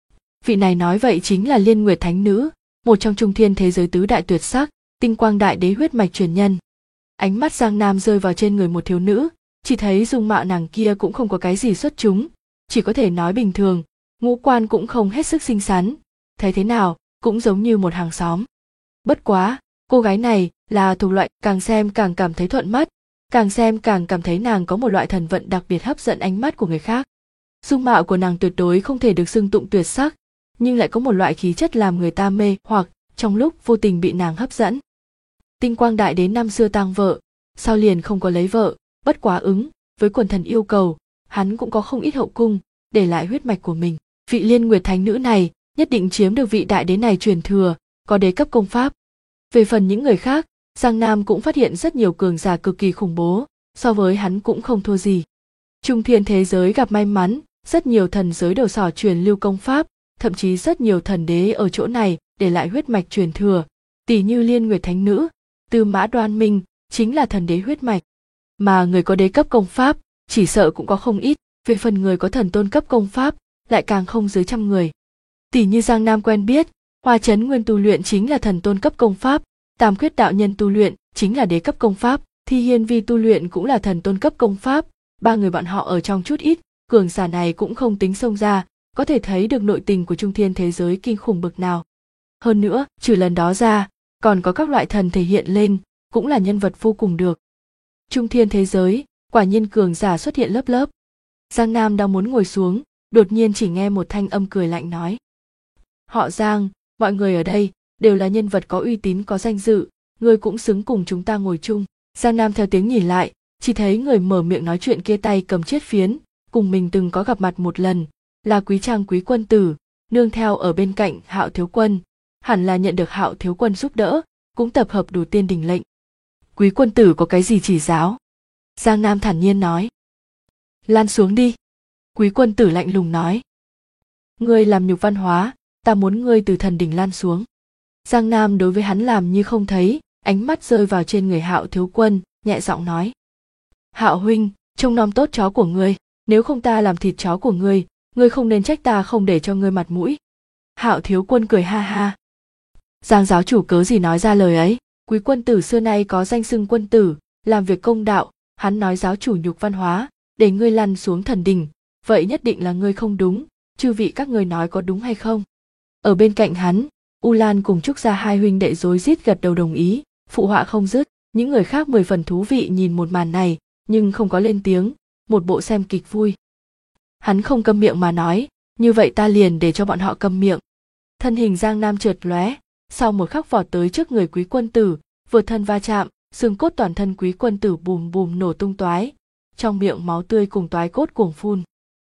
Vị này nói vậy chính là Liên Nguyệt Thánh Nữ, một trong trung thiên thế giới tứ đại tuyệt sắc, tinh quang đại đế huyết mạch truyền nhân. Ánh mắt Giang Nam rơi vào trên người một thiếu nữ, chỉ thấy dung mạo nàng kia cũng không có cái gì xuất chúng, chỉ có thể nói bình thường, ngũ quan cũng không hết sức xinh xắn, thấy thế nào cũng giống như một hàng xóm. Bất quá, cô gái này là thuộc loại càng xem càng cảm thấy thuận mắt, càng xem càng cảm thấy nàng có một loại thần vận đặc biệt hấp dẫn ánh mắt của người khác. Dung mạo của nàng tuyệt đối không thể được xưng tụng tuyệt sắc, nhưng lại có một loại khí chất làm người ta mê hoặc trong lúc vô tình bị nàng hấp dẫn. Tinh quang đại đến năm xưa tang vợ, sau liền không có lấy vợ, bất quá ứng với quần thần yêu cầu, hắn cũng có không ít hậu cung, để lại huyết mạch của mình. Vị Liên Nguyệt Thánh Nữ này nhất định chiếm được vị đại đế này truyền thừa, có đế cấp công pháp. Về phần những người khác, Giang Nam cũng phát hiện rất nhiều cường giả cực kỳ khủng bố, so với hắn cũng không thua gì. Trung thiên thế giới gặp may mắn, rất nhiều thần giới đầu sỏ truyền lưu công pháp, thậm chí rất nhiều thần đế ở chỗ này để lại huyết mạch truyền thừa, tỷ như Liên Nguyệt Thánh Nữ, Tư Mã Đoan Minh chính là thần đế huyết mạch, mà người có đế cấp công pháp chỉ sợ cũng có không ít, về phần người có thần tôn cấp công pháp lại càng không dưới 100 người. Tỷ như Giang Nam quen biết, Hoa Chấn Nguyên tu luyện chính là thần tôn cấp công pháp, Tam Khuyết đạo nhân tu luyện chính là đế cấp công pháp, Thi Hiên Vi tu luyện cũng là thần tôn cấp công pháp, ba người bọn họ ở trong chút ít, cường giả này cũng không tính xông ra, có thể thấy được nội tình của trung thiên thế giới kinh khủng bực nào. Hơn nữa, trừ lần đó ra, còn có các loại thần thể hiện lên, cũng là nhân vật vô cùng được. Trung thiên thế giới, quả nhiên cường giả xuất hiện lớp lớp. Giang Nam đang muốn ngồi xuống, đột nhiên chỉ nghe một thanh âm cười lạnh nói. Họ Giang, mọi người ở đây đều là nhân vật có uy tín có danh dự, người cũng xứng cùng chúng ta ngồi chung. Giang Nam theo tiếng nhìn lại, chỉ thấy người mở miệng nói chuyện kia tay cầm chiết phiến, cùng mình từng có gặp mặt một lần, là Quý Trang Quý Quân Tử, nương theo ở bên cạnh Hạo Thiếu Quân, hẳn là nhận được Hạo Thiếu Quân giúp đỡ, cũng tập hợp đủ tiên đình lệnh. Quý Quân Tử có cái gì chỉ giáo? Giang Nam thản nhiên nói. Lan xuống đi. Quý Quân Tử lạnh lùng nói. Ngươi làm nhục văn hóa, ta muốn ngươi từ thần đỉnh lan xuống. Giang Nam đối với hắn làm như không thấy, ánh mắt rơi vào trên người Hạo Thiếu Quân, nhẹ giọng nói. Hạo huynh, trông nom tốt chó của ngươi, nếu không ta làm thịt chó của ngươi không nên trách ta không để cho ngươi mặt mũi. Hạo Thiếu Quân cười ha ha. Giang giáo chủ cớ gì nói ra lời ấy? Quý Quân Tử xưa nay có danh xưng quân tử, làm việc công đạo, hắn nói giáo chủ nhục văn hóa, để ngươi lăn xuống thần đỉnh, vậy nhất định là ngươi không đúng, chư vị các ngươi nói có đúng hay không? Ở bên cạnh hắn, U Lan cùng Trúc Gia hai huynh đệ rối rít gật đầu đồng ý, phụ họa không dứt, những người khác 10 phần thú vị nhìn một màn này, nhưng không có lên tiếng, một bộ xem kịch vui. Hắn không câm miệng mà nói, như vậy ta liền để cho bọn họ câm miệng. Thân hình Giang Nam chợt lóe, sau một khắc vọt tới trước người Quý Quân Tử, vừa thân va chạm, xương cốt toàn thân Quý Quân Tử bùm bùm nổ tung toái, trong miệng máu tươi cùng toái cốt cuồng phun.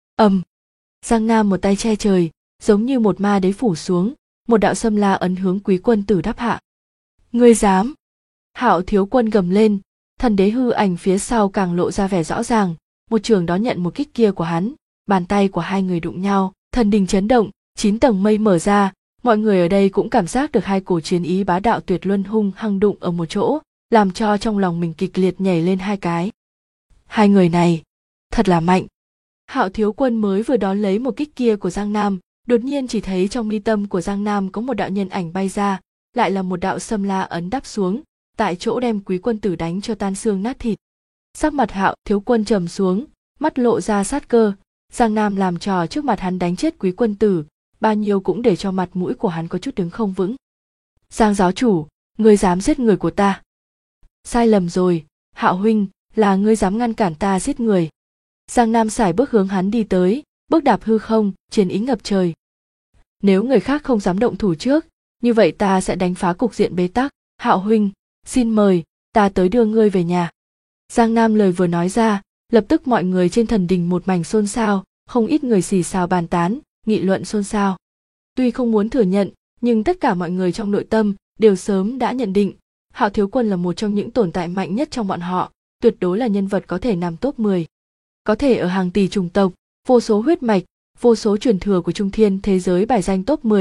Giang Nam một tay che trời, giống như một ma đế phủ xuống, một đạo xâm la ấn hướng Quý Quân Tử đáp hạ. Ngươi dám? Hạo Thiếu Quân gầm lên, thần đế hư ảnh phía sau càng lộ ra vẻ rõ ràng, một trường đó nhận một kích kia của hắn, bàn tay của hai người đụng nhau, thần đình chấn động, 9 tầng mây mở ra, mọi người ở đây cũng cảm giác được hai cổ chiến ý bá đạo tuyệt luân hung hăng đụng ở một chỗ, làm cho trong lòng mình kịch liệt nhảy lên hai cái. Hai người này, thật là mạnh. Hạo Thiếu Quân mới vừa đón lấy một kích kia của Giang Nam, đột nhiên chỉ thấy trong mi tâm của Giang Nam có một đạo nhân ảnh bay ra, lại là một đạo xâm la ấn đáp xuống, tại chỗ đem Quý Quân Tử đánh cho tan xương nát thịt. Sắc mặt Hạo Thiếu Quân trầm xuống, mắt lộ ra sát cơ, Giang Nam làm trò trước mặt hắn đánh chết Quý Quân Tử, bao nhiêu cũng để cho mặt mũi của hắn có chút đứng không vững. Giang giáo chủ, ngươi dám giết người của ta? Sai lầm rồi, Hạo huynh, là ngươi dám ngăn cản ta giết người. Giang Nam sải bước hướng hắn đi tới, bước đạp hư không, chiến ý ngập trời. Nếu người khác không dám động thủ trước, như vậy ta sẽ đánh phá cục diện bế tắc. Hạo huynh, xin mời, ta tới đưa ngươi về nhà. Giang Nam lời vừa nói ra, lập tức mọi người trên thần đình một mảnh xôn xao, không ít người xì xào bàn tán, nghị luận xôn xao. Tuy không muốn thừa nhận, nhưng tất cả mọi người trong nội tâm đều sớm đã nhận định, Hạo Thiếu Quân là một trong những tồn tại mạnh nhất trong bọn họ, tuyệt đối là nhân vật có thể nằm top 10. Có thể ở hàng tỷ chủng tộc, vô số huyết mạch, vô số truyền thừa của trung thiên thế giới bài danh top 10,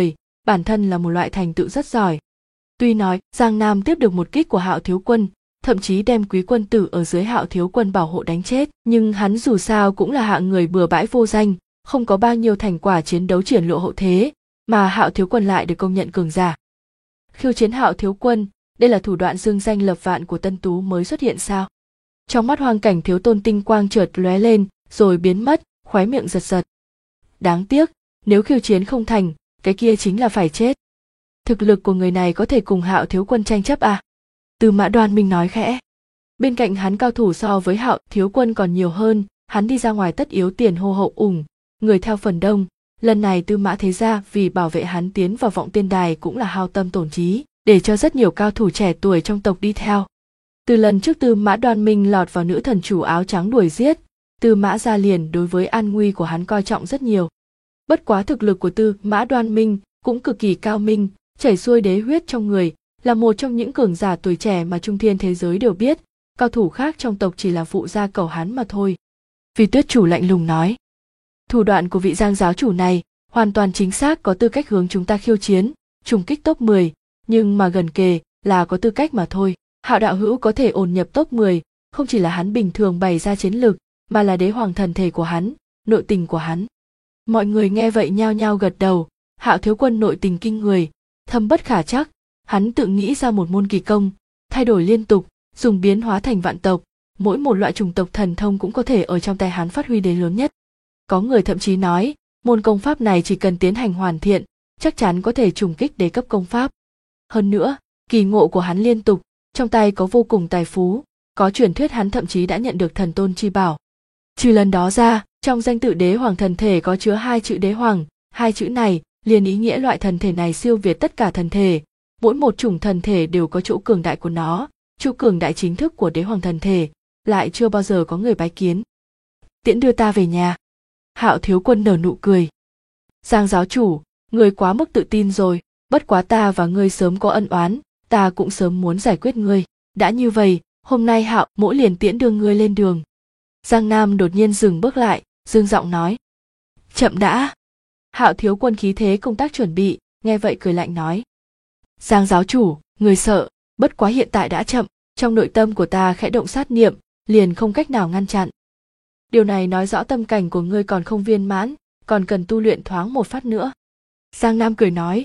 bản thân là một loại thành tựu rất giỏi. Tuy nói Giang Nam tiếp được một kích của Hạo Thiếu Quân, thậm chí đem Quý Quân Tử ở dưới Hạo Thiếu Quân bảo hộ đánh chết, nhưng hắn dù sao cũng là hạng người bừa bãi vô danh, không có bao nhiêu thành quả chiến đấu triển lộ hậu thế, mà Hạo Thiếu Quân lại được công nhận cường giả. Khiêu chiến Hạo Thiếu Quân, đây là thủ đoạn dương danh lập vạn của Tân Tú mới xuất hiện sao? Trong mắt Hoang Cảnh Thiếu Tôn tinh quang chợt lóe lên, rồi biến mất, khóe miệng giật giật. Đáng tiếc, nếu khiêu chiến không thành, cái kia chính là phải chết. Thực lực của người này có thể cùng Hạo Thiếu Quân tranh chấp à? Tư Mã Đoan Minh nói khẽ. Bên cạnh hắn cao thủ so với Hạo Thiếu Quân còn nhiều hơn, hắn đi ra ngoài tất yếu tiền hô hậu ủng, người theo phần đông. Lần này Tư Mã Thế Gia vì bảo vệ hắn tiến vào Vọng Tiên Đài cũng là hao tâm tổn trí, để cho rất nhiều cao thủ trẻ tuổi trong tộc đi theo. Từ lần trước Tư Mã Đoan Minh lọt vào nữ thần chủ áo trắng đuổi giết, Tư Mã Gia liền đối với an nguy của hắn coi trọng rất nhiều. Bất quá thực lực của Tư Mã Đoan Minh cũng cực kỳ cao minh, chảy xuôi đế huyết trong người, là một trong những cường giả tuổi trẻ mà trung thiên thế giới đều biết, cao thủ khác trong tộc chỉ là phụ gia cầu hắn mà thôi. Vì Tuyết chủ lạnh lùng nói. Thủ đoạn của vị Giang giáo chủ này hoàn toàn chính xác có tư cách hướng chúng ta khiêu chiến, trùng kích top 10, nhưng mà gần kề là có tư cách mà thôi. Hạo đạo hữu có thể ổn nhập top 10, không chỉ là hắn bình thường bày ra chiến lực, mà là đế hoàng thần thể của hắn, nội tình của hắn. Mọi người nghe vậy nhao nhao gật đầu, Hạo Thiếu Quân nội tình kinh người, thâm bất khả trắc, hắn tự nghĩ ra một môn kỳ công, thay đổi liên tục, dùng biến hóa thành vạn tộc, mỗi một loại chủng tộc thần thông cũng có thể ở trong tay hắn phát huy đến lớn nhất. Có người thậm chí nói, môn công pháp này chỉ cần tiến hành hoàn thiện, chắc chắn có thể trùng kích đế cấp công pháp. Hơn nữa, kỳ ngộ của hắn liên tục, trong tay có vô cùng tài phú, có truyền thuyết hắn thậm chí đã nhận được thần tôn chi bảo. Trừ lần đó ra, trong danh tự đế hoàng thần thể có chứa 2 chữ đế hoàng, 2 chữ này liền ý nghĩa loại thần thể này siêu việt tất cả thần thể, mỗi một chủng thần thể đều có chỗ cường đại của nó, chỗ cường đại chính thức của đế hoàng thần thể, lại chưa bao giờ có người bái kiến. Tiễn đưa ta về nhà. Hạo Thiếu Quân nở nụ cười. Giang giáo chủ, ngươi quá mức tự tin rồi, bất quá ta và ngươi sớm có ân oán, ta cũng sớm muốn giải quyết ngươi. Đã như vậy, hôm nay Hạo mỗi liền tiễn đưa ngươi lên đường. Giang Nam đột nhiên dừng bước lại, dương giọng nói. Chậm đã. Hạo Thiếu Quân khí thế công tác chuẩn bị, nghe vậy cười lạnh nói. Giang giáo chủ, ngươi sợ, bất quá hiện tại đã chậm, trong nội tâm của ta khẽ động sát niệm, liền không cách nào ngăn chặn. Điều này nói rõ tâm cảnh của ngươi còn không viên mãn, còn cần tu luyện thoáng một phát nữa. Giang Nam cười nói.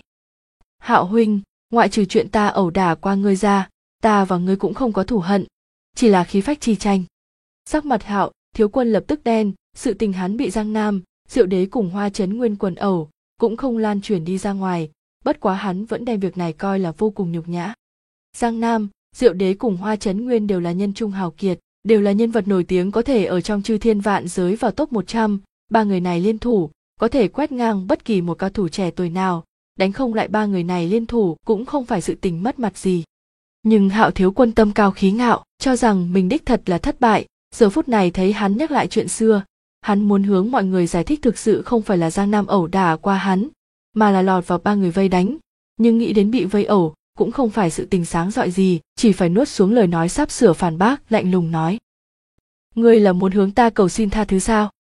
Hạo huynh, ngoại trừ chuyện ta ẩu đả qua ngươi ra, ta và ngươi cũng không có thù hận, chỉ là khí phách chi tranh. Sắc mặt Hạo Thiếu Quân lập tức đen, sự tình hắn bị Giang Nam, Diệu Đế cùng Hoa Chấn Nguyên quần ẩu, cũng không lan truyền đi ra ngoài, bất quá hắn vẫn đem việc này coi là vô cùng nhục nhã. Giang Nam, Diệu Đế cùng Hoa Chấn Nguyên đều là nhân trung hào kiệt, đều là nhân vật nổi tiếng có thể ở trong chư thiên vạn giới vào top 100, ba người này liên thủ, có thể quét ngang bất kỳ một cao thủ trẻ tuổi nào, đánh không lại ba người này liên thủ cũng không phải sự tình mất mặt gì. Nhưng Hạo Thiếu Quân tâm cao khí ngạo, cho rằng mình đích thật là thất bại, giờ phút này thấy hắn nhắc lại chuyện xưa, hắn muốn hướng mọi người giải thích thực sự không phải là Giang Nam ẩu đả qua hắn, mà là lọt vào ba người vây đánh, nhưng nghĩ đến bị vây ẩu, cũng không phải sự tình sáng rọi gì, chỉ phải nuốt xuống lời nói sắp sửa phản bác, lạnh lùng nói. Ngươi là muốn hướng ta cầu xin tha thứ sao?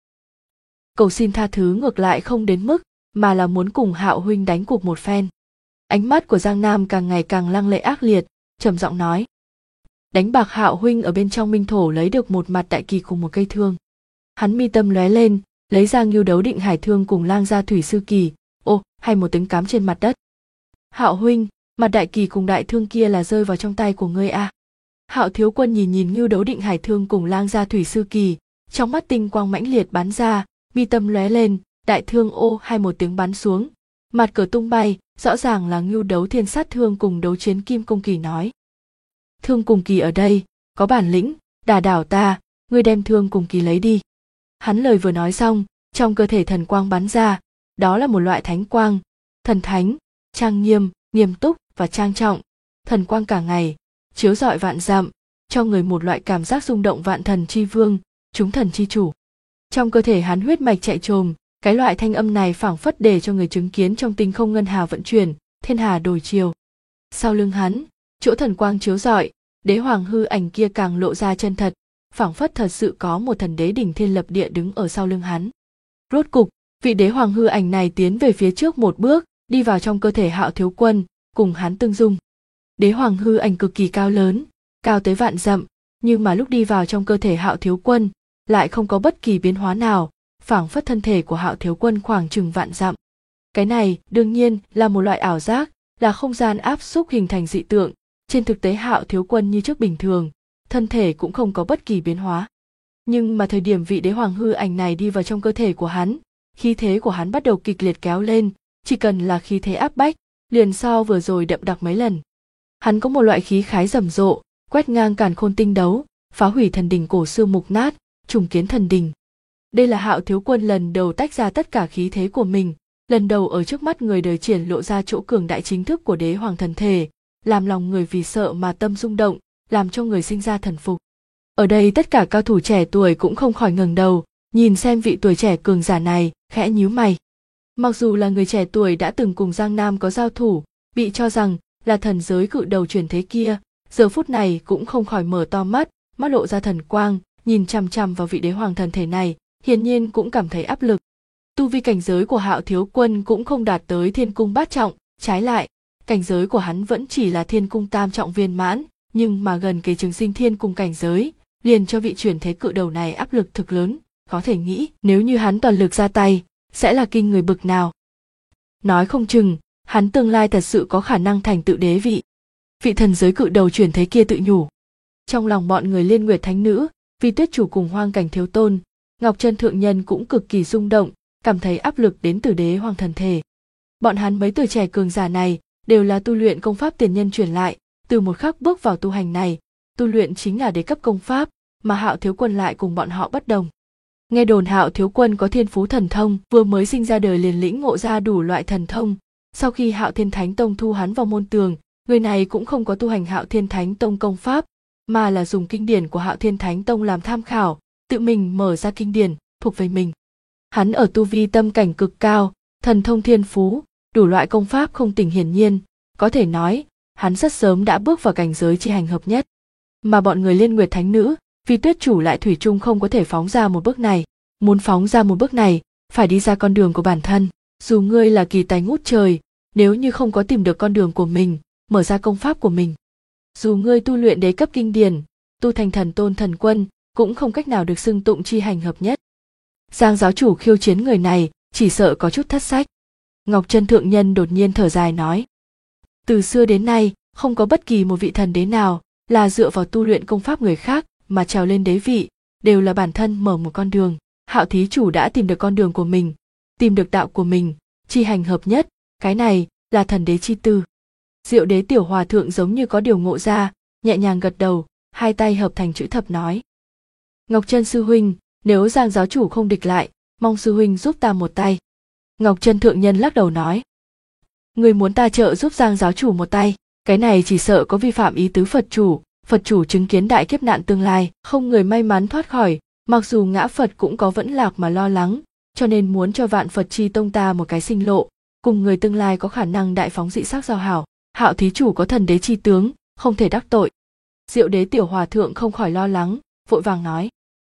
Cầu xin tha thứ ngược lại không đến mức, mà là muốn cùng Hạo huynh đánh cuộc một phen. Ánh mắt của Giang Nam càng ngày càng lăng lệ ác liệt, trầm giọng nói. Đánh bạc Hạo huynh ở bên trong minh thổ lấy được một mặt đại kỳ cùng một cây thương. Hắn mi tâm lóe lên, lấy ra Ngưu Đấu Định Hải thương cùng Lang Gia Thủy Sư Kỳ, hay một tiếng cắm trên mặt đất. Hạo huynh, mặt đại kỳ cùng đại thương kia là rơi vào trong tay của ngươi à? Hạo Thiếu Quân nhìn Ngưu Đấu Định Hải thương cùng Lang Gia Thủy Sư Kỳ, trong mắt tinh quang mãnh liệt bắn ra, mi tâm lóe lên, đại thương hay một tiếng bắn xuống, mặt cờ tung bay, rõ ràng là Ngưu Đấu Thiên Sát Thương cùng Đấu Chiến Kim Cung Kỳ nói. Thương cùng kỳ ở đây, có bản lĩnh, đả đảo ta, ngươi đem thương cùng kỳ lấy đi. Hắn lời vừa nói xong, trong cơ thể thần quang bắn ra, đó là một loại thánh quang, thần thánh, trang nghiêm, nghiêm túc và trang trọng, thần quang cả ngày, chiếu rọi vạn dặm, cho người một loại cảm giác rung động vạn thần chi vương, chúng thần chi chủ. Trong cơ thể hắn huyết mạch chạy trồm, cái loại thanh âm này phảng phất để cho người chứng kiến trong tinh không ngân hà vận chuyển, thiên hà đổi chiều. Sau lưng hắn, chỗ thần quang chiếu rọi, đế hoàng hư ảnh kia càng lộ ra chân thật, phảng phất thật sự có một thần đế đỉnh thiên lập địa đứng ở sau lưng hắn. Rốt cục, vị đế hoàng hư ảnh này tiến về phía trước một bước, đi vào trong cơ thể Hạo Thiếu Quân, cùng hắn tương dung. Đế hoàng hư ảnh cực kỳ cao lớn, cao tới vạn dặm, nhưng mà lúc đi vào trong cơ thể Hạo Thiếu Quân, lại không có bất kỳ biến hóa nào, phảng phất thân thể của Hạo Thiếu Quân khoảng chừng vạn dặm. Cái này đương nhiên là một loại ảo giác, là không gian áp xúc hình thành dị tượng. Trên thực tế Hạo Thiếu Quân như trước bình thường, thân thể cũng không có bất kỳ biến hóa. Nhưng mà thời điểm vị đế hoàng hư ảnh này đi vào trong cơ thể của hắn, khí thế của hắn bắt đầu kịch liệt kéo lên, chỉ cần là khí thế áp bách, liền so vừa rồi đậm đặc mấy lần. Hắn có một loại khí khái rầm rộ, quét ngang càn khôn tinh đấu, phá hủy thần đình cổ xưa mục nát, trùng kiến thần đình. Đây là Hạo Thiếu Quân lần đầu tách ra tất cả khí thế của mình, lần đầu ở trước mắt người đời triển lộ ra chỗ cường đại chính thức của đế hoàng thần thể, làm lòng người vì sợ mà tâm rung động, làm cho người sinh ra thần phục. Ở đây tất cả cao thủ trẻ tuổi cũng không khỏi ngẩng đầu, nhìn xem vị tuổi trẻ cường giả này, khẽ nhíu mày. Mặc dù là người trẻ tuổi đã từng cùng Giang Nam có giao thủ, bị cho rằng là thần giới cự đầu truyền thế kia, giờ phút này cũng không khỏi mở to mắt, mắt lộ ra thần quang, nhìn chằm chằm vào vị đế hoàng thần thể này, hiển nhiên cũng cảm thấy áp lực. Tu vi cảnh giới của Hạo Thiếu Quân cũng không đạt tới thiên cung bát trọng, trái lại, cảnh giới của hắn vẫn chỉ là thiên cung tam trọng viên mãn, nhưng mà gần cái trường sinh thiên cung cảnh giới, liền cho vị chuyển thế cự đầu này áp lực thực lớn, có thể nghĩ nếu như hắn toàn lực ra tay, sẽ là kinh người bực nào. Nói không chừng, hắn tương lai thật sự có khả năng thành tựu đế vị. Vị thần giới cự đầu chuyển thế kia tự nhủ. Trong lòng bọn người Liên Nguyệt Thánh Nữ, vì Tuyết Chủ cùng Hoang Cảnh Thiếu Tôn, Ngọc Chân Thượng Nhân cũng cực kỳ rung động, cảm thấy áp lực đến từ đế hoàng thần thể. Bọn hắn mấy tuổi trẻ cường giả này đều là tu luyện công pháp tiền nhân truyền lại, từ một khắc bước vào tu hành này, tu luyện chính là đế cấp công pháp, mà Hạo Thiếu Quân lại cùng bọn họ bất đồng. Nghe đồn Hạo Thiếu Quân có thiên phú thần thông, vừa mới sinh ra đời liền lĩnh ngộ ra đủ loại thần thông. Sau khi Hạo Thiên Thánh Tông thu hắn vào môn tường, người này cũng không có tu hành Hạo Thiên Thánh Tông công pháp, mà là dùng kinh điển của Hạo Thiên Thánh Tông làm tham khảo, tự mình mở ra kinh điển, thuộc về mình. Hắn ở tu vi tâm cảnh cực cao, thần thông thiên phú, đủ loại công pháp không tỉnh hiển nhiên, có thể nói, hắn rất sớm đã bước vào cảnh giới chi hành hợp nhất. Mà bọn người Liên Nguyệt Thánh Nữ, vì Tuyết Chủ lại thủy chung không có thể phóng ra một bước này, muốn phóng ra một bước này, phải đi ra con đường của bản thân. Dù ngươi là kỳ tài ngút trời, nếu như không có tìm được con đường của mình, mở ra công pháp của mình, dù ngươi tu luyện đế cấp kinh điển, tu thành thần tôn thần quân, cũng không cách nào được xưng tụng chi hành hợp nhất. Giang giáo chủ khiêu chiến người này, chỉ sợ có chút thất sách. Ngọc Chân Thượng Nhân đột nhiên thở dài nói. Từ xưa đến nay, không có bất kỳ một vị thần đế nào là dựa vào tu luyện công pháp người khác mà trèo lên đế vị, đều là bản thân mở một con đường. Hạo thí chủ đã tìm được con đường của mình, tìm được đạo của mình, chi hành hợp nhất, cái này là thần đế chi tư. Diệu Đế tiểu hòa thượng giống như có điều ngộ ra, nhẹ nhàng gật đầu, hai tay hợp thành chữ thập nói. Ngọc Chân sư huynh, nếu Giang giáo chủ không địch lại, mong sư huynh giúp ta một tay. Ngọc Chân Thượng Nhân lắc đầu nói. Người muốn ta trợ giúp Giang giáo chủ một tay, cái này chỉ sợ có vi phạm ý tứ Phật chủ chứng kiến đại kiếp nạn tương lai, không người may mắn thoát khỏi, mặc dù ngã Phật cũng có vẫn lạc mà lo lắng, cho nên muốn cho Vạn Phật chi tông ta một cái sinh lộ, cùng người tương lai có khả năng đại phóng dị sắc giao hảo. Hạo thí chủ có thần đế chi tướng, không thể đắc tội. Diệu Đế tiểu hòa thượng không khỏi lo lắng, vội vàng nói.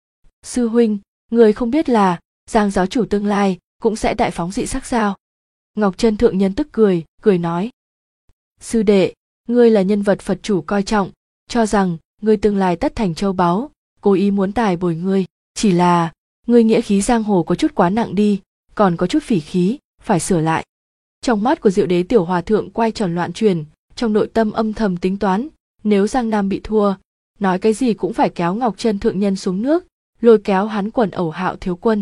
Sư huynh, người không biết là Giang giáo chủ tương lai cũng sẽ đại phóng dị sắc sao? Ngọc Chân Thượng Nhân tức cười nói. Sư đệ, ngươi là nhân vật Phật chủ coi trọng, cho rằng ngươi tương lai tất thành châu báu, cố ý muốn tài bồi ngươi, chỉ là ngươi nghĩa khí giang hồ có chút quá nặng đi, còn có chút phỉ khí, phải sửa lại. Trong mắt của Diệu Đế tiểu hòa thượng quay tròn loạn chuyển, trong nội tâm âm thầm tính toán, nếu Giang Nam bị thua, nói cái gì cũng phải kéo Ngọc Chân Thượng Nhân xuống nước, lôi kéo hắn quần ẩu Hạo Thiếu Quân.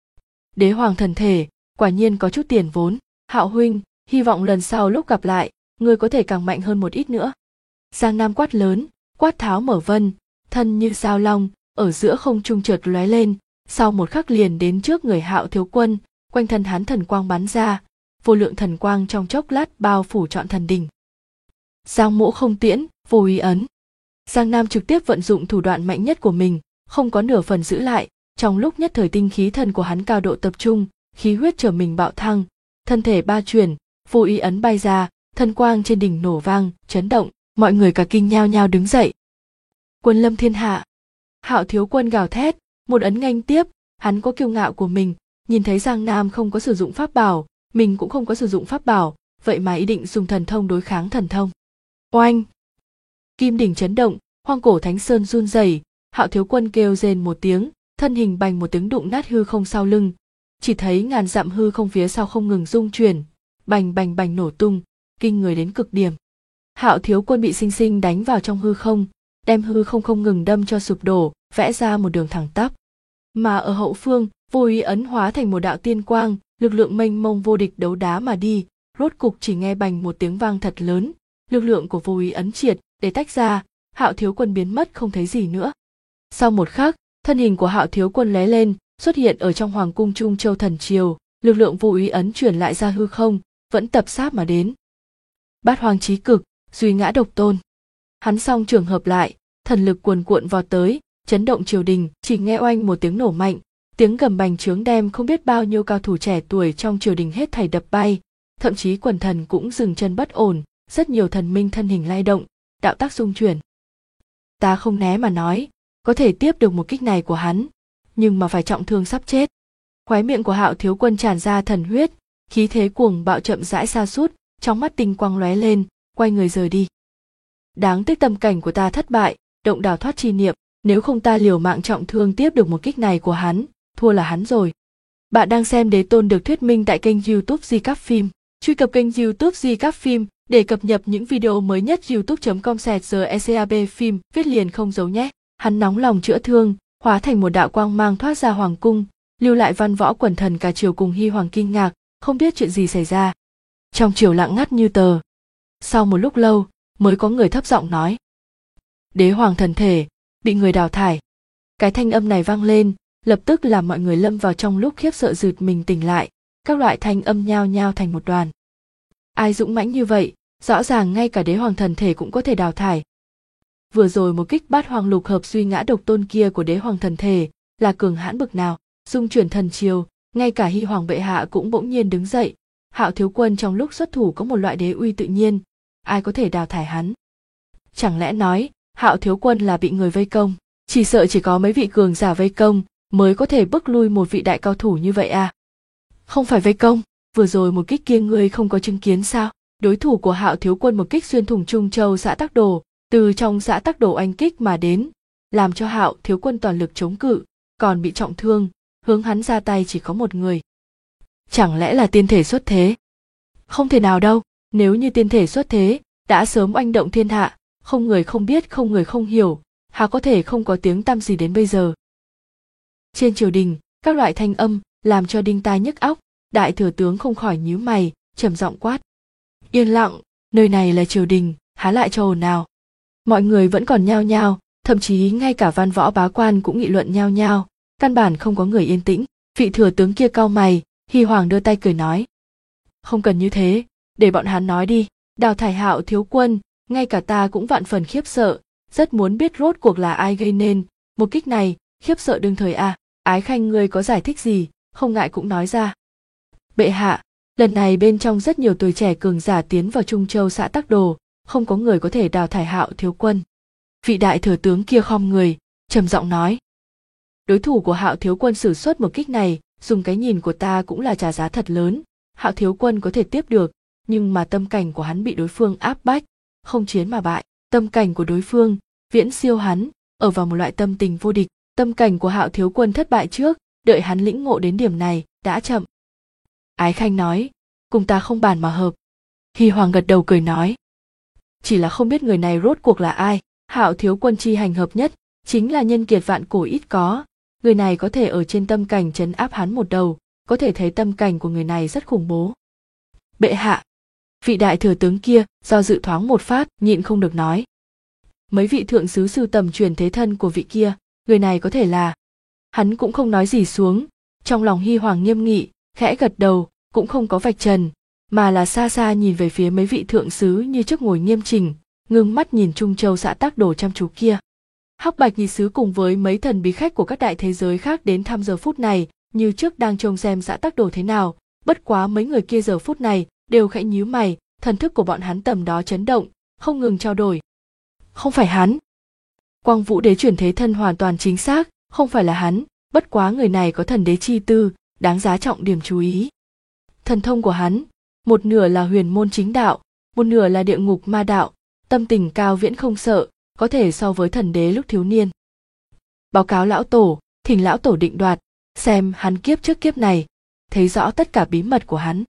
Đế hoàng thần thể, quả nhiên có chút tiền vốn. Hạo huynh, hy vọng lần sau lúc gặp lại, ngươi có thể càng mạnh hơn một ít nữa. Giang Nam quát lớn, quát tháo mở vân, thân như sao long, ở giữa không trung chợt lóe lên, sau một khắc liền đến trước người Hạo Thiếu Quân, quanh thân hắn thần quang bắn ra, vô lượng thần quang trong chốc lát bao phủ trọn thần đình. Giang Mỗ không tiễn, vô ý ấn. Giang Nam trực tiếp vận dụng thủ đoạn mạnh nhất của mình, không có nửa phần giữ lại, trong lúc nhất thời tinh khí thần của hắn cao độ tập trung, khí huyết trở mình bạo thăng, thân thể ba chuyển, vô ý ấn bay ra, thần quang trên đỉnh nổ vang, chấn động, mọi người cả kinh nhao nhao đứng dậy. Quân lâm thiên hạ. Hạo Thiếu Quân gào thét, một ấn nghênh tiếp, hắn có kiêu ngạo của mình, nhìn thấy Giang Nam không có sử dụng pháp bảo, mình cũng không có sử dụng pháp bảo, vậy mà ý định dùng thần thông đối kháng thần thông. Oanh! Kim đỉnh chấn động, hoang cổ thánh sơn run rẩy, Hạo Thiếu Quân kêu rên một tiếng, thân hình bành một tiếng đụng nát hư không sau lưng, chỉ thấy ngàn dặm hư không phía sau không ngừng rung chuyển, bành bành bành nổ tung, kinh người đến cực điểm. Hạo Thiếu Quân bị sinh sinh đánh vào trong hư không, đem hư không không ngừng đâm cho sụp đổ, vẽ ra một đường thẳng tắp. Mà ở hậu phương, Vô Úy ấn hóa thành một đạo tiên quang, lực lượng mênh mông vô địch đấu đá mà đi, rốt cục chỉ nghe bành một tiếng vang thật lớn, lực lượng của Vô Úy ấn triệt để tách ra, Hạo Thiếu Quân biến mất không thấy gì nữa. Sau một khắc, thân hình của Hạo Thiếu Quân lóe lên, xuất hiện ở trong hoàng cung Trung Châu Thần Triều, lực lượng Vô Úy ấn chuyển lại ra hư không, vẫn tập sát mà đến. Bát Hoang Chí Cực, Duy Ngã Độc Tôn. Hắn song trường hợp lại, thần lực cuồn cuộn vọt tới, chấn động triều đình, chỉ nghe oanh một tiếng nổ mạnh, tiếng gầm bành trướng đem không biết bao nhiêu cao thủ trẻ tuổi trong triều đình hết thảy đập bay, thậm chí quần thần cũng dừng chân bất ổn, rất nhiều thần minh thân hình lay động, đạo tác xung chuyển. Ta không né mà nói, có thể tiếp được một kích này của hắn, nhưng mà phải trọng thương sắp chết. Khóe miệng của Hạo Thiếu Quân tràn ra thần huyết, khí thế cuồng bạo chậm rãi sa sút, trong mắt tinh quang lóe lên, quay người rời đi. Đáng tiếc tâm cảnh của ta thất bại, động đào thoát chi niệm, nếu không ta liều mạng trọng thương tiếp được một kích này của hắn, thua là hắn rồi. Bạn đang xem Đế Tôn được thuyết minh tại kênh YouTube Recap Phim. Truy cập kênh YouTube Recap Phim để cập nhật những video mới nhất. youtube.com/recap phim viết liền không giấu nhé. Hắn nóng lòng chữa thương, hóa thành một đạo quang mang thoát ra hoàng cung, lưu lại văn võ quần thần cả triều cùng Hy Hoàng kinh ngạc, không biết chuyện gì xảy ra. Trong triều lặng ngắt như tờ. Sau một lúc lâu, mới có người thấp giọng nói: Đế Hoàng thần thể bị người đào thải. Cái thanh âm này vang lên, lập tức làm mọi người lâm vào trong lúc khiếp sợ giật mình tỉnh lại, các loại thanh âm nhao nhao thành một đoàn. Ai dũng mãnh như vậy, rõ ràng ngay cả Đế Hoàng thần thể cũng có thể đào thải. Vừa rồi một kích Bát Hoàng lục hợp Duy Ngã Độc Tôn kia của Đế Hoàng thần thể là cường hãn bực nào, dung chuyển thần triều, ngay cả Hy Hoàng bệ hạ cũng bỗng nhiên đứng dậy. Hạo Thiếu Quân trong lúc xuất thủ có một loại đế uy tự nhiên, ai có thể đào thải hắn? Chẳng lẽ nói Hạo Thiếu Quân là bị người vây công? Chỉ sợ chỉ có mấy vị cường giả vây công mới có thể bức lui một vị đại cao thủ như vậy à? Không phải vây công, vừa rồi một kích kia ngươi không có chứng kiến sao? Đối thủ của Hạo Thiếu Quân một kích xuyên thủng Trung Châu Xã Tắc Đồ, từ trong Xã Tắc Đồ oanh kích mà đến, làm cho Hạo Thiếu Quân toàn lực chống cự, còn bị trọng thương, hướng hắn ra tay chỉ có một người. Chẳng lẽ là tiên thể xuất thế? Không thể nào đâu, nếu như tiên thể xuất thế, đã sớm oanh động thiên hạ, không người không biết, không người không hiểu, há có thể không có tiếng tăm gì đến bây giờ. Trên triều đình, các loại thanh âm làm cho đinh tai nhức óc, đại thừa tướng không khỏi nhíu mày, trầm giọng quát: Yên lặng, nơi này là triều đình, há lại cho ồn ào. Mọi người vẫn còn nhao nhao, thậm chí ngay cả văn võ bá quan cũng nghị luận nhao nhao, căn bản không có người yên tĩnh. Vị thừa tướng kia cau mày, Hy Hoàng đưa tay cười nói: Không cần như thế, để bọn hắn nói đi. Đào thải Hạo Thiếu Quân, ngay cả ta cũng vạn phần khiếp sợ, rất muốn biết rốt cuộc là ai gây nên một kích này, khiếp sợ đương thời à. Ái Khanh ngươi có giải thích gì, không ngại cũng nói ra. Bệ hạ, lần này bên trong rất nhiều tuổi trẻ cường giả tiến vào Trung Châu Xã Tắc Đồ, không có người có thể đào thải Hạo Thiếu Quân. Vị đại thừa tướng kia khom người, trầm giọng nói: Đối thủ của Hạo Thiếu Quân sử xuất một kích này, dùng cái nhìn của ta cũng là trả giá thật lớn. Hạo Thiếu Quân có thể tiếp được, nhưng mà tâm cảnh của hắn bị đối phương áp bách, không chiến mà bại. Tâm cảnh của đối phương viễn siêu hắn, ở vào một loại tâm tình vô địch. Tâm cảnh của Hạo Thiếu Quân thất bại trước, đợi hắn lĩnh ngộ đến điểm này đã chậm. Ái Khanh nói: Cùng ta không bàn mà hợp. Hy Hoàng gật đầu cười nói: Chỉ là không biết người này rốt cuộc là ai. Hạo Thiếu Quân chi hành hợp nhất, chính là nhân kiệt vạn cổ ít có. Người này có thể ở trên tâm cảnh trấn áp hắn một đầu, có thể thấy tâm cảnh của người này rất khủng bố. Bệ hạ, vị đại thừa tướng kia do dự thoáng một phát, nhịn không được nói: Mấy vị thượng sứ sưu tầm truyền thế thân của vị kia, người này có thể là... Hắn cũng không nói gì xuống, trong lòng Hy Hoàng nghiêm nghị, khẽ gật đầu, cũng không có vạch trần, mà là xa xa nhìn về phía mấy vị thượng sứ như trước ngồi nghiêm chỉnh, ngưng mắt nhìn Trung Châu Xã Tắc Đồ chăm chú kia. Hắc Bạch Nhị sứ cùng với mấy thần bí khách của các đại thế giới khác đến thăm giờ phút này, như trước đang trông xem Xã Tắc Đồ thế nào, bất quá mấy người kia giờ phút này đều khẽ nhíu mày, thần thức của bọn hắn tầm đó chấn động, không ngừng trao đổi. Không phải hắn. Quang Vũ Đế chuyển thế thân hoàn toàn chính xác, không phải là hắn, bất quá người này có thần đế chi tư, đáng giá trọng điểm chú ý. Thần thông của hắn, một nửa là huyền môn chính đạo, một nửa là địa ngục ma đạo, tâm tình cao viễn không sợ, có thể so với thần đế lúc thiếu niên. Báo cáo lão tổ, thỉnh lão tổ định đoạt, xem hắn kiếp trước kiếp này, thấy rõ tất cả bí mật của hắn.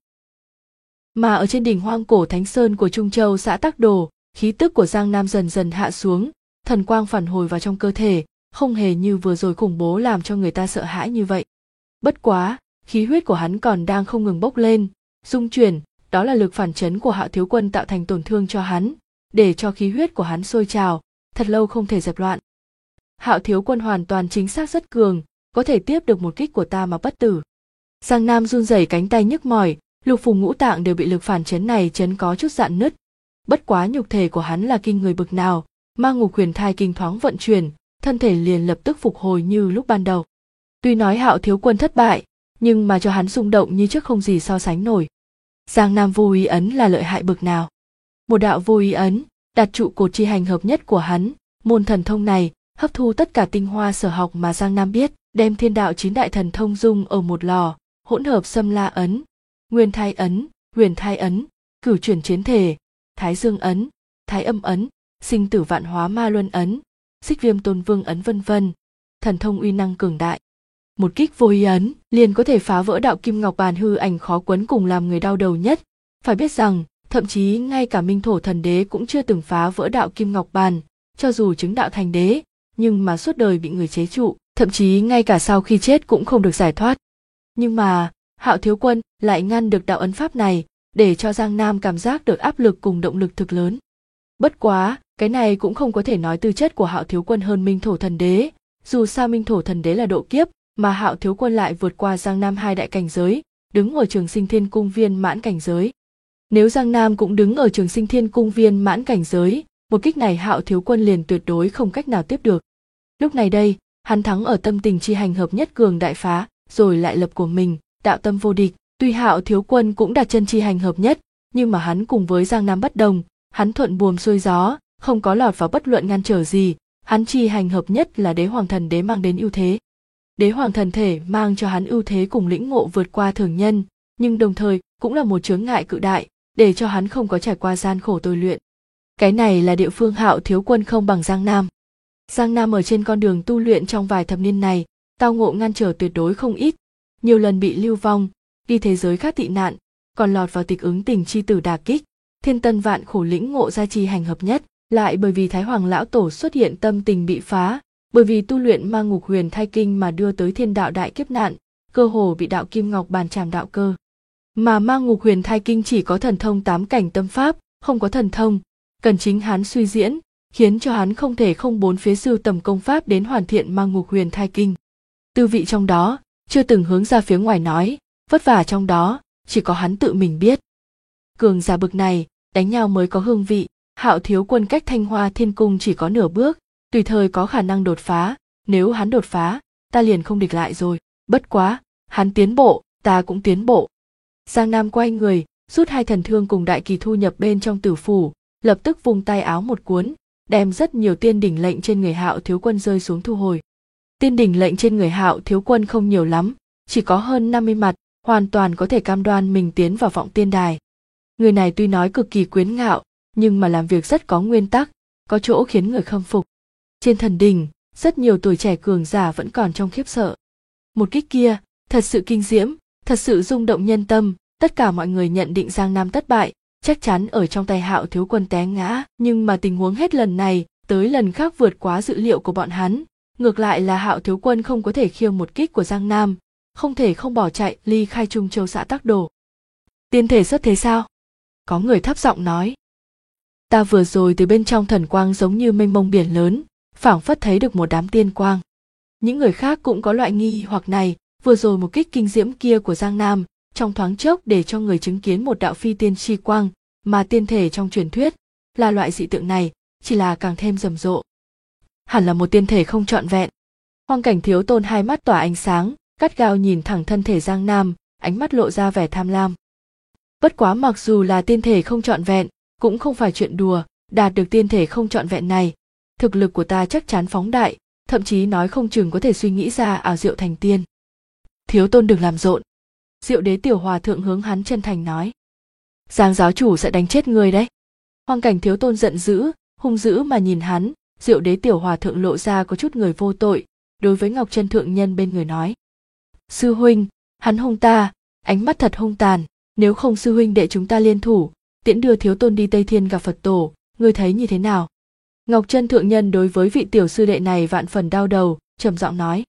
Mà ở trên đỉnh hoang cổ Thánh Sơn của Trung Châu xã Tắc Đồ, khí tức của Giang Nam dần dần hạ xuống, thần quang phản hồi vào trong cơ thể, không hề như vừa rồi khủng bố làm cho người ta sợ hãi như vậy. Bất quá, khí huyết của hắn còn đang không ngừng bốc lên, dung chuyển, đó là lực phản chấn của Hạo Thiếu Quân tạo thành tổn thương cho hắn, để cho khí huyết của hắn sôi trào, thật lâu không thể dẹp loạn. Hạo Thiếu Quân hoàn toàn chính xác rất cường, có thể tiếp được một kích của ta mà bất tử. Giang Nam run rẩy cánh tay nhức mỏi, lục phủ ngũ tạng đều bị lực phản chấn này chấn có chút rạn nứt. Bất quá nhục thể của hắn là kinh người bực nào, Ma Ngục Huyền Thai Kinh thoáng vận chuyển, thân thể liền lập tức phục hồi như lúc ban đầu. Tuy nói Hạo Thiếu Quân thất bại, nhưng mà cho hắn rung động như trước không gì so sánh nổi. Giang Nam vô ý ấn là lợi hại bực nào. Một đạo vô ý ấn, đặt trụ cột chi hành hợp nhất của hắn, môn thần thông này hấp thu tất cả tinh hoa sở học mà Giang Nam biết, đem thiên đạo 9 đại thần thông dung ở một lò, hỗn hợp Xâm La ấn, Nguyên Thai ấn, Huyền Thai ấn, Cửu Chuyển Chiến Thể, Thái Dương ấn, Thái Âm ấn, Sinh Tử Vạn Hóa Ma Luân ấn, Xích Viêm Tôn Vương ấn vân vân. Thần thông uy năng cường đại. Một kích vô ý ấn liền có thể phá vỡ đạo kim ngọc bàn hư ảnh khó quấn cùng làm người đau đầu nhất. Phải biết rằng, thậm chí ngay cả Minh Thổ Thần Đế cũng chưa từng phá vỡ đạo kim ngọc bàn, cho dù chứng đạo thành đế, nhưng mà suốt đời bị người chế trụ, thậm chí ngay cả sau khi chết cũng không được giải thoát. Nhưng mà, Hạo Thiếu Quân lại ngăn được đạo ấn pháp này, để cho Giang Nam cảm giác được áp lực cùng động lực thực lớn. Bất quá, cái này cũng không có thể nói tư chất của Hạo Thiếu Quân hơn Minh Thổ Thần Đế, dù sao Minh Thổ Thần Đế là độ kiếp, mà Hạo Thiếu Quân lại vượt qua Giang Nam 2 đại cảnh giới, đứng ở Trường Sinh Thiên Cung viên mãn cảnh giới. Nếu Giang Nam cũng đứng ở Trường Sinh Thiên Cung viên mãn cảnh giới, một kích này Hạo Thiếu Quân liền tuyệt đối không cách nào tiếp được. Lúc này đây, hắn thắng ở tâm tình chi hành hợp nhất cường đại phá, rồi lại lập của mình, đạo tâm vô địch. Tuy Hạo Thiếu Quân cũng đặt chân chi hành hợp nhất, nhưng mà hắn cùng với Giang Nam bất đồng, hắn thuận buồm xuôi gió, không có lọt vào bất luận ngăn trở gì, hắn chi hành hợp nhất là Đế Hoàng Thần Đế mang đến ưu thế. Đế Hoàng Thần Thể mang cho hắn ưu thế cùng lĩnh ngộ vượt qua thường nhân, nhưng đồng thời cũng là một chướng ngại cự đại, để cho hắn không có trải qua gian khổ tôi luyện. Cái này là địa phương Hạo Thiếu Quân không bằng Giang Nam. Giang Nam ở trên con đường tu luyện trong vài thập niên này, tao ngộ ngăn trở tuyệt đối không ít, nhiều lần bị lưu vong, đi thế giới khác tị nạn, còn lọt vào tịch ứng tình chi tử đả kích, thiên tân vạn khổ lĩnh ngộ ra chi hành hợp nhất, lại bởi vì Thái Hoàng lão tổ xuất hiện tâm tình bị phá, bởi vì tu luyện Ma Ngục Huyền Thai Kinh mà đưa tới thiên đạo đại kiếp nạn, cơ hồ bị đạo kim ngọc bàn trảm đạo cơ. Mà Ma Ngục Huyền Thai Kinh chỉ có thần thông 8 cảnh tâm pháp, không có thần thông, cần chính hắn suy diễn, khiến cho hắn không thể không bốn phía sưu tầm công pháp đến hoàn thiện Ma Ngục Huyền Thai Kinh. Tư vị trong đó, chưa từng hướng ra phía ngoài nói, vất vả trong đó, chỉ có hắn tự mình biết. Cường giả bực này, đánh nhau mới có hương vị, Hạo Thiếu Quân cách Thanh Hoa Thiên Cung chỉ có nửa bước, tùy thời có khả năng đột phá, nếu hắn đột phá, ta liền không địch lại rồi, bất quá, hắn tiến bộ, ta cũng tiến bộ. Giang Nam quay người, rút 2 thần thương cùng đại kỳ thu nhập bên trong tử phủ, lập tức vung tay áo một cuốn, đem rất nhiều tiên đỉnh lệnh trên người Hạo Thiếu Quân rơi xuống thu hồi. Tiên đỉnh lệnh trên người Hạo Thiếu Quân không nhiều lắm, chỉ có hơn 50 mặt, hoàn toàn có thể cam đoan mình tiến vào vọng tiên đài. Người này tuy nói cực kỳ quyến ngạo, nhưng mà làm việc rất có nguyên tắc, có chỗ khiến người khâm phục. Trên thần đỉnh, rất nhiều tuổi trẻ cường giả vẫn còn trong khiếp sợ. Một kích kia, thật sự kinh diễm, thật sự rung động nhân tâm, tất cả mọi người nhận định Giang Nam thất bại, chắc chắn ở trong tay Hạo Thiếu Quân té ngã, nhưng mà tình huống hết lần này tới lần khác vượt quá dự liệu của bọn hắn, ngược lại là Hạo Thiếu Quân không có thể khiêng một kích của Giang Nam, không thể không bỏ chạy ly khai Trung Châu xã Tắc Đồ. Tiên thể xuất thế sao? Có người thấp giọng nói. Ta vừa rồi từ bên trong thần quang giống như mênh mông biển lớn, phảng phất thấy được một đám tiên quang. Những người khác cũng có loại nghi hoặc này, vừa rồi một kích kinh diễm kia của Giang Nam, trong thoáng chốc để cho người chứng kiến một đạo phi tiên chi quang, mà tiên thể trong truyền thuyết là loại dị tượng này, chỉ là càng thêm rầm rộ. Hẳn là một tiên thể không trọn vẹn. Hoang Cảnh Thiếu Tôn hai mắt tỏa ánh sáng, gắt gao nhìn thẳng thân thể Giang Nam, ánh mắt lộ ra vẻ tham lam. Bất quá mặc dù là tiên thể không trọn vẹn, cũng không phải chuyện đùa, đạt được tiên thể không trọn vẹn này, thực lực của ta chắc chắn phóng đại, thậm chí nói không chừng có thể suy nghĩ ra ảo diệu thành tiên. Thiếu Tôn đừng làm rộn. Diệu Đế tiểu hòa thượng hướng hắn chân thành nói. Giang giáo chủ sẽ đánh chết ngươi đấy. Hoang Cảnh Thiếu Tôn giận dữ, hung dữ mà nhìn hắn. Diệu Đế tiểu hòa thượng lộ ra có chút người vô tội, đối với Ngọc Chân thượng nhân bên người nói: sư huynh, hắn hung ta, ánh mắt thật hung tàn, nếu không sư huynh đệ chúng ta liên thủ, tiễn đưa Thiếu Tôn đi Tây Thiên gặp Phật tổ, ngươi thấy như thế nào? Ngọc Chân thượng nhân đối với vị tiểu sư đệ này vạn phần đau đầu, trầm giọng nói: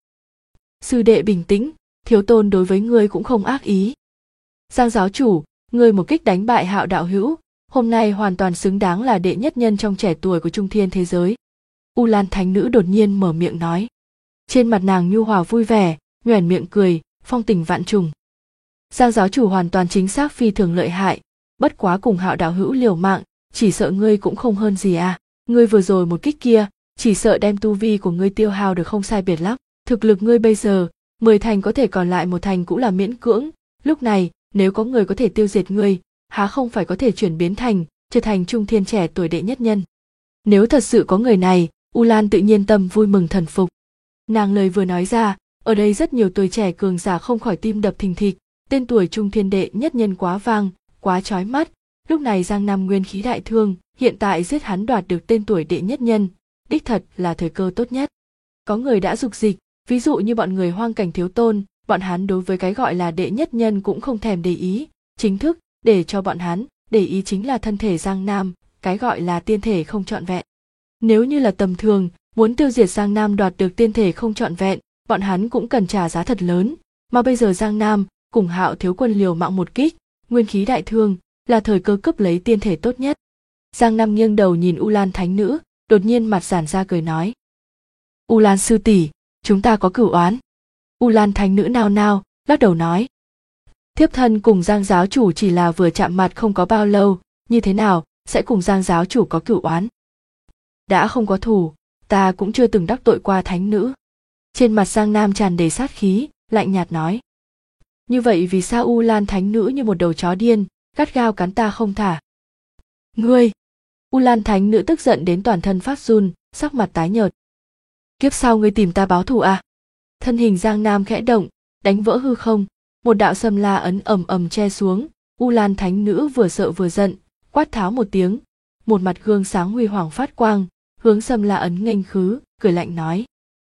sư đệ bình tĩnh, Thiếu Tôn đối với ngươi cũng không ác ý. Giang giáo chủ, ngươi một kích đánh bại Hạo đạo hữu, hôm nay hoàn toàn xứng đáng là đệ nhất nhân trong trẻ tuổi của Trung Thiên thế giới. U Lan thánh nữ đột nhiên mở miệng nói. Trên mặt nàng nhu hòa vui vẻ, nhoẻn miệng cười, phong tình vạn trùng. Giang giáo chủ hoàn toàn chính xác phi thường lợi hại, bất quá cùng Hạo đạo hữu liều mạng, chỉ sợ ngươi cũng không hơn gì à. Ngươi vừa rồi một kích kia, chỉ sợ đem tu vi của ngươi tiêu hao được không sai biệt lắm. Thực lực ngươi bây giờ, 10 thành có thể còn lại 1 thành cũng là miễn cưỡng. Lúc này, nếu có người có thể tiêu diệt ngươi, há không phải có thể chuyển biến trở thành Trung Thiên trẻ tuổi đệ nhất nhân. Nếu thật sự có người này, U Lan tự nhiên tâm vui mừng thần phục. Nàng lời vừa nói ra, ở đây rất nhiều tuổi trẻ cường giả không khỏi tim đập thình thịch, tên tuổi Trung Thiên đệ nhất nhân quá vang, quá chói mắt. Lúc này Giang Nam nguyên khí đại thương, hiện tại giết hắn đoạt được tên tuổi đệ nhất nhân, đích thật là thời cơ tốt nhất. Có người đã dục dịch, ví dụ như bọn người Hoang Cảnh Thiếu Tôn, bọn hắn đối với cái gọi là đệ nhất nhân cũng không thèm để ý, chính thức để cho bọn hắn để ý chính là thân thể Giang Nam, cái gọi là tiên thể không trọn vẹn. Nếu như là tầm thường, muốn tiêu diệt Giang Nam đoạt được tiên thể không trọn vẹn, bọn hắn cũng cần trả giá thật lớn, mà bây giờ Giang Nam cùng Hạo thiếu quân liều mạng một kích, nguyên khí đại thương, là thời cơ cướp lấy tiên thể tốt nhất. Giang Nam nghiêng đầu nhìn U Lan thánh nữ, đột nhiên mặt giãn ra cười nói: U Lan sư tỷ, chúng ta có cửu oán. U Lan thánh nữ nao nao, lắc đầu nói: thiếp thân cùng Giang giáo chủ chỉ là vừa chạm mặt không có bao lâu, như thế nào sẽ cùng Giang giáo chủ có cửu oán? Đã không có thù, ta cũng chưa từng đắc tội qua thánh nữ. Trên mặt Giang Nam tràn đầy sát khí, lạnh nhạt nói: như vậy vì sao U Lan thánh nữ như một đầu chó điên, gắt gao cắn ta không thả? Ngươi! U Lan thánh nữ tức giận đến toàn thân phát run, sắc mặt tái nhợt. Kiếp sau ngươi tìm ta báo thù à? Thân hình Giang Nam khẽ động, đánh vỡ hư không, một đạo Sâm La ấn ầm ầm che xuống. U Lan thánh nữ vừa sợ vừa giận, quát tháo một tiếng, một mặt gương sáng huy hoàng phát quang, hướng Sâm La ấn nghênh khứ, cười lạnh nói: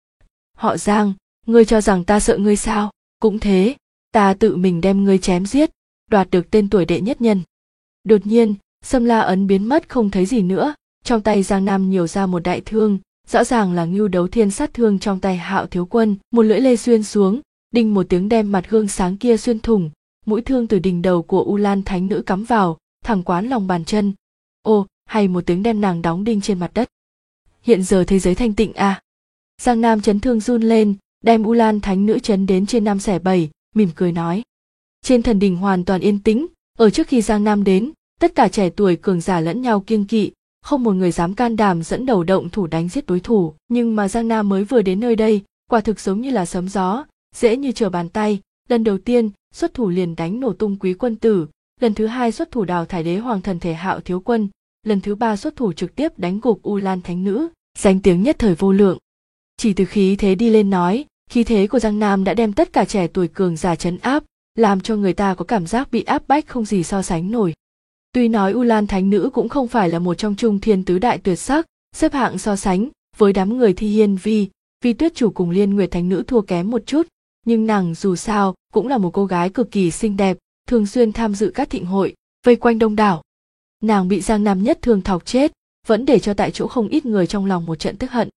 họ Giang, ngươi cho rằng ta sợ ngươi sao? Cũng thế, ta tự mình đem ngươi chém giết, đoạt được tên tuổi đệ nhất nhân. Đột nhiên, Sâm La ấn biến mất không thấy gì nữa, trong tay Giang Nam nhiều ra một đại thương, rõ ràng là Ngưu Đấu Thiên sát thương trong tay Hạo thiếu quân, một lưỡi lê xuyên xuống, đinh một tiếng đem mặt gương sáng kia xuyên thủng, mũi thương từ đỉnh đầu của U Lan thánh nữ cắm vào, thẳng quán lòng bàn chân. Ô, hay một tiếng đem nàng đóng đinh trên mặt đất. Hiện giờ thế giới thanh tịnh à? Giang Nam chấn thương run lên, đem U Lan thánh nữ chấn đến trên 5 xẻ 7, mỉm cười nói. Trên thần đình hoàn toàn yên tĩnh, ở trước khi Giang Nam đến, tất cả trẻ tuổi cường giả lẫn nhau kiêng kỵ, không một người dám can đảm dẫn đầu động thủ đánh giết đối thủ. Nhưng mà Giang Nam mới vừa đến nơi đây, quả thực giống như là sấm gió, dễ như trở bàn tay. Lần đầu tiên xuất thủ liền đánh nổ tung Quý quân tử, lần thứ hai xuất thủ đào thải đế hoàng thần thể Hạo thiếu quân, lần thứ ba xuất thủ trực tiếp đánh gục U Lan thánh nữ, danh tiếng nhất thời vô lượng. Chỉ từ khí thế đi lên nói, khí thế của Giang Nam đã đem tất cả trẻ tuổi cường giả trấn áp, làm cho người ta có cảm giác bị áp bách không gì so sánh nổi. Tuy nói U Lan thánh nữ cũng không phải là một trong Trung Thiên tứ đại tuyệt sắc, xếp hạng so sánh với đám người Thi Hiên Vi Tuyết chủ cùng Liên Nguyệt thánh nữ thua kém một chút, nhưng nàng dù sao cũng là một cô gái cực kỳ xinh đẹp, thường xuyên tham dự các thịnh hội, vây quanh đông đảo. Nàng bị Giang Nam nhất thương thọc chết, vẫn để cho tại chỗ không ít người trong lòng một trận tức hận.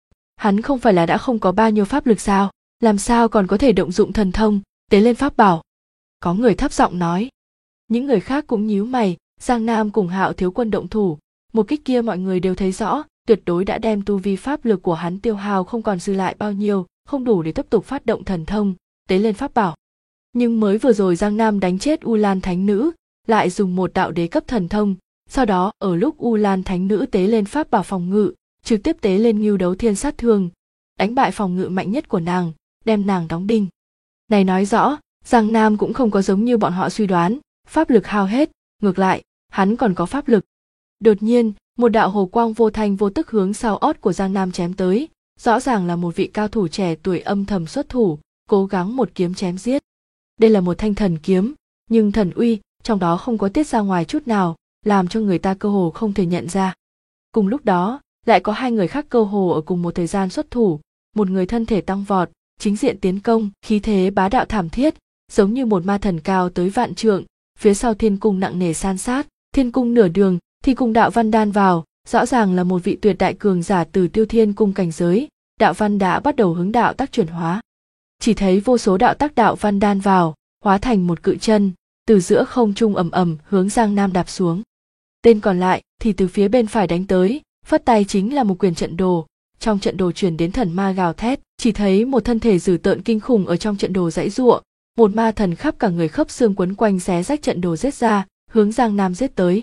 Hắn không phải là đã không có bao nhiêu pháp lực sao, làm sao còn có thể động dụng thần thông, tế lên pháp bảo? Có người thấp giọng nói. Những người khác cũng nhíu mày. Giang Nam cùng Hạo thiếu quân động thủ, một kích kia mọi người đều thấy rõ, tuyệt đối đã đem tu vi pháp lực của hắn tiêu hao không còn dư lại bao nhiêu, không đủ để tiếp tục phát động thần thông, tế lên pháp bảo. Nhưng mới vừa rồi Giang Nam đánh chết U Lan thánh nữ, lại dùng một đạo đế cấp thần thông, sau đó ở lúc U Lan thánh nữ tế lên pháp bảo phòng ngự, trực tiếp tế lên Ngưu Đấu Thiên sát thương, đánh bại phòng ngự mạnh nhất của nàng, đem nàng đóng đinh. Này nói rõ, Giang Nam cũng không có giống như bọn họ suy đoán, pháp lực hao hết, ngược lại, hắn còn có pháp lực. Đột nhiên, một đạo hồ quang vô thanh vô tức hướng sau ót của Giang Nam chém tới, rõ ràng là một vị cao thủ trẻ tuổi âm thầm xuất thủ, cố gắng một kiếm chém giết. Đây là một thanh thần kiếm, nhưng thần uy trong đó không có tiết ra ngoài chút nào, làm cho người ta cơ hồ không thể nhận ra. Cùng lúc đó, lại có hai người khác cơ hồ ở cùng một thời gian xuất thủ, một người thân thể tăng vọt, chính diện tiến công, khí thế bá đạo thảm thiết, giống như một ma thần cao tới vạn trượng, phía sau thiên cung nặng nề san sát, thiên cung nửa đường thì cùng đạo văn đan vào, rõ ràng là một vị tuyệt đại cường giả từ Tiêu Thiên cung cảnh giới, đạo văn đã bắt đầu hướng đạo tác chuyển hóa. Chỉ thấy vô số đạo tác đạo văn đan vào, hóa thành một cự chân, từ giữa không trung ầm ầm hướng Giang Nam đạp xuống. Tên còn lại thì từ phía bên phải đánh tới, phất tay chính là một quyền trận đồ, trong trận đồ truyền đến thần ma gào thét, chỉ thấy một thân thể dữ tợn kinh khủng ở trong trận đồ giãy giụa, một ma thần khắp cả người khớp xương quấn quanh xé rách trận đồ giết ra, hướng Giang Nam giết tới.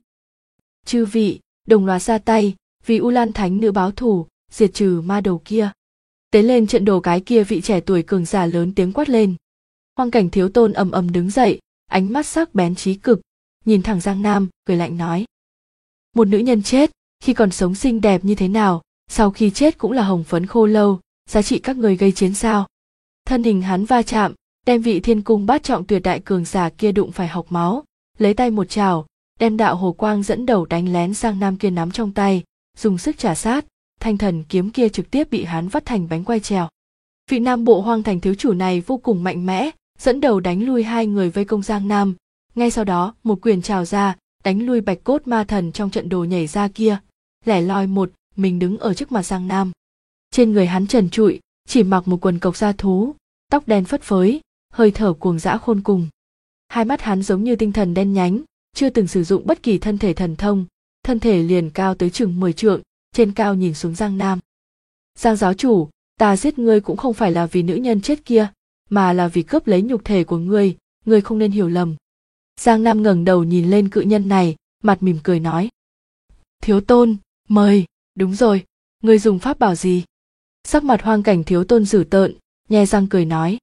Chư vị, đồng loạt ra tay, vì U Lan Thánh Nữ báo thù, diệt trừ ma đầu kia. Tế lên trận đồ cái kia vị trẻ tuổi cường giả lớn tiếng quát lên. Hoang Cảnh Thiếu Tôn ầm ầm đứng dậy, ánh mắt sắc bén chí cực, nhìn thẳng Giang Nam, cười lạnh nói: một nữ nhân chết, khi còn sống xinh đẹp như thế nào, sau khi chết cũng là hồng phấn khô lâu, giá trị các người gây chiến sao? Thân hình hắn va chạm, đem vị thiên cung bát trọng tuyệt đại cường giả kia đụng phải hộc máu, lấy tay một chảo, đem đạo hồ quang dẫn đầu đánh lén Giang Nam kia nắm trong tay, dùng sức trả sát, thanh thần kiếm kia trực tiếp bị hắn vắt thành bánh quay trèo. Vị Nam Bộ Hoang Thành thiếu chủ này vô cùng mạnh mẽ, dẫn đầu đánh lui hai người vây công Giang Nam, ngay sau đó một quyền trào ra, đánh lui Bạch Cốt ma thần trong trận đồ nhảy ra kia, lẻ loi một mình đứng ở trước mặt Giang Nam. Trên người hắn trần trụi, chỉ mặc một quần cộc da thú, tóc đen phất phới, hơi thở cuồng dã khôn cùng. Hai mắt hắn giống như tinh thần đen nhánh, chưa từng sử dụng bất kỳ thân thể thần thông, thân thể liền cao tới chừng 10 trượng, trên cao nhìn xuống Giang Nam. Giang giáo chủ, ta giết ngươi cũng không phải là vì nữ nhân chết kia, mà là vì cướp lấy nhục thể của ngươi không nên hiểu lầm. Giang Nam ngẩng đầu nhìn lên cự nhân này, mặt mỉm cười nói: Thiếu Tôn, mời. Đúng rồi, ngươi dùng pháp bảo gì? Sắc mặt Hoang Cảnh Thiếu Tôn dữ tợn, nhe răng cười nói: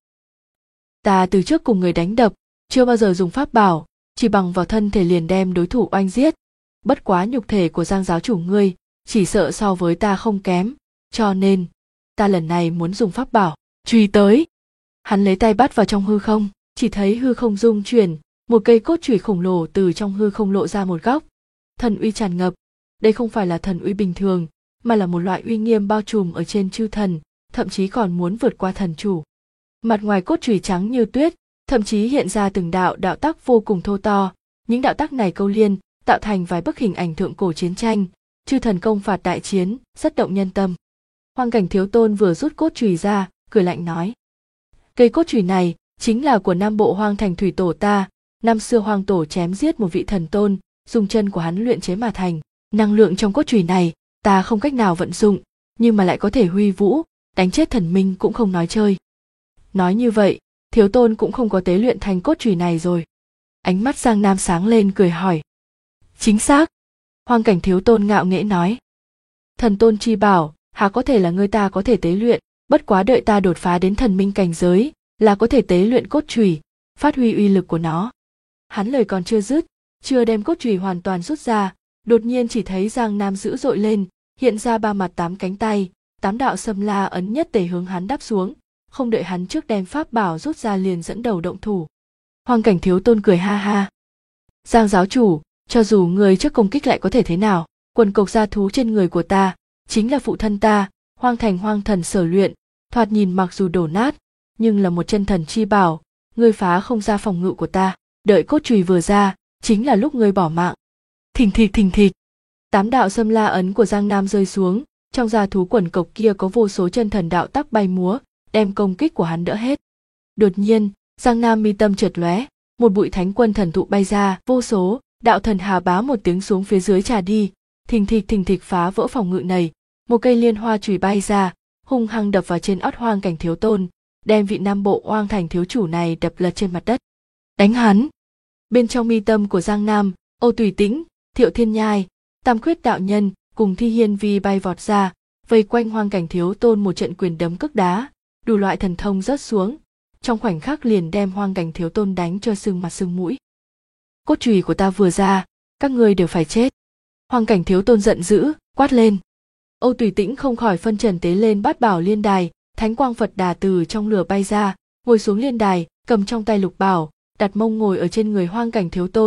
ta từ trước cùng người đánh đập, chưa bao giờ dùng pháp bảo, chỉ bằng vào thân thể liền đem đối thủ oanh giết. Bất quá nhục thể của Giang giáo chủ ngươi, chỉ sợ so với ta không kém, cho nên ta lần này muốn dùng pháp bảo, truy tới. Hắn lấy tay bắt vào trong hư không, chỉ thấy hư không rung chuyển, một cây cốt chùy khổng lồ từ trong hư không lộ ra một góc. Thần uy tràn ngập, đây không phải là thần uy bình thường, mà là một loại uy nghiêm bao trùm ở trên chư thần, thậm chí còn muốn vượt qua thần chủ. Mặt ngoài cốt chùy trắng như tuyết, thậm chí hiện ra từng đạo đạo tác vô cùng thô to, những đạo tác này câu liên, tạo thành vài bức hình ảnh thượng cổ chiến tranh, chư thần công phạt đại chiến, rất động nhân tâm. Hoang Cảnh Thiếu Tôn vừa rút cốt chùy ra, cười lạnh nói: cây cốt chùy này chính là của Nam Bộ Hoang Thành thủy tổ ta, năm xưa Hoang tổ chém giết một vị thần tôn, dùng chân của hắn luyện chế mà thành. Năng lượng trong cốt chùy này ta không cách nào vận dụng, nhưng mà lại có thể huy vũ, đánh chết thần minh cũng không nói chơi. Nói như vậy, Thiếu Tôn cũng không có tế luyện thành cốt chùy này rồi. Ánh mắt Giang Nam sáng lên cười hỏi: chính xác. Hoang Cảnh Thiếu Tôn ngạo nghễ nói: thần tôn chi bảo, há có thể là người ta có thể tế luyện, bất quá đợi ta đột phá đến thần minh cảnh giới, là có thể tế luyện cốt chùy, phát huy uy lực của nó. Hắn lời còn chưa dứt, chưa đem cốt chùy hoàn toàn rút ra, đột nhiên chỉ thấy Giang Nam dữ dội lên, hiện ra 3 mặt 8 cánh tay, 8 đạo Sâm La ấn nhất tề hướng hắn đáp xuống, không đợi hắn trước đem pháp bảo rút ra liền dẫn đầu động thủ. Hoang Cảnh Thiếu Tôn cười ha ha: Giang giáo chủ, cho dù người trước công kích lại có thể thế nào, quần cộc gia thú trên người của ta chính là phụ thân ta, Hoang Thành Hoang Thần sở luyện, thoạt nhìn mặc dù đổ nát, nhưng là một chân thần chi bảo, ngươi phá không ra phòng ngự của ta, đợi cốt chùy vừa ra, chính là lúc ngươi bỏ mạng. Thình thịch. 8 đạo Sâm La ấn của Giang Nam rơi xuống, trong gia thú quần cộc kia có vô số chân thần đạo tắc bay múa, đem công kích của hắn đỡ hết. Đột nhiên, Giang Nam mi tâm chợt lóe, một bụi thánh quân thần thụ bay ra, vô số đạo thần hà bá một tiếng xuống phía dưới trà đi, thình thịch phá vỡ phòng ngự này, một cây liên hoa chùy bay ra, hung hăng đập vào trên óc Hoang Cảnh Thiếu Tôn, đem vị Nam Bộ Hoang Thành thiếu chủ này đập lật trên mặt đất. Đánh hắn! Bên trong mi tâm của Giang Nam, Âu Tùy Tĩnh, Thiệu Thiên Nhai, Tam Khuyết đạo nhân cùng Thi Hiên Vi bay vọt ra, vây quanh Hoang Cảnh Thiếu Tôn một trận quyền đấm cước đá, đủ loại thần thông rớt xuống, trong khoảnh khắc liền đem Hoang Cảnh Thiếu Tôn đánh cho sưng mặt sưng mũi. Cốt chùy của ta vừa ra, các ngươi đều phải chết. Hoang Cảnh Thiếu Tôn giận dữ, quát lên. Âu Tùy Tĩnh không khỏi phân trần tế lên Bát Bảo Liên Đài, Thánh Quang Phật Đà từ trong lửa bay ra, ngồi xuống liên đài, cầm trong tay lục bảo, đặt mông ngồi ở trên người Hoang Cảnh Thiếu Tôn,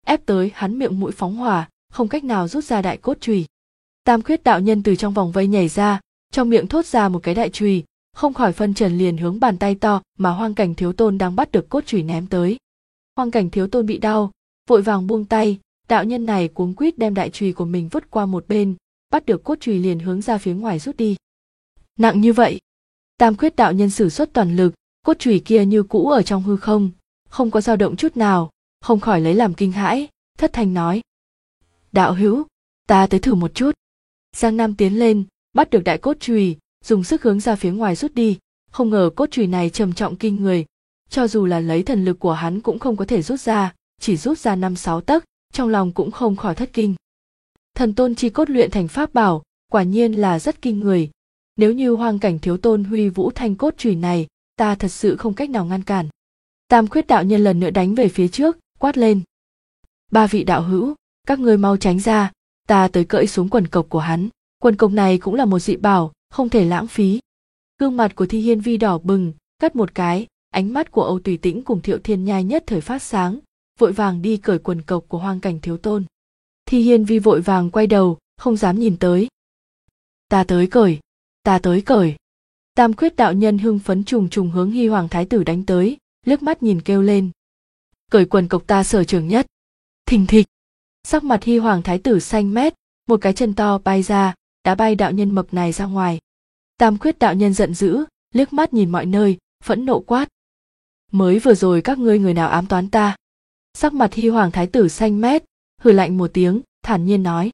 ép tới hắn miệng mũi phóng hỏa, không cách nào rút ra đại cốt chùy. Tam Khuyết đạo nhân từ trong vòng vây nhảy ra, trong miệng thốt ra một cái đại chùy, không khỏi phân trần liền hướng bàn tay to mà Hoang Cảnh Thiếu Tôn đang bắt được cốt chùy ném tới. Hoang Cảnh Thiếu Tôn bị đau, vội vàng buông tay, đạo nhân này cuống quýt đem đại chùy của mình vứt qua một bên, bắt được cốt chùy liền hướng ra phía ngoài rút đi. Nặng như vậy. Tam Khuyết đạo nhân sử xuất toàn lực, cốt chùy kia như cũ ở trong hư không, không có dao động chút nào, không khỏi lấy làm kinh hãi, thất thanh nói: đạo hữu, ta tới thử một chút. Giang Nam tiến lên, bắt được đại cốt chùy, dùng sức hướng ra phía ngoài rút đi, không ngờ cốt chùy này trầm trọng kinh người, cho dù là lấy thần lực của hắn cũng không có thể rút ra, chỉ rút ra 5-6 tấc, trong lòng cũng không khỏi thất kinh. Thần tôn chi cốt luyện thành pháp bảo, quả nhiên là rất kinh người. Nếu như Hoang Cảnh Thiếu Tôn huy vũ thanh cốt chùy này, ta thật sự không cách nào ngăn cản. Tam Khuyết đạo nhân lần nữa đánh về phía trước, quát lên: ba vị đạo hữu, các ngươi mau tránh ra, ta tới cởi xuống quần cộc của hắn. Quần cộc này cũng là một dị bảo, không thể lãng phí. Gương mặt của Thi Hiên Vi đỏ bừng, cắt một cái, ánh mắt của Âu Tùy Tĩnh cùng Thiệu Thiên Nhai nhất thời phát sáng, vội vàng đi cởi quần cộc của Hoang Cảnh Thiếu Tôn. Thi Hiên Vi vội vàng quay đầu, không dám nhìn tới. Ta tới cởi, ta tới cởi. Tam Khuyết đạo nhân hưng phấn trùng trùng hướng Hy Hoàng Thái Tử đánh tới, liếc mắt nhìn kêu lên: cởi quần cộc ta sở trường nhất. Thình thịch, sắc mặt Hy Hoàng Thái Tử xanh mét, một cái chân to bay ra, đá bay đạo nhân mập này ra ngoài. Tam Khuyết đạo nhân giận dữ, liếc mắt nhìn mọi nơi, phẫn nộ quát: mới vừa rồi các ngươi người nào ám toán ta? Sắc mặt Hy Hoàng Thái Tử xanh mét, hừ lạnh một tiếng, thản nhiên nói: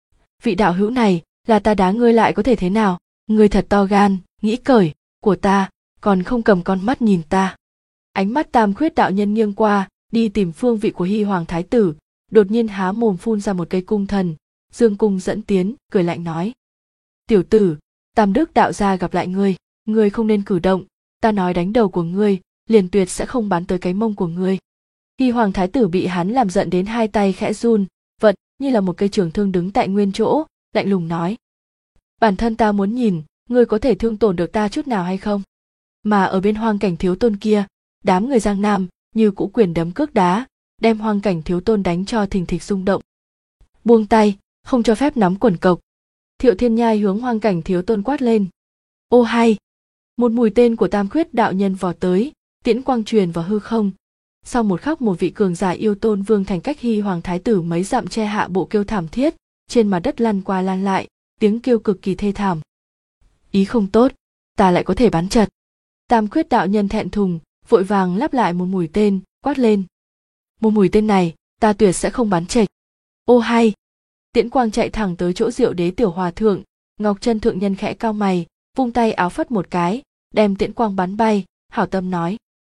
vị đạo hữu này, là ta đá ngươi lại có thể thế nào? Ngươi thật to gan, nghĩ cởi của ta, còn không cầm con mắt nhìn ta. Ánh mắt Tam Khuyết đạo nhân nghiêng qua, đi tìm phương vị của Hy Hoàng Thái Tử, đột nhiên há mồm phun ra một cây cung thần, dương cung dẫn tiến, cười lạnh nói: tiểu tử, Tam Đức đạo gia gặp lại ngươi không nên cử động, ta nói đánh đầu của ngươi, liền tuyệt sẽ không bắn tới cái mông của ngươi. Hy Hoàng Thái Tử bị hắn làm giận đến hai tay khẽ run, vật như là một cây trường thương đứng tại nguyên chỗ, lạnh lùng nói: bản thân ta muốn nhìn, ngươi có thể thương tổn được ta chút nào hay không? Mà ở bên Hoang Cảnh Thiếu Tôn kia, đám người Giang Nam như cũ quyền đấm cước đá, đem Hoang Cảnh Thiếu Tôn đánh cho thình thịch rung động. Buông tay, không cho phép nắm quần cộc. Thiệu Thiên Nhai hướng Hoang Cảnh Thiếu Tôn quát lên. Ô hay! Một mũi tên của Tam Khuyết đạo nhân vọt tới, tiễn quang truyền vào hư không. Sau một khắc một vị cường giả yêu tôn vương thành cách Hy Hoàng Thái Tử mấy dặm che hạ bộ kêu thảm thiết, trên mặt đất lăn qua lăn lại, tiếng kêu cực kỳ thê thảm. Ý không tốt, ta lại có thể bắn chật. Tam Khuyết đạo nhân thẹn thùng, vội vàng lắp lại một mũi tên, quát lên. Một mũi tên này, ta tuyệt sẽ không bắn chệch. Ô hay! Tiễn quang chạy thẳng tới chỗ Diệu Đế tiểu hòa thượng, Ngọc Chân thượng nhân khẽ cau mày, vung tay áo phất một cái, đem tiễn quang bắn bay, hảo tâm nói.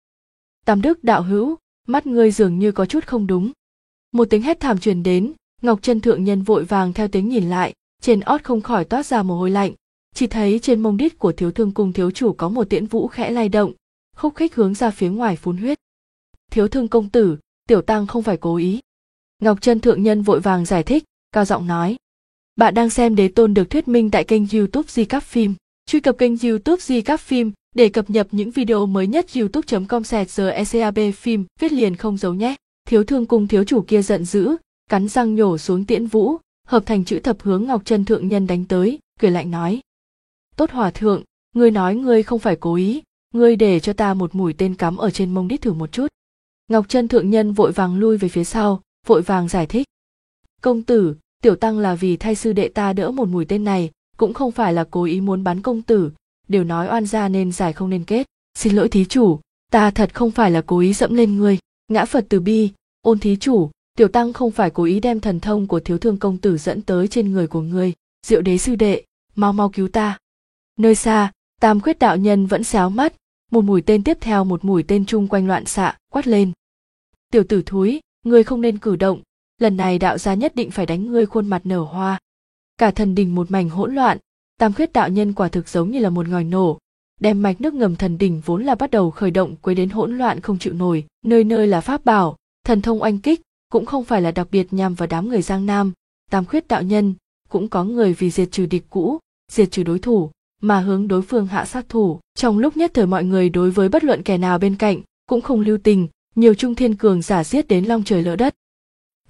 Tam Đức đạo hữu, mắt ngươi dường như có chút không đúng. Một tiếng hét thảm truyền đến, Ngọc Chân thượng nhân vội vàng theo tiếng nhìn lại, trên ót không khỏi toát ra mồ hôi lạnh, chỉ thấy trên mông đít của Thiếu Thương cung thiếu chủ có một tiễn vũ khẽ lay động, khúc khích hướng ra phía ngoài phun huyết. Thiếu Thương công tử, tiểu tăng không phải cố ý. Ngọc Chân thượng nhân vội vàng giải thích, cao giọng nói. Bạn đang xem Đế Tôn được thuyết minh tại kênh YouTube Di Cáp Phim. Truy cập kênh YouTube Di Cáp Phim để cập nhật những video mới nhất. youtube.com/secab phim viết liền không dấu nhé. Thiếu Thương cung thiếu chủ kia giận dữ, cắn răng nhổ xuống tiễn vũ, hợp thành chữ thập hướng Ngọc Chân thượng nhân đánh tới, cười lạnh nói. Tốt hòa thượng, ngươi nói ngươi không phải cố ý, ngươi để cho ta một mũi tên cắm ở trên mông đít thử một chút. Ngọc Chân thượng nhân vội vàng lui về phía sau, vội vàng giải thích. Công tử, tiểu tăng là vì thay sư đệ ta đỡ một mũi tên này, cũng không phải là cố ý muốn bắn công tử, đều nói oan gia nên giải không nên kết. Xin lỗi thí chủ, ta thật không phải là cố ý dẫm lên ngươi. Ngã Phật từ bi, ôn thí chủ, tiểu tăng không phải cố ý đem thần thông của Thiếu Thương công tử dẫn tới trên người của ngươi. Diệu Đế sư đệ, mau mau cứu ta. Nơi xa, Tam Khuyết đạo nhân vẫn xéo mắt, một mũi tên tiếp theo một mũi tên chung quanh loạn xạ, quát lên. Tiểu tử thúi, ngươi không nên cử động, lần này đạo gia nhất định phải đánh ngươi khuôn mặt nở hoa. Cả thần đình một mảnh hỗn loạn, Tam Khuyết đạo nhân quả thực giống như là một ngòi nổ, đem mạch nước ngầm thần đình vốn là bắt đầu khởi động quấy đến hỗn loạn không chịu nổi, nơi nơi là pháp bảo, thần thông oanh kích, cũng không phải là đặc biệt nhằm vào đám người Giang Nam, Tam Khuyết đạo nhân, cũng có người vì diệt trừ địch cũ, diệt trừ đối thủ, mà hướng đối phương hạ sát thủ. Trong lúc nhất thời mọi người đối với bất luận kẻ nào bên cạnh, cũng không lưu tình, nhiều trung thiên cường giả giết đến long trời lỡ đất.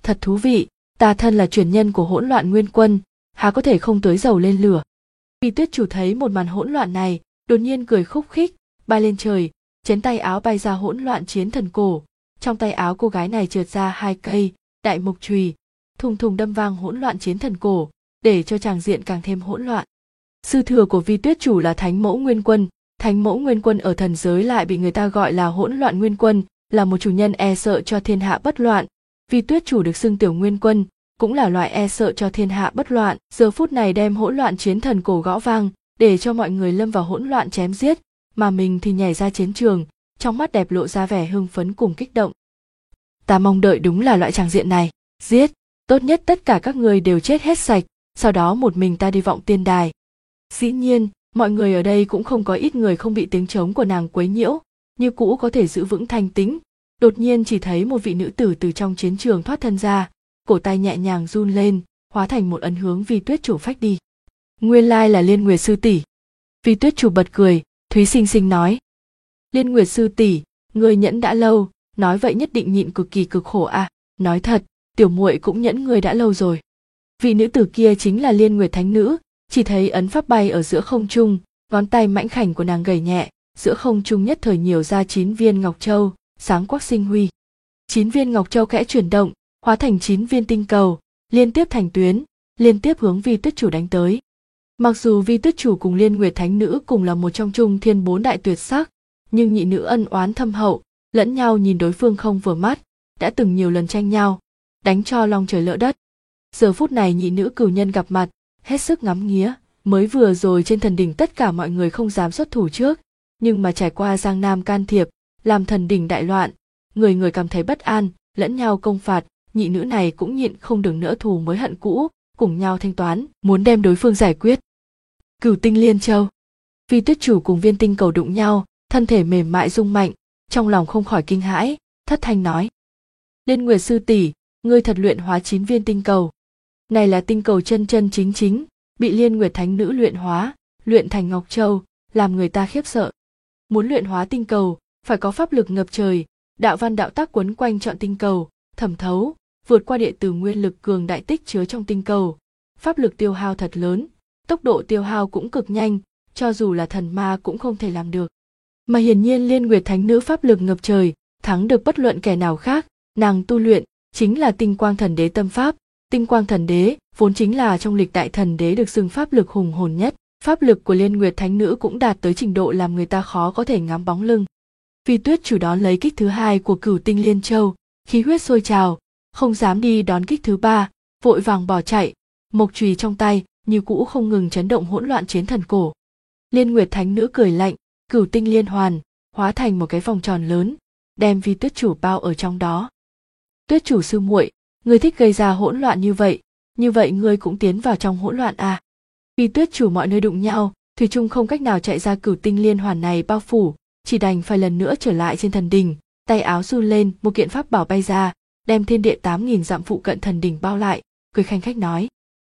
Thật thú vị, ta thân là truyền nhân của hỗn loạn nguyên quân, há có thể không tưới dầu lên lửa. Vi Tuyết Chủ thấy một màn hỗn loạn này, đột nhiên cười khúc khích, bay lên trời, chén tay áo bay ra hỗn loạn chiến thần cổ. Trong tay áo cô gái này trượt ra 2 cây đại mộc chùy, thùng thùng đâm vang hỗn loạn chiến thần cổ, để cho tràng diện càng thêm hỗn loạn. Sư thừa của Vi Tuyết Chủ là Thánh Mẫu Nguyên Quân. Thánh Mẫu Nguyên Quân ở thần giới lại bị người ta gọi là hỗn loạn nguyên quân, là một chủ nhân e sợ cho thiên hạ bất loạn. Vi Tuyết Chủ được xưng Tiểu Nguyên Quân, cũng là loại e sợ cho thiên hạ bất loạn. Giờ phút này đem hỗn loạn chiến thần cổ gõ vang, để cho mọi người lâm vào hỗn loạn chém giết, mà mình thì nhảy ra chiến trường, trong mắt đẹp lộ ra vẻ hưng phấn cùng kích động. Ta mong đợi đúng là loại tràng diện này, giết, tốt nhất tất cả các người đều chết hết sạch, sau đó một mình ta đi vọng tiên đài. Dĩ nhiên, mọi người ở đây cũng không có ít người không bị tiếng trống của nàng quấy nhiễu, như cũ có thể giữ vững thanh tĩnh. Đột nhiên chỉ thấy một vị nữ tử từ trong chiến trường thoát thân ra, cổ tay nhẹ nhàng run lên, hóa thành một ấn hướng Vi Tuyết Chủ phách đi. Nguyên lai là Liên Nguyệt sư tỷ. Vi Tuyết Chủ bật cười, Thúy Sinh Sinh nói: Liên Nguyệt sư tỷ, ngươi nhẫn đã lâu, nói vậy nhất định nhịn cực kỳ cực khổ à? Nói thật, tiểu muội cũng nhẫn ngươi đã lâu rồi. Vị nữ tử kia chính là Liên Nguyệt Thánh Nữ. Chỉ thấy ấn pháp bay ở giữa không trung, ngón tay mãnh khảnh của nàng gảy nhẹ, giữa không trung nhất thời nhiều ra 9 viên ngọc châu, sáng quắc sinh huy. 9 viên ngọc châu khẽ chuyển động, hóa thành 9 viên tinh cầu, liên tiếp thành tuyến, liên tiếp hướng Vi Tuyết Chủ đánh tới. Mặc dù Vi Tuyết Chủ cùng Liên Nguyệt Thánh Nữ cùng là một trong Trung Thiên 4 đại tuyệt sắc, nhưng nhị nữ ân oán thâm hậu, lẫn nhau nhìn đối phương không vừa mắt, đã từng nhiều lần tranh nhau, đánh cho long trời lỡ đất. Giờ phút này nhị nữ cửu nhân gặp mặt, hết sức ngắm nghía. Mới vừa rồi trên thần đỉnh tất cả mọi người không dám xuất thủ trước, nhưng mà trải qua Giang Nam can thiệp, làm thần đỉnh đại loạn, người người cảm thấy bất an, lẫn nhau công phạt, nhị nữ này cũng nhịn không được nữa thù mới hận cũ, cùng nhau thanh toán, muốn đem đối phương giải quyết. Cửu tinh liên châu. Vi Tuyết Chủ cùng viên tinh cầu đụng nhau, thân thể mềm mại rung mạnh, trong lòng không khỏi kinh hãi, thất thanh nói: Liên Nguyệt sư tỷ, ngươi thật luyện hóa 9 viên tinh cầu. Này là tinh cầu chân chân chính chính, bị Liên Nguyệt Thánh Nữ luyện hóa, luyện thành ngọc châu, làm người ta khiếp sợ. Muốn luyện hóa tinh cầu, phải có pháp lực ngập trời, đạo văn đạo tác quấn quanh trọn tinh cầu, thẩm thấu, vượt qua địa tử nguyên lực cường đại tích chứa trong tinh cầu. Pháp lực tiêu hao thật lớn, tốc độ tiêu hao cũng cực nhanh, cho dù là thần ma cũng không thể làm được. Mà hiển nhiên Liên Nguyệt Thánh Nữ pháp lực ngập trời, thắng được bất luận kẻ nào khác, nàng tu luyện chính là Tinh Quang Thần Đế tâm pháp. Tinh Quang Thần Đế vốn chính là trong lịch đại thần đế được xưng pháp lực hùng hồn nhất, pháp lực của Liên Nguyệt Thánh Nữ cũng đạt tới trình độ làm người ta khó có thể ngắm bóng lưng. Vi Tuyết Chủ đón lấy kích thứ 2 của Cửu Tinh Liên Châu, khí huyết sôi trào, không dám đi đón kích thứ 3, vội vàng bỏ chạy, mộc chùy trong tay như cũ không ngừng chấn động hỗn loạn chiến thần cổ. Liên Nguyệt Thánh Nữ cười lạnh, Cửu Tinh Liên Hoàn hóa thành một cái vòng tròn lớn, đem Vi Tuyết Chủ bao ở trong đó. Tuyết Chủ sư muội, ngươi thích gây ra hỗn loạn như vậy ngươi cũng tiến vào trong hỗn loạn à? Vi Tuyết Chủ mọi nơi đụng nhau, thủy chung không cách nào chạy ra Cửu Tinh Liên Hoàn này bao phủ, chỉ đành phải lần nữa trở lại trên thần đỉnh, tay áo run lên, một kiện pháp bảo bay ra, đem thiên địa 8.000 dặm phụ cận thần đỉnh bao lại, cười khanh khách nói: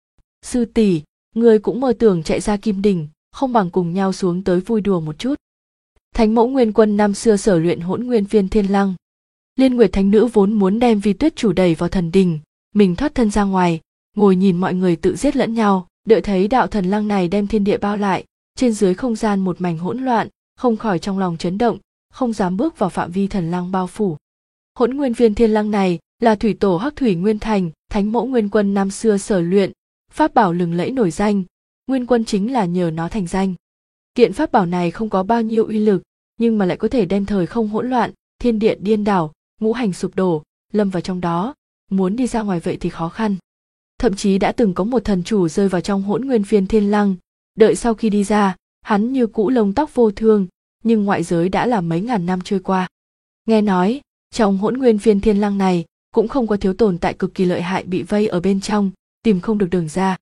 Sư tỷ, ngươi cũng mơ tưởng chạy ra Kim Đỉnh, không bằng cùng nhau xuống tới vui đùa một chút. Thánh Mẫu Nguyên Quân năm xưa sở luyện Hỗn Nguyên Viên Thiên Lăng. Liên Nguyệt Thánh Nữ vốn muốn đem Vi Tuyết Chủ đẩy vào thần đỉnh, mình thoát thân ra ngoài, ngồi nhìn mọi người tự giết lẫn nhau, đợi thấy đạo thần lăng này đem thiên địa bao lại, trên dưới không gian một mảnh hỗn loạn, không khỏi trong lòng chấn động, không dám bước vào phạm vi thần lăng bao phủ. Hỗn Nguyên Viên Thiên Lăng này là thủy tổ Hắc Thủy Nguyên Thành, Thánh Mẫu Nguyên Quân năm xưa sở luyện, pháp bảo lừng lẫy nổi danh, Nguyên Quân chính là nhờ nó thành danh. Kiện pháp bảo này không có bao nhiêu uy lực, nhưng mà lại có thể đem thời không hỗn loạn, thiên địa điên đảo, ngũ hành sụp đổ, lâm vào trong đó, muốn đi ra ngoài vậy thì khó khăn. Thậm chí đã từng có một thần chủ rơi vào trong Hỗn Nguyên Viên Thiên Lăng, đợi sau khi đi ra, hắn như cũ lông tóc vô thương, nhưng ngoại giới đã là mấy ngàn năm trôi qua. Nghe nói, trong Hỗn Nguyên Viên Thiên Lăng này cũng không có thiếu tồn tại cực kỳ lợi hại bị vây ở bên trong, tìm không được đường ra.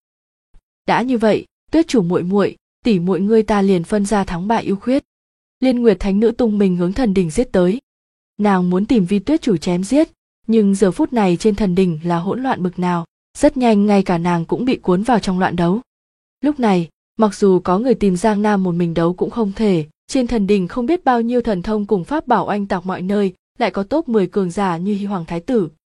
Đã như vậy, Tuyết Chủ muội muội, tỷ muội ngươi ta liền phân ra thắng bại ưu khuyết. Liên Nguyệt Thánh Nữ tung mình hướng thần đỉnh giết tới. Nàng muốn tìm Vi Tuyết Chủ chém giết, nhưng giờ phút này trên thần đỉnh là hỗn loạn bực nào, rất nhanh ngay cả nàng cũng bị cuốn vào trong loạn đấu. Lúc này, mặc dù có người tìm Giang Nam một mình đấu cũng không thể, trên thần đỉnh không biết bao nhiêu thần thông cùng pháp bảo oanh tạc mọi nơi, lại có top 10 cường giả như Hy Hoàng Thái Tử,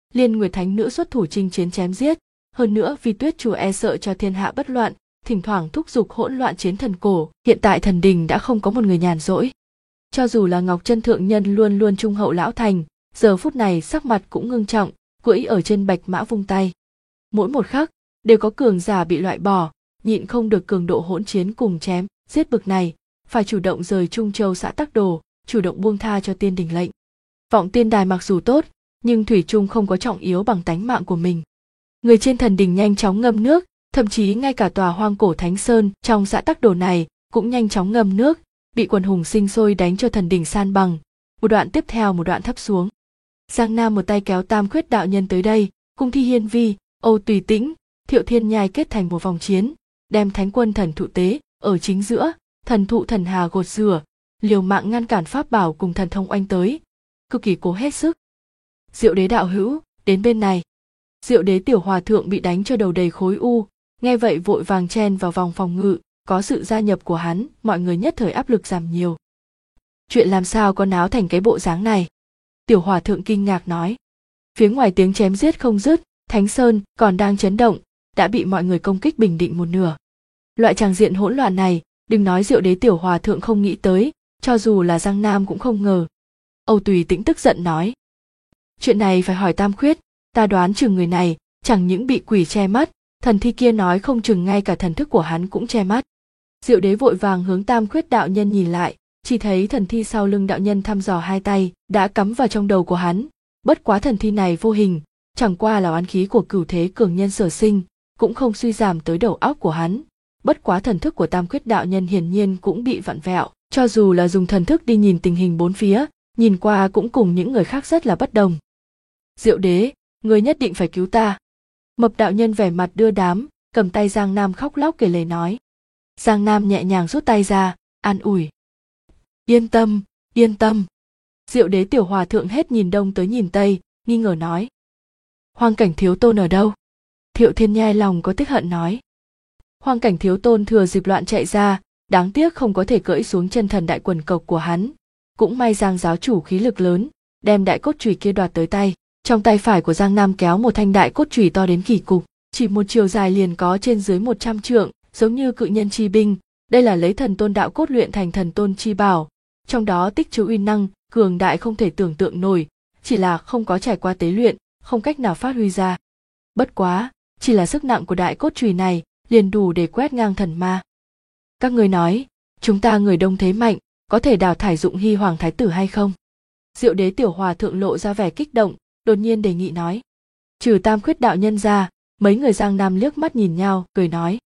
Liên Nguyệt Thánh Nữ xuất thủ chinh chiến chém giết, hơn nữa vì Tuyết Chùa e sợ cho thiên hạ bất loạn, thỉnh thoảng thúc giục hỗn loạn chiến thần cổ. Hiện tại thần đình đã không có một người nhàn rỗi. Cho dù là Ngọc Chân thượng nhân luôn luôn trung hậu lão thành, giờ phút này sắc mặt cũng ngưng trọng, cưỡi ở trên bạch mã vung tay. Mỗi một khắc đều có cường giả bị loại bỏ, nhịn không được cường độ hỗn chiến cùng chém giết bực này, phải chủ động rời Trung Châu xã Tắc Đồ, chủ động buông tha cho tiên đình lệnh. Vọng Tiên Đài mặc dù tốt, nhưng thủy chung không có trọng yếu bằng tánh mạng của mình. Người trên thần đình nhanh chóng ngâm nước, thậm chí ngay cả tòa hoang cổ Thánh Sơn trong xã Tắc Đồ này cũng nhanh chóng ngâm nước, bị quần hùng sinh sôi đánh cho thần đình san bằng, một đoạn tiếp theo một đoạn thấp xuống. Giang Nam một tay kéo Tam Khuyết đạo nhân tới đây, cùng Thi Hiên Vi, Âu Tùy Tĩnh, Thiệu Thiên Nhai kết thành một vòng chiến, đem Thánh Quân Thần Thụ tế ở chính giữa, thần thụ thần hà gột rửa, liều mạng ngăn cản pháp bảo cùng thần thông oanh tới, cực kỳ cố hết sức. Diệu Đế đạo hữu, đến bên này. Diệu Đế tiểu hòa thượng bị đánh cho đầu đầy khối u, nghe vậy vội vàng chen vào vòng phòng ngự, có sự gia nhập của hắn, mọi người nhất thời áp lực giảm nhiều. Chuyện làm sao có náo thành cái bộ dáng này? Tiểu hòa thượng kinh ngạc nói. Phía ngoài tiếng chém giết không dứt, Thánh Sơn còn đang chấn động, đã bị mọi người công kích bình định một nửa. Loại tràng diện hỗn loạn này, đừng nói Diệu Đế tiểu hòa thượng không nghĩ tới, cho dù là Giang Nam cũng không ngờ. Âu Tùy Tĩnh tức giận nói. Chuyện này phải hỏi Tam Khuyết, ta đoán chừng người này chẳng những bị quỷ che mắt, thần thi kia nói không chừng ngay cả thần thức của hắn cũng che mắt. Diệu Đế vội vàng hướng Tam Khuyết đạo nhân nhìn lại, chỉ thấy thần thi sau lưng đạo nhân thăm dò hai tay đã cắm vào trong đầu của hắn. Bất quá thần thi này vô hình, chẳng qua là oán khí của Cửu Thế cường nhân sở sinh, cũng không suy giảm tới đầu óc của hắn. Bất quá thần thức của Tam Khuyết đạo nhân hiển nhiên cũng bị vặn vẹo, cho dù là dùng thần thức đi nhìn tình hình bốn phía, nhìn qua cũng cùng những người khác rất là bất đồng. Diệu Đế, ngươi nhất định phải cứu ta. Mập đạo nhân vẻ mặt đưa đám, cầm tay Giang Nam khóc lóc kể lể nói. Giang Nam nhẹ nhàng rút tay ra, an ủi. Yên tâm, yên tâm. Diệu Đế tiểu hòa thượng hết nhìn đông tới nhìn tây, nghi ngờ nói. Hoang Cảnh thiếu tôn ở đâu? Thiệu Thiên Nhai lòng có tức hận nói. Hoang Cảnh thiếu tôn thừa dịp loạn chạy ra, đáng tiếc không có thể cưỡi xuống chân thần đại quần cộc của hắn. Cũng may Giang giáo chủ khí lực lớn, đem đại cốt chùy kia đoạt tới tay. Trong tay phải của Giang Nam kéo một thanh đại cốt chùy to đến kỳ cục, chỉ một chiều dài liền có trên dưới 100 trượng, giống như cự nhân chi binh. Đây là lấy thần tôn đạo cốt luyện thành thần tôn chi bảo, trong đó tích chứa uy năng cường đại không thể tưởng tượng nổi, chỉ là không có trải qua tế luyện, không cách nào phát huy ra. Bất quá, chỉ là sức nặng của đại cốt chùy này liền đủ để quét ngang thần ma. Các ngươi nói, chúng ta người đông thế mạnh, có thể đào thải Dụng Hy hoàng thái tử hay không? Diệu Đế tiểu hòa thượng lộ ra vẻ kích động, đột nhiên đề nghị nói. Trừ Tam Khuyết đạo nhân ra, mấy người Giang Nam liếc mắt nhìn nhau, cười nói.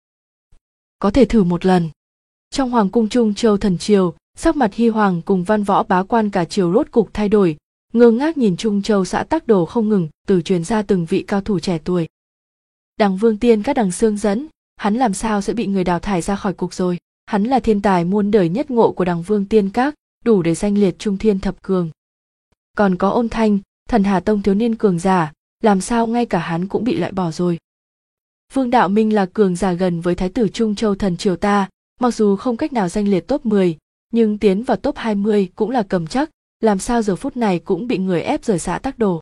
Có thể thử một lần. Trong hoàng cung Trung Châu thần triều, sắc mặt Hy hoàng cùng văn võ bá quan cả triều rốt cục thay đổi, ngơ ngác nhìn Trung Châu xã Tắc Đồ không ngừng từ truyền ra từng vị cao thủ trẻ tuổi. Đằng Vương Tiên các đằng xương dẫn, hắn làm sao sẽ bị người đào thải ra khỏi cục rồi? Hắn là thiên tài muôn đời nhất ngộ của đằng Vương Tiên các, đủ để danh liệt trung thiên thập cường. Còn có Ôn Thanh, Thần Hà Tông thiếu niên cường giả, làm sao ngay cả hắn cũng bị loại bỏ rồi? Vương Đạo Minh là cường giả gần với thái tử Trung Châu thần triều ta, mặc dù không cách nào danh liệt top 10, nhưng tiến vào top 20 cũng là cầm chắc, làm sao giờ phút này cũng bị người ép rời xã Tắc Đồ.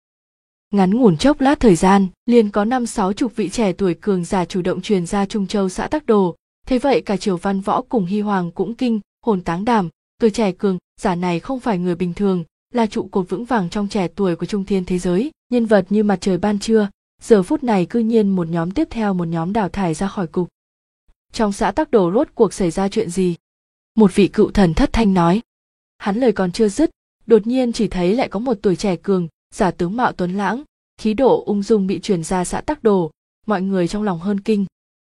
Ngắn ngủn chốc lát thời gian, liền có 50-60 vị trẻ tuổi cường giả chủ động truyền ra Trung Châu xã Tắc Đồ, thế vậy cả triều văn võ cùng Hy hoàng cũng kinh hồn táng đảm, tuổi trẻ cường giả này không phải người bình thường, là trụ cột vững vàng trong trẻ tuổi của trung thiên thế giới, nhân vật như mặt trời ban trưa, giờ phút này cư nhiên một nhóm tiếp theo một nhóm đào thải ra khỏi cục. Trong xã Tắc Đồ rốt cuộc xảy ra chuyện gì? Một vị cựu thần thất thanh nói. Hắn lời còn chưa dứt, đột nhiên chỉ thấy lại có một tuổi trẻ cường giả tướng mạo tuấn lãng, khí độ ung dung bị truyền ra xã Tắc Đồ, mọi người trong lòng hơn kinh.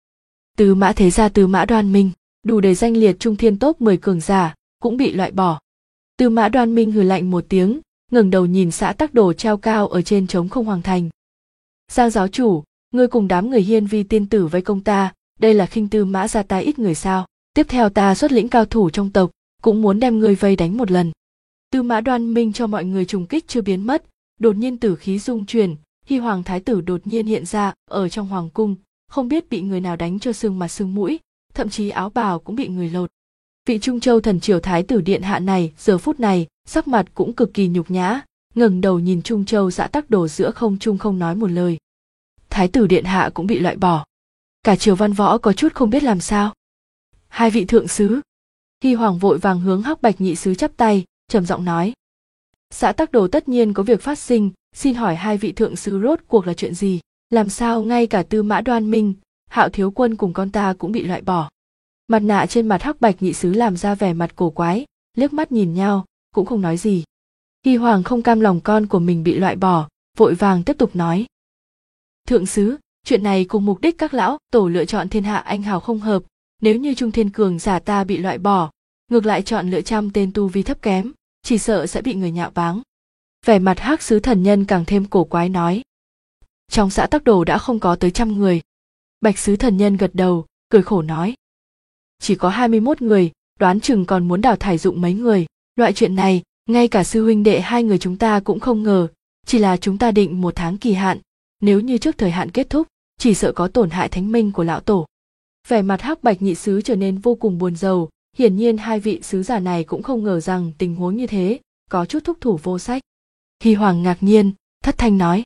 Tư Mã thế gia Tư Mã Đoan Minh, đủ để danh liệt trung thiên top 10 cường giả, cũng bị loại bỏ. Tư Mã Đoan Minh hừ lạnh một tiếng, ngẩng đầu nhìn xã Tắc Đồ treo cao ở trên trống không hoàng thành. Giang giáo chủ, ngươi cùng đám người Hiên Vi tiên tử vây công ta, đây là khinh Tư Mã gia ta ít người sao? Tiếp theo ta xuất lĩnh cao thủ trong tộc, cũng muốn đem ngươi vây đánh một lần. Tư Mã Đoan Minh cho mọi người trùng kích chưa biến mất, đột nhiên tử khí dung chuyển, Hy hoàng thái tử đột nhiên hiện ra ở trong hoàng cung, không biết bị người nào đánh cho sưng mặt sưng mũi, thậm chí áo bào cũng bị người lột. Vị Trung Châu thần triều thái tử điện hạ này giờ phút này sắc mặt cũng cực kỳ nhục nhã, ngẩng đầu nhìn Trung Châu Xã Tắc Đồ giữa không trung không nói một lời. Thái tử điện hạ cũng bị loại bỏ. Cả triều văn võ có chút không biết làm sao. Hai vị thượng sứ. Hy Hoàng vội vàng hướng Hắc Bạch nhị sứ chắp tay, trầm giọng nói. Xã Tắc Đồ tất nhiên có việc phát sinh, xin hỏi hai vị thượng sứ rốt cuộc là chuyện gì? Làm sao ngay cả Tư Mã Đoan Minh, Hạo thiếu quân cùng con ta cũng bị loại bỏ? Mặt nạ trên mặt Hắc Bạch nhị sứ làm ra vẻ mặt cổ quái, liếc mắt nhìn nhau, cũng không nói gì. Hy Hoàng không cam lòng con của mình bị loại bỏ, vội vàng tiếp tục nói. Thượng sứ, chuyện này cùng mục đích các lão tổ lựa chọn thiên hạ anh hào không hợp, nếu như Trung Thiên cường giả ta bị loại bỏ, ngược lại chọn lựa 100 tên tu vi thấp kém, chỉ sợ sẽ bị người nhạo báng. Vẻ mặt Hắc sứ thần nhân càng thêm cổ quái nói. Trong xã Tắc Đồ đã không có tới 100 người. Bạch sứ thần nhân gật đầu, cười khổ nói. Chỉ có 21 người, đoán chừng còn muốn đào thải dụng mấy người. Loại chuyện này, ngay cả sư huynh đệ hai người chúng ta cũng không ngờ, chỉ là chúng ta định 1 tháng kỳ hạn, nếu như trước thời hạn kết thúc, chỉ sợ có tổn hại thánh minh của lão tổ. Vẻ mặt Hắc Bạch nhị sứ trở nên vô cùng buồn rầu, hiển nhiên hai vị sứ giả này cũng không ngờ rằng tình huống như thế, có chút thúc thủ vô sách. Hy Hoàng ngạc nhiên, thất thanh nói.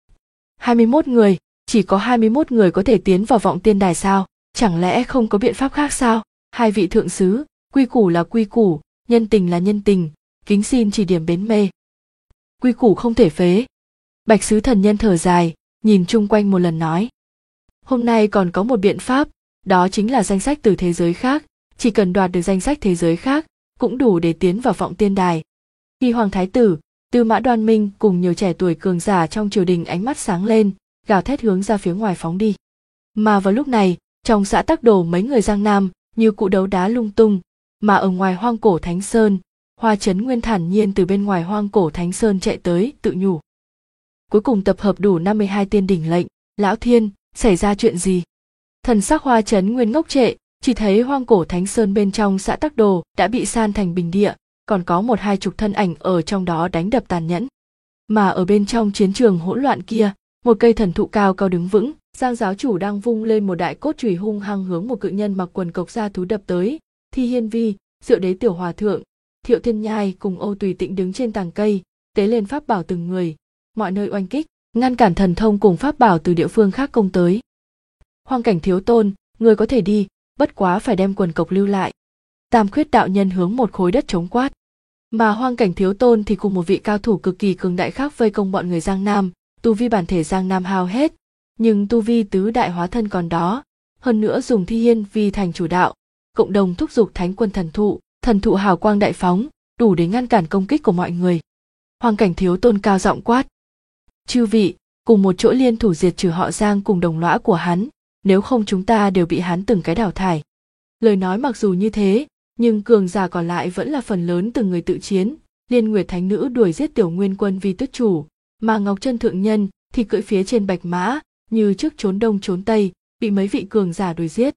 21 người, chỉ có 21 người có thể tiến vào vọng tiên đài sao? Chẳng lẽ không có biện pháp khác sao? Hai vị thượng sứ, quy củ là quy củ, nhân tình là nhân tình, kính xin chỉ điểm bến mê. Quy củ không thể phế. Bạch sứ thần nhân thở dài, nhìn chung quanh một lần nói. Hôm nay còn có một biện pháp, đó chính là danh sách từ thế giới khác, chỉ cần đoạt được danh sách thế giới khác, cũng đủ để tiến vào vọng tiên đài. Hy Hoàng thái tử, Tư Mã Đoan Minh cùng nhiều trẻ tuổi cường giả trong triều đình ánh mắt sáng lên, gào thét hướng ra phía ngoài phóng đi. Mà vào lúc này, trong xã Tắc Đồ mấy người Giang Nam như cụ đấu đá lung tung, mà ở ngoài Hoang Cổ Thánh Sơn, Hoa Chấn Nguyên thản nhiên từ bên ngoài Hoang Cổ Thánh Sơn chạy tới, tự nhủ. Cuối cùng tập hợp đủ 52 tiên đỉnh lệnh, Lão Thiên, xảy ra chuyện gì? Thần sắc Hoa Chấn Nguyên ngốc trệ, chỉ thấy Hoang Cổ Thánh Sơn bên trong xã Tắc Đồ đã bị san thành bình địa, còn có 1-2 thân ảnh ở trong đó đánh đập tàn nhẫn. Mà ở bên trong chiến trường hỗn loạn kia, một cây thần thụ cao cao đứng vững, Giang giáo chủ đang vung lên một đại cốt chùy hung hăng hướng một cự nhân mặc quần cộc da thú đập tới. Thi Hiên Vi, Diệu Đế Tiểu Hòa Thượng, Thiệu Thiên Nhai cùng Âu Tùy Tịnh đứng trên tàng cây, tế lên pháp bảo từng người, mọi nơi oanh kích, ngăn cản thần thông cùng pháp bảo từ địa phương khác công tới. Hoang Cảnh Thiếu Tôn, người có thể đi, bất quá phải đem quần cộc lưu lại. Tam Khuyết đạo nhân hướng một khối đất trống quát. Mà Hoang Cảnh Thiếu Tôn thì cùng một vị cao thủ cực kỳ cường đại khác vây công bọn người Giang Nam, tu vi bản thể Giang Nam hao hết, nhưng tu vi tứ đại hóa thân còn đó, hơn nữa dùng Thi Hiên Vi thành chủ đạo, cộng đồng thúc giục Thánh Quân thần thụ hào quang đại phóng, đủ để ngăn cản công kích của mọi người. Hoang Cảnh Thiếu Tôn cao giọng quát. Chư vị, cùng một chỗ liên thủ diệt trừ họ Giang cùng đồng lõa của hắn, nếu không chúng ta đều bị hắn từng cái đào thải. Lời nói mặc dù như thế, nhưng cường giả còn lại vẫn là phần lớn từng người tự chiến. Liên Nguyệt Thánh Nữ đuổi giết Tiểu Nguyên Quân Vi Tước Chủ, mà Ngọc Chân Thượng Nhân thì cưỡi phía trên bạch mã, như trước trốn đông trốn tây, bị mấy vị cường giả đuổi giết.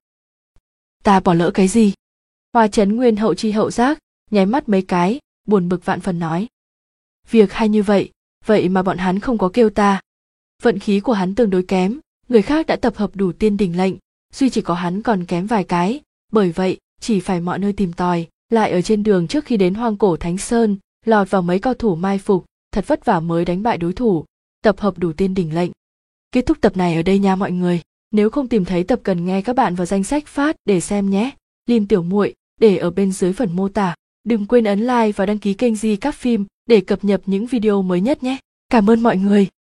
Ta bỏ lỡ cái gì? Hoa Chấn Nguyên hậu chi hậu giác, nháy mắt mấy cái, buồn bực vạn phần nói. Việc hay như vậy, vậy mà bọn hắn không có kêu ta. Vận khí của hắn tương đối kém, người khác đã tập hợp đủ tiên đỉnh lệnh, duy chỉ có hắn còn kém vài cái, bởi vậy chỉ phải mọi nơi tìm tòi, lại ở trên đường trước khi đến Hoang Cổ Thánh Sơn, lọt vào mấy cao thủ mai phục, thật vất vả mới đánh bại đối thủ, tập hợp đủ tiên đỉnh lệnh. Kết thúc tập này ở đây nha mọi người, nếu không tìm thấy tập cần nghe các bạn vào danh sách phát để xem nhé. Lim Tiểu Muội để ở bên dưới phần mô tả. Đừng quên ấn like và đăng ký kênh Di Các Phim để cập nhật những video mới nhất nhé. Cảm ơn mọi người.